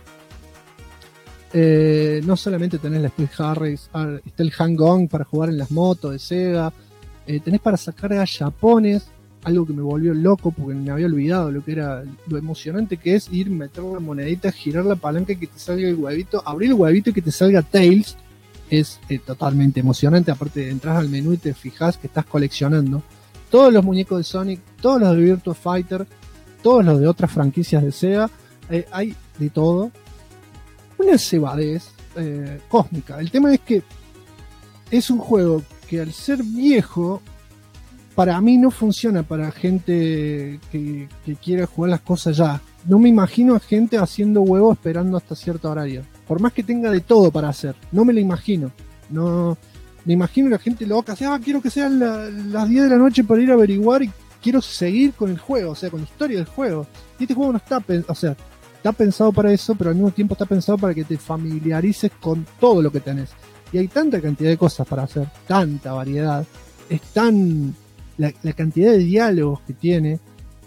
No solamente tenés la Space Harrier, está el Hang-On para jugar en las motos de Sega, tenés para sacar gallapones, algo que me volvió loco porque me había olvidado lo que era, lo emocionante que es ir, meter la monedita, girar la palanca y que te salga el huevito, abrir el huevito y que te salga Tails. Es totalmente emocionante. Aparte, entras al menú y te fijas que estás coleccionando todos los muñecos de Sonic, todos los de Virtua Fighter, todos los de otras franquicias de Sega. Hay de todo. Una cebadez cósmica. El tema es que es un juego que, al ser viejo, para mí no funciona para gente que quiera jugar las cosas ya. No me imagino a gente haciendo huevo esperando hasta cierto horario. Por más que tenga de todo para hacer, no me lo imagino. No me imagino a la gente loca, quiero que sean las 10 de la noche para ir a averiguar y quiero seguir con el juego, o sea, con la historia del juego. Y este juego no está, está pensado para eso, pero al mismo tiempo está pensado para que te familiarices con todo lo que tenés. Y hay tanta cantidad de cosas para hacer, tanta variedad, es tan la cantidad de diálogos que tiene.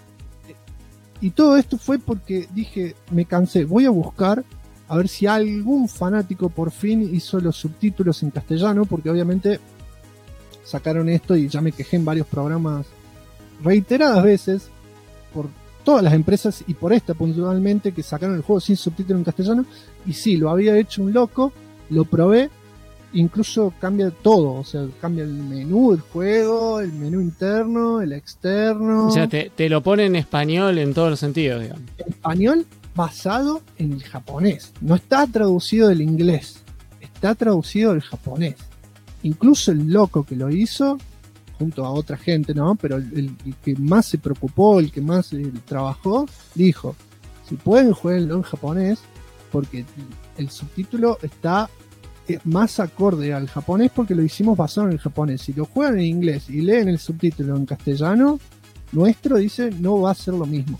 Y todo esto fue porque dije, me cansé, voy a buscar a ver si algún fanático por fin hizo los subtítulos en castellano, porque obviamente sacaron esto y ya me quejé en varios programas reiteradas veces por todas las empresas y por esta puntualmente, que sacaron el juego sin subtítulo en castellano. Y sí, lo había hecho un loco, lo probé, incluso cambia todo, o sea, cambia el menú del juego, el menú interno, el externo. O sea, te lo pone en español en todos los sentidos, digamos. En español basado en el japonés. No está traducido del inglés, está traducido del japonés. Incluso el loco que lo hizo, junto a otra gente, ¿no? Pero el que más se preocupó, el que más trabajó, dijo, si pueden jueguenlo en japonés, porque el subtítulo está más acorde al japonés porque lo hicimos basado en el japonés. Si lo juegan en inglés y leen el subtítulo en castellano, nuestro dice no va a ser lo mismo.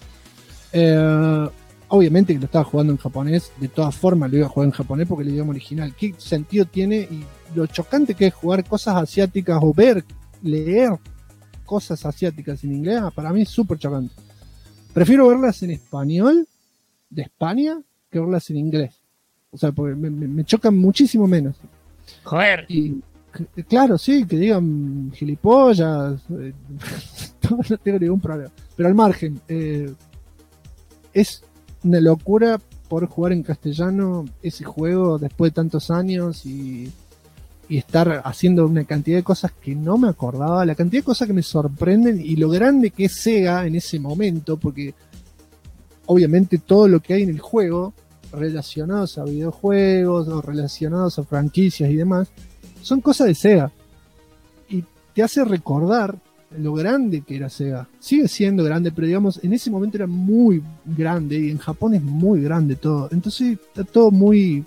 Obviamente que lo estaba jugando en japonés, de todas formas lo iba a jugar en japonés porque el idioma original. ¿Qué sentido tiene? Y lo chocante que es jugar cosas asiáticas o leer cosas asiáticas en inglés, para mí es súper chocante. Prefiero verlas en español de España que verlas en inglés. O sea, porque me chocan muchísimo menos. Joder. Y claro, sí, que digan gilipollas, no tengo ningún problema. Pero al margen, es una locura poder jugar en castellano ese juego después de tantos años y estar haciendo una cantidad de cosas que no me acordaba, la cantidad de cosas que me sorprenden y lo grande que es Sega en ese momento, porque obviamente todo lo que hay en el juego relacionados a videojuegos o relacionados a franquicias y demás son cosas de Sega y te hace recordar lo grande que era Sega. Sigue siendo grande, pero digamos en ese momento era muy grande y en Japón es muy grande todo, entonces está todo muy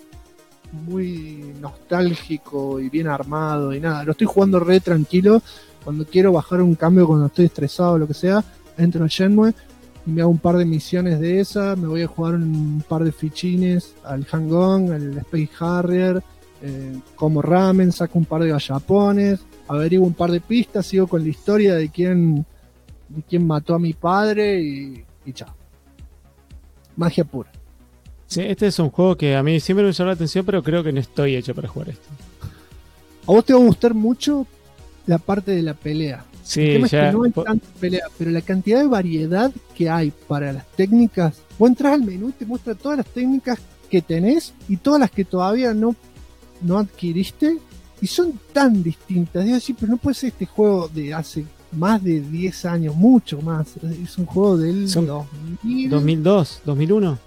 nostálgico y bien armado y nada, lo estoy jugando re tranquilo. Cuando quiero bajar un cambio, cuando estoy estresado o lo que sea, entro al Shenmue y me hago un par de misiones de esas, me voy a jugar un par de fichines al Hang-On, al Space Harrier, como ramen, saco un par de gallapones, averiguo un par de pistas, sigo con la historia de quién mató a mi padre y chao. Magia pura. Sí, este es un juego que a mí siempre me llamó la atención, pero creo que no estoy hecho para jugar esto. A vos te va a gustar mucho la parte de la pelea. Sí, el tema ya, es que no hay tanta pelea, pero la cantidad de variedad que hay para las técnicas. Vos entras al menú y te muestra todas las técnicas que tenés y todas las que todavía no adquiriste y son tan distintas. Digo así, pero no puede ser este juego de hace más de 10 años, mucho más. Es un juego del 2002, 2001.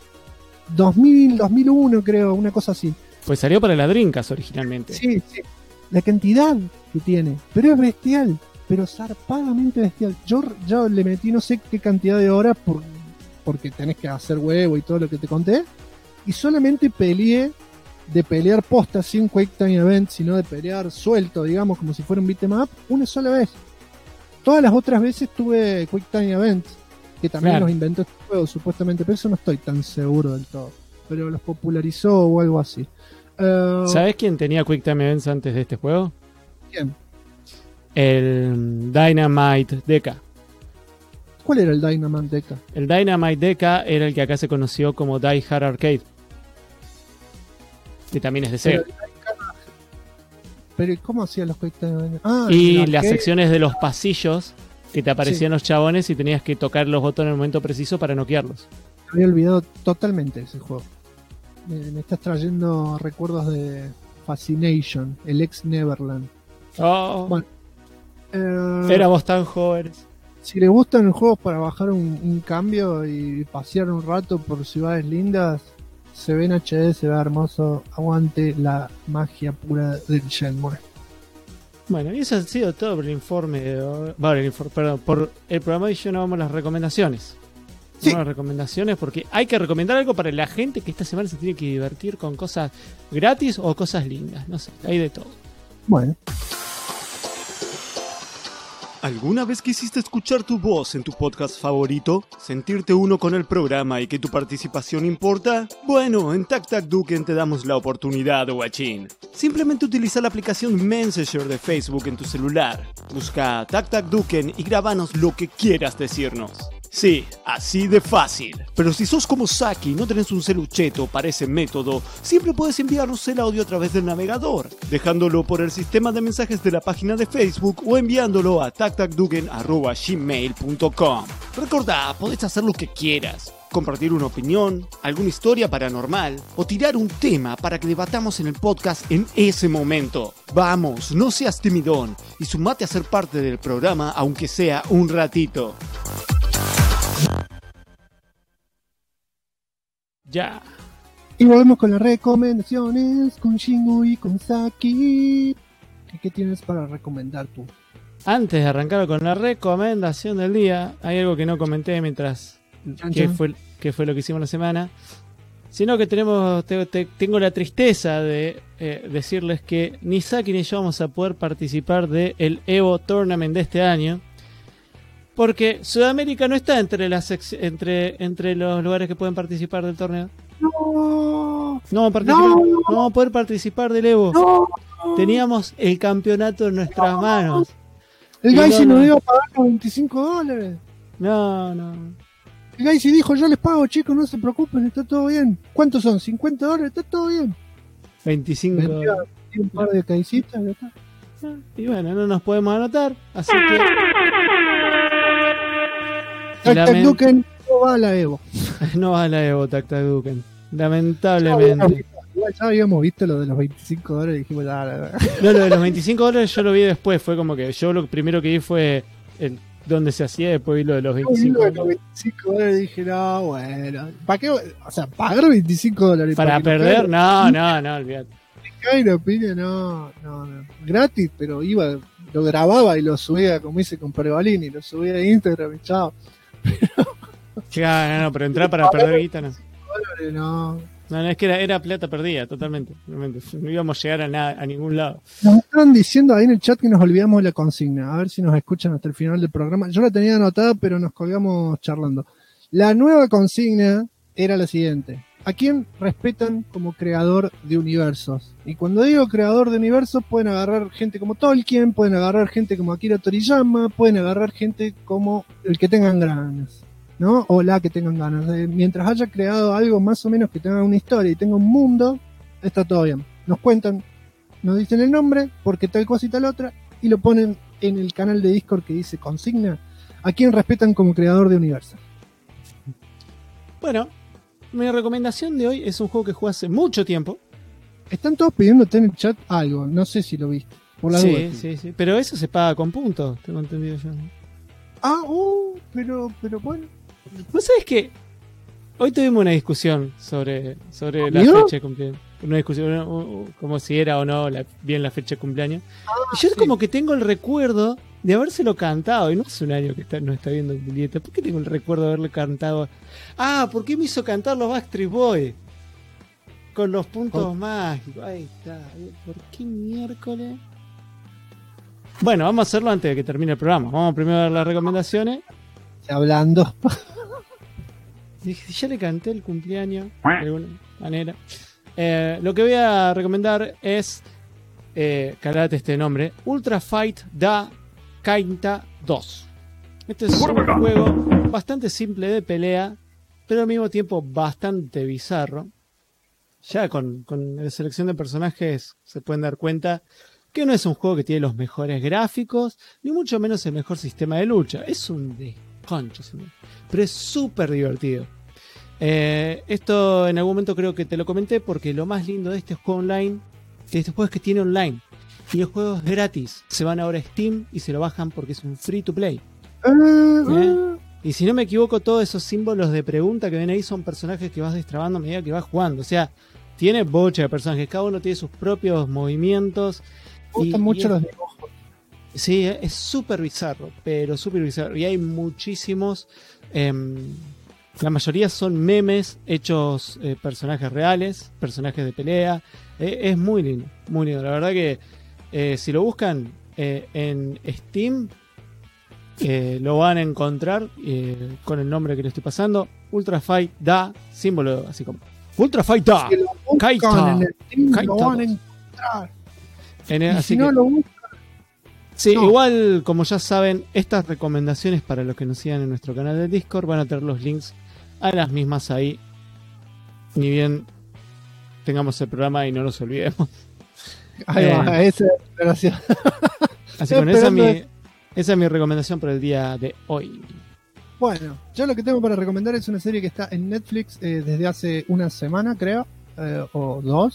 2001 creo, una cosa así. Pues salió para la Dreamcast originalmente. Sí. La cantidad que tiene, pero es bestial, pero zarpadamente bestial. Yo le metí no sé qué cantidad de horas porque tenés que hacer huevo y todo lo que te conté. y solamente peleé de pelear posta sin Quick Time Event, sino de pelear suelto, digamos, como si fuera un beat'em up, una sola vez. Todas las otras veces tuve Quick Time Event, que también los inventó este juego, supuestamente, pero eso no estoy tan seguro del todo. Pero los popularizó o algo así. ¿Sabes quién tenía Quick Time Events antes de este juego? ¿Quién? El Dynamite Deca. ¿Cuál era el Dynamite Deca? El Dynamite Deca era el que acá se conoció como Die Hard Arcade. Que también es de Sega. Pero ¿cómo hacían los Quick Time Events? Y las secciones de los pasillos que te aparecían los chabones y tenías que tocar los botones en el momento preciso para noquearlos. Había olvidado totalmente ese juego. Me estás trayendo recuerdos de Fascination, el ex Neverland. Oh, bueno, éramos tan jóvenes. Si les gustan juegos para bajar un cambio y pasear un rato por ciudades lindas, se ve en HD, se ve hermoso. Aguante la magia pura del Shenmue. Bueno, y eso ha sido todo por el informe de... perdón, por el programa de hoy. No vamos a las recomendaciones. Sí. Vamos a las recomendaciones porque hay que recomendar algo para la gente que esta semana se tiene que divertir con cosas gratis o cosas lindas. No sé, hay de todo. Bueno. ¿Alguna vez quisiste escuchar tu voz en tu podcast favorito? ¿Sentirte uno con el programa y que tu participación importa? Bueno, en Tac Tac Duken te damos la oportunidad, guachín. Simplemente utiliza la aplicación Messenger de Facebook en tu celular. Busca Tac Tac Duken y grábanos lo que quieras decirnos. Sí, así de fácil. Pero si sos como Saki y no tenés un celucheto para ese método, siempre puedes enviarnos el audio a través del navegador, dejándolo por el sistema de mensajes de la página de Facebook o enviándolo a tactacduken@gmail.com. Recordá, podés hacer lo que quieras. Compartir una opinión, alguna historia paranormal o tirar un tema para que debatamos en el podcast en ese momento. Vamos, no seas timidón y sumate a ser parte del programa aunque sea un ratito. Ya. Y volvemos con las recomendaciones con Shingu y con Saki. ¿Qué tienes para recomendar tú? Antes de arrancar con la recomendación del día, hay algo que no comenté mientras qué fue lo que hicimos la semana, sino que tengo la tristeza de decirles que ni Saki ni yo vamos a poder participar del Evo Tournament de este año. Porque Sudamérica no está entre los lugares que pueden participar del torneo. No vamos a poder participar del Evo. No. Teníamos el campeonato en nuestras manos. El Gaisi nos iba a pagar los $25. No. El Gaisi dijo, yo les pago, chicos, no se preocupen, está todo bien. ¿Cuántos son? $50, está todo bien. 25. Un par de caicitas y está. Y bueno, no nos podemos anotar, así que... Tac Tac Duken no va a la Evo. No va a la Evo, Tac Tac Duken. Lamentablemente. Igual ya habíamos visto lo de los $25 y dijimos, No, lo de los $25 yo lo vi después. Fue como que yo lo primero que vi fue donde se hacía, después vi lo de los $25. Los $25 dije, no, bueno. ¿Para qué? O sea, pagar $25. ¿Para perder? No, olvídate. No. Gratis, pero iba, lo grababa y lo subía, como hice con Pergolini, lo subía a Instagram y chao. No, pero entrar para perder guita no. No, es que era plata perdida, totalmente. No íbamos a llegar a ningún lado. Nos estaban diciendo ahí en el chat que nos olvidamos de la consigna. A ver si nos escuchan hasta el final del programa. Yo la tenía anotada, pero nos colgamos charlando. La nueva consigna era la siguiente. ¿A quién respetan como creador de universos? Y cuando digo creador de universos, pueden agarrar gente como Tolkien, pueden agarrar gente como Akira Toriyama, pueden agarrar gente como el que tengan ganas, ¿no? O la que tengan ganas. Mientras haya creado algo más o menos que tenga una historia y tenga un mundo, está todo bien. Nos cuentan, nos dicen el nombre, porque tal cosa y tal otra, y lo ponen en el canal de Discord que dice consigna. ¿A quién respetan como creador de universos? Bueno, mi recomendación de hoy es un juego que jugué hace mucho tiempo. Están todos pidiéndote en el chat algo, no sé si lo viste. Por la duda. Sí, pero eso se paga con puntos, tengo entendido yo. Pero bueno. ¿Vos sabés que hoy tuvimos una discusión sobre la fecha de cumpleaños? Una discusión como si era o no bien la fecha de cumpleaños. Y yo como que tengo el recuerdo de habérselo cantado, y no hace un año que no está viendo Julieta. ¿Por qué tengo el recuerdo de haberle cantado? ¿Por qué me hizo cantar los Backstreet Boys? con los puntos mágicos. Ahí está. ¿Por qué miércoles? Bueno, vamos a hacerlo antes de que termine el programa. Vamos primero a dar las recomendaciones. Hablando. Dije, ya le canté el cumpleaños de alguna manera. Lo que voy a recomendar es, calate este nombre, Ultra Fight Da Kainta 2. Este es un juego bastante simple de pelea, pero al mismo tiempo bastante bizarro. Ya con la selección de personajes se pueden dar cuenta que no es un juego que tiene los mejores gráficos, ni mucho menos el mejor sistema de lucha. Es un desconcho, pero es súper divertido. Esto en algún momento creo que te lo comenté, porque lo más lindo de este juego online, de este juego es que tiene online. Y el juego es gratis. Se van ahora a Steam y se lo bajan porque es un free to play. Y si no me equivoco, todos esos símbolos de pregunta que ven ahí son personajes que vas destrabando a medida que vas jugando. O sea, tiene bocha de personajes. Cada uno tiene sus propios movimientos. Me gustan mucho los dibujos. Sí, es súper bizarro, pero súper bizarro. Y hay muchísimos... la mayoría son memes hechos personajes reales, personajes de pelea. Es muy lindo, muy lindo. La verdad que si lo buscan en Steam, lo van a encontrar con el nombre que le estoy pasando. Ultra Fight Da, símbolo así como Ultra Fight Da Kaita. Lo van a encontrar. Así que, sí, no. Igual, como ya saben, estas recomendaciones para los que nos sigan en nuestro canal de Discord van a tener los links a las mismas ahí, ni bien tengamos el programa y no nos olvidemos. Ahí va, esa gracias. Así que esa es mi recomendación para el día de hoy. Bueno, yo lo que tengo para recomendar es una serie que está en Netflix desde hace una semana, creo, o dos,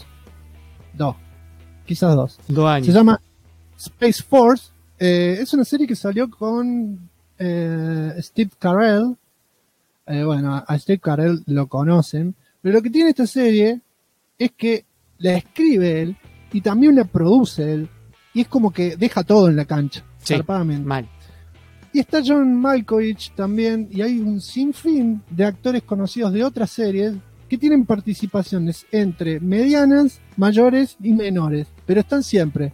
quizás 2 años. Se llama Space Force. Es una serie que salió con Steve Carell. Bueno, a Steve Carell lo conocen, pero lo que tiene esta serie es que la escribe él y también la produce él, y es como que deja todo en la cancha, zarpadamente. Mal. Y está John Malkovich también, y hay un sinfín de actores conocidos de otras series que tienen participaciones entre medianas, mayores y menores, pero están siempre.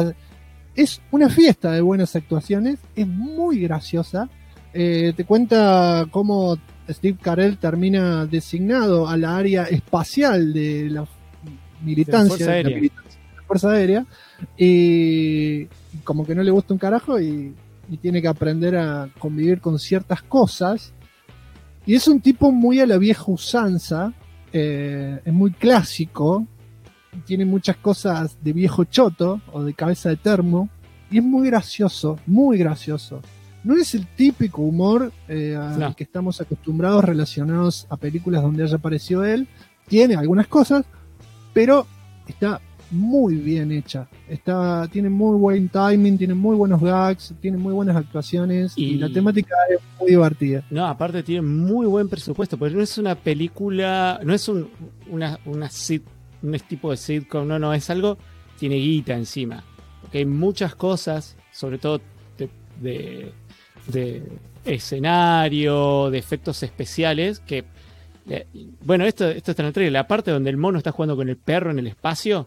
Es una fiesta de buenas actuaciones, es muy graciosa. Te cuenta cómo Steve Carell termina designado a la área espacial de la militancia, de la Fuerza Aérea, y como que no le gusta un carajo y tiene que aprender a convivir con ciertas cosas. Y es un tipo muy a la vieja usanza, es muy clásico, tiene muchas cosas de viejo choto o de cabeza de termo, y es muy gracioso, muy gracioso. No es el típico humor al que estamos acostumbrados relacionados a películas donde haya aparecido él. Tiene algunas cosas, pero está muy bien hecha. Tiene muy buen timing, tiene muy buenos gags, tiene muy buenas actuaciones y la temática es muy divertida. No, aparte tiene muy buen presupuesto, porque no es una película, no es un tipo de sitcom, no, es algo, tiene guita encima. Porque hay muchas cosas, sobre todo de escenario, de efectos especiales, que bueno, esto está en el trailer, la parte donde el mono está jugando con el perro en el espacio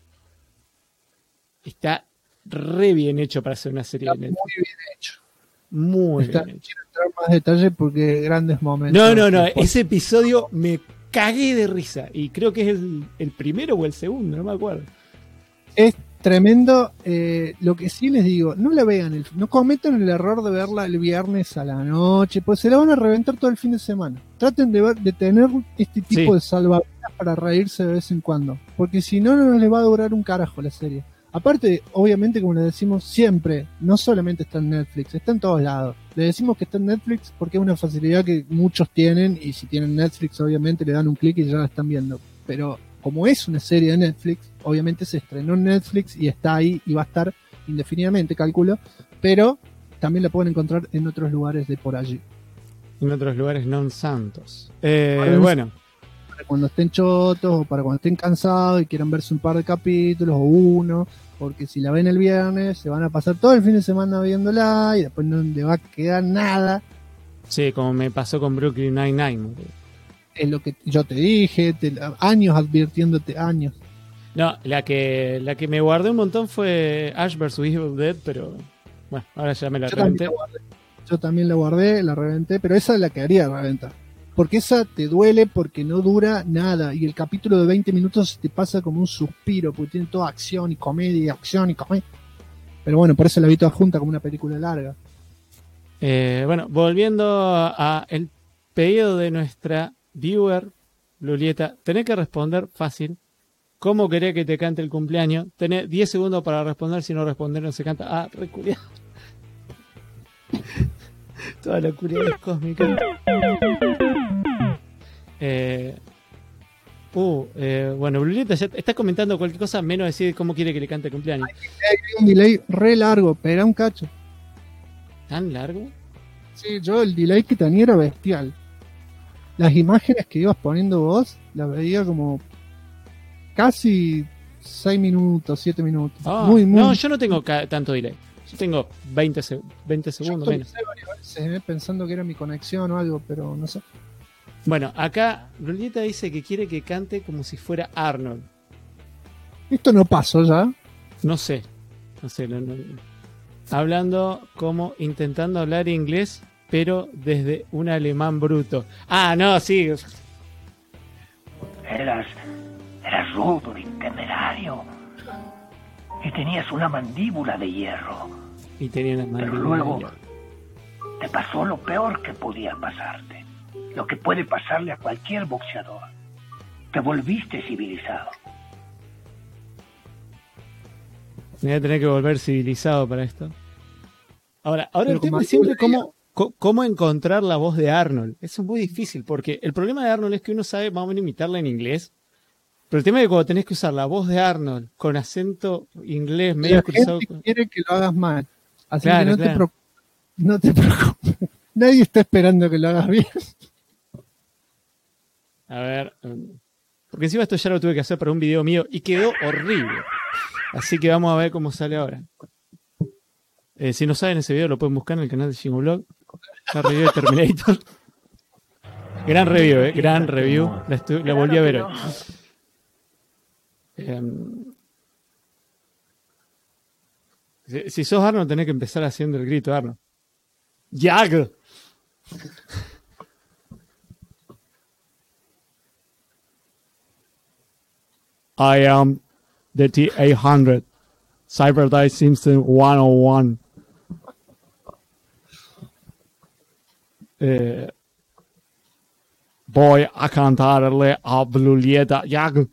está re bien hecho para hacer una serie. Está muy bien hecho. Muy bien hecho. Quiero entrar más detalle porque grandes momentos. No, ese episodio me cagué de risa y creo que es el primero o el segundo, no me acuerdo. Es tremendo. Lo que sí les digo, no la vean, no cometan el error de verla el viernes a la noche, pues se la van a reventar todo el fin de semana. Traten de tener este tipo de salvavidas para reírse de vez en cuando, porque si no, no les va a durar un carajo la serie. Aparte, obviamente, como les decimos siempre, no solamente está en Netflix, está en todos lados. Le decimos que está en Netflix porque es una facilidad que muchos tienen, y si tienen Netflix, obviamente le dan un clic y ya la están viendo. Pero como es una serie de Netflix, obviamente se estrenó en Netflix y está ahí y va a estar indefinidamente, calculo, pero también la pueden encontrar en otros lugares de por allí. En otros lugares non santos. Bueno. Para cuando estén chotos o para cuando estén cansados y quieran verse un par de capítulos o uno, porque si la ven el viernes se van a pasar todo el fin de semana viéndola y después no le va a quedar nada. Sí, como me pasó con Brooklyn Nine-Nine. Es lo que yo te dije, años advirtiéndote, años. No, la que me guardé un montón fue Ash vs. Evil Dead, pero bueno, ahora ya me la reventé. Yo también la guardé, la reventé, pero esa es la que haría reventar. Porque esa te duele porque no dura nada. Y el capítulo de 20 minutos te pasa como un suspiro, porque tiene toda acción y comedia, acción y comedia. Pero bueno, por eso la vi toda junta como una película larga. Bueno, volviendo a el pedido de nuestra viewer, Lulieta, tenés que responder fácil. ¿Cómo querés que te cante el cumpleaños? Tenés 10 segundos para responder, si no responder no se canta. Ah, reculeado. Toda la culiada cósmica. Bueno, Lulieta ya está comentando cualquier cosa menos decir cómo quiere que le cante el cumpleaños. Hay un delay re largo, pero era un cacho. ¿Tan largo? Sí, yo el delay que tenía era bestial. Las imágenes que ibas poniendo vos, las veía como casi 6 minutos, 7 minutos. Muy. No, yo no tengo tanto delay. Yo tengo 20 segundos menos. Varias veces, pensando que era mi conexión o algo, pero no sé. Bueno, acá Lulieta dice que quiere que cante como si fuera Arnold. ¿Esto no pasó ya? No sé. No. Hablando como intentando hablar inglés, pero desde un alemán bruto. Ah, no, sí. Eras rudo y temerario. Y tenías una mandíbula de hierro. Y tenía una mandíbula. Pero luego te pasó lo peor que podía pasarte. Lo que puede pasarle a cualquier boxeador. Te volviste civilizado. Me voy a tener que volver civilizado para esto. Ahora el tema es siempre cómo encontrar la voz de Arnold. Eso es muy difícil, porque el problema de Arnold es que uno sabe más o menos imitarla en inglés. Pero el tema es que cuando tenés que usar la voz de Arnold con acento inglés medio cruzado. La gente quiere que lo hagas mal. Así claro, que no te preocupes. Nadie está esperando que lo hagas bien. A ver. Porque encima esto ya lo tuve que hacer para un video mío y quedó horrible. Así que vamos a ver cómo sale ahora. Si no saben ese video lo pueden buscar en el canal de Jingoblog. La review de Terminator. Gran review, gran review. La volví a ver hoy. Si sos Arnold tenés que empezar haciendo el grito Arnold. ¡Jag! I am the T-800 Cyberdyne Simpson 101. Voy a cantarle a Lulieta Jag.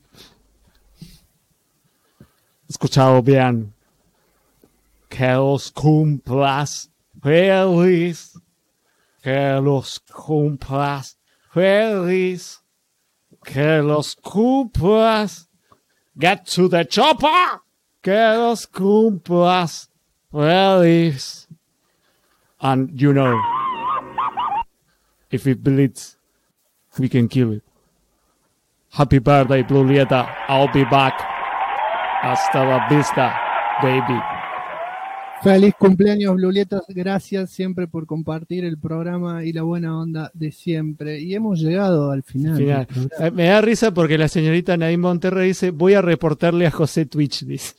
Escuchado bien. Que los cumplas feliz. Que los cumplas feliz. Que los cumplas. Get to the chopper. Que los cumplas feliz. And you know, if it bleeds, we can kill it. Happy birthday, Lulieta. I'll be back. Hasta la vista, baby. Feliz cumpleaños, Lulieta. Gracias siempre por compartir el programa y la buena onda de siempre. Y hemos llegado al final. Me da risa porque la señorita Nadine Monterrey dice: voy a reportarle a José Twitch, dice.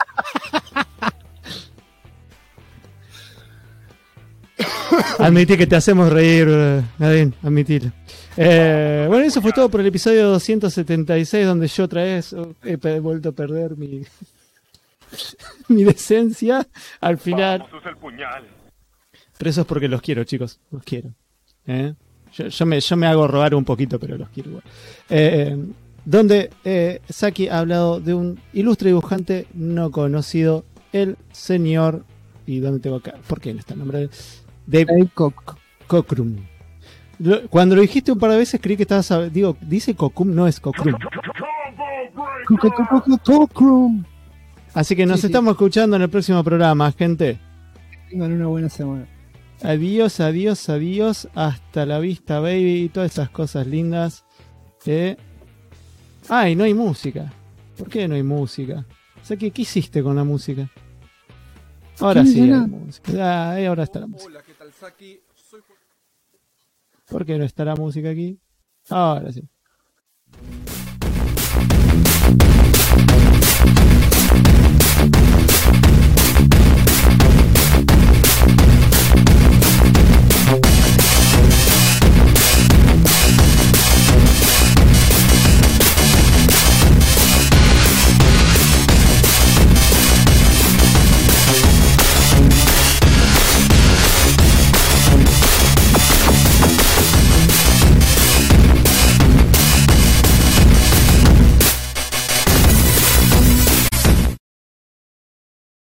Admití que te hacemos reír, Nadine, admitilo. Bueno, eso fue todo por el episodio 276, donde yo otra vez he vuelto a perder mi decencia al final. Pero eso es porque los quiero, chicos, los quiero. Yo me hago robar un poquito, pero los quiero igual. Donde Saki ha hablado de un ilustre dibujante no conocido, el señor... ¿Y dónde tengo acá? ¿Por qué no está el nombre? Dave Cockrum. Cuando lo dijiste un par de veces creí que estabas... dice Cockrum, no es Cockrum. Cockrum. Así que nos estamos escuchando en el próximo programa, gente. Tengan una buena semana. Adiós, adiós, adiós. Hasta la vista, baby. Y todas esas cosas lindas. Ay, no hay música. ¿Por qué no hay música? O sea, ¿qué hiciste con la música? Ahora sí hay música. Ahora está la música. Hola, ¿qué tal, Saki? ¿Por qué no está la música aquí? Ahora sí.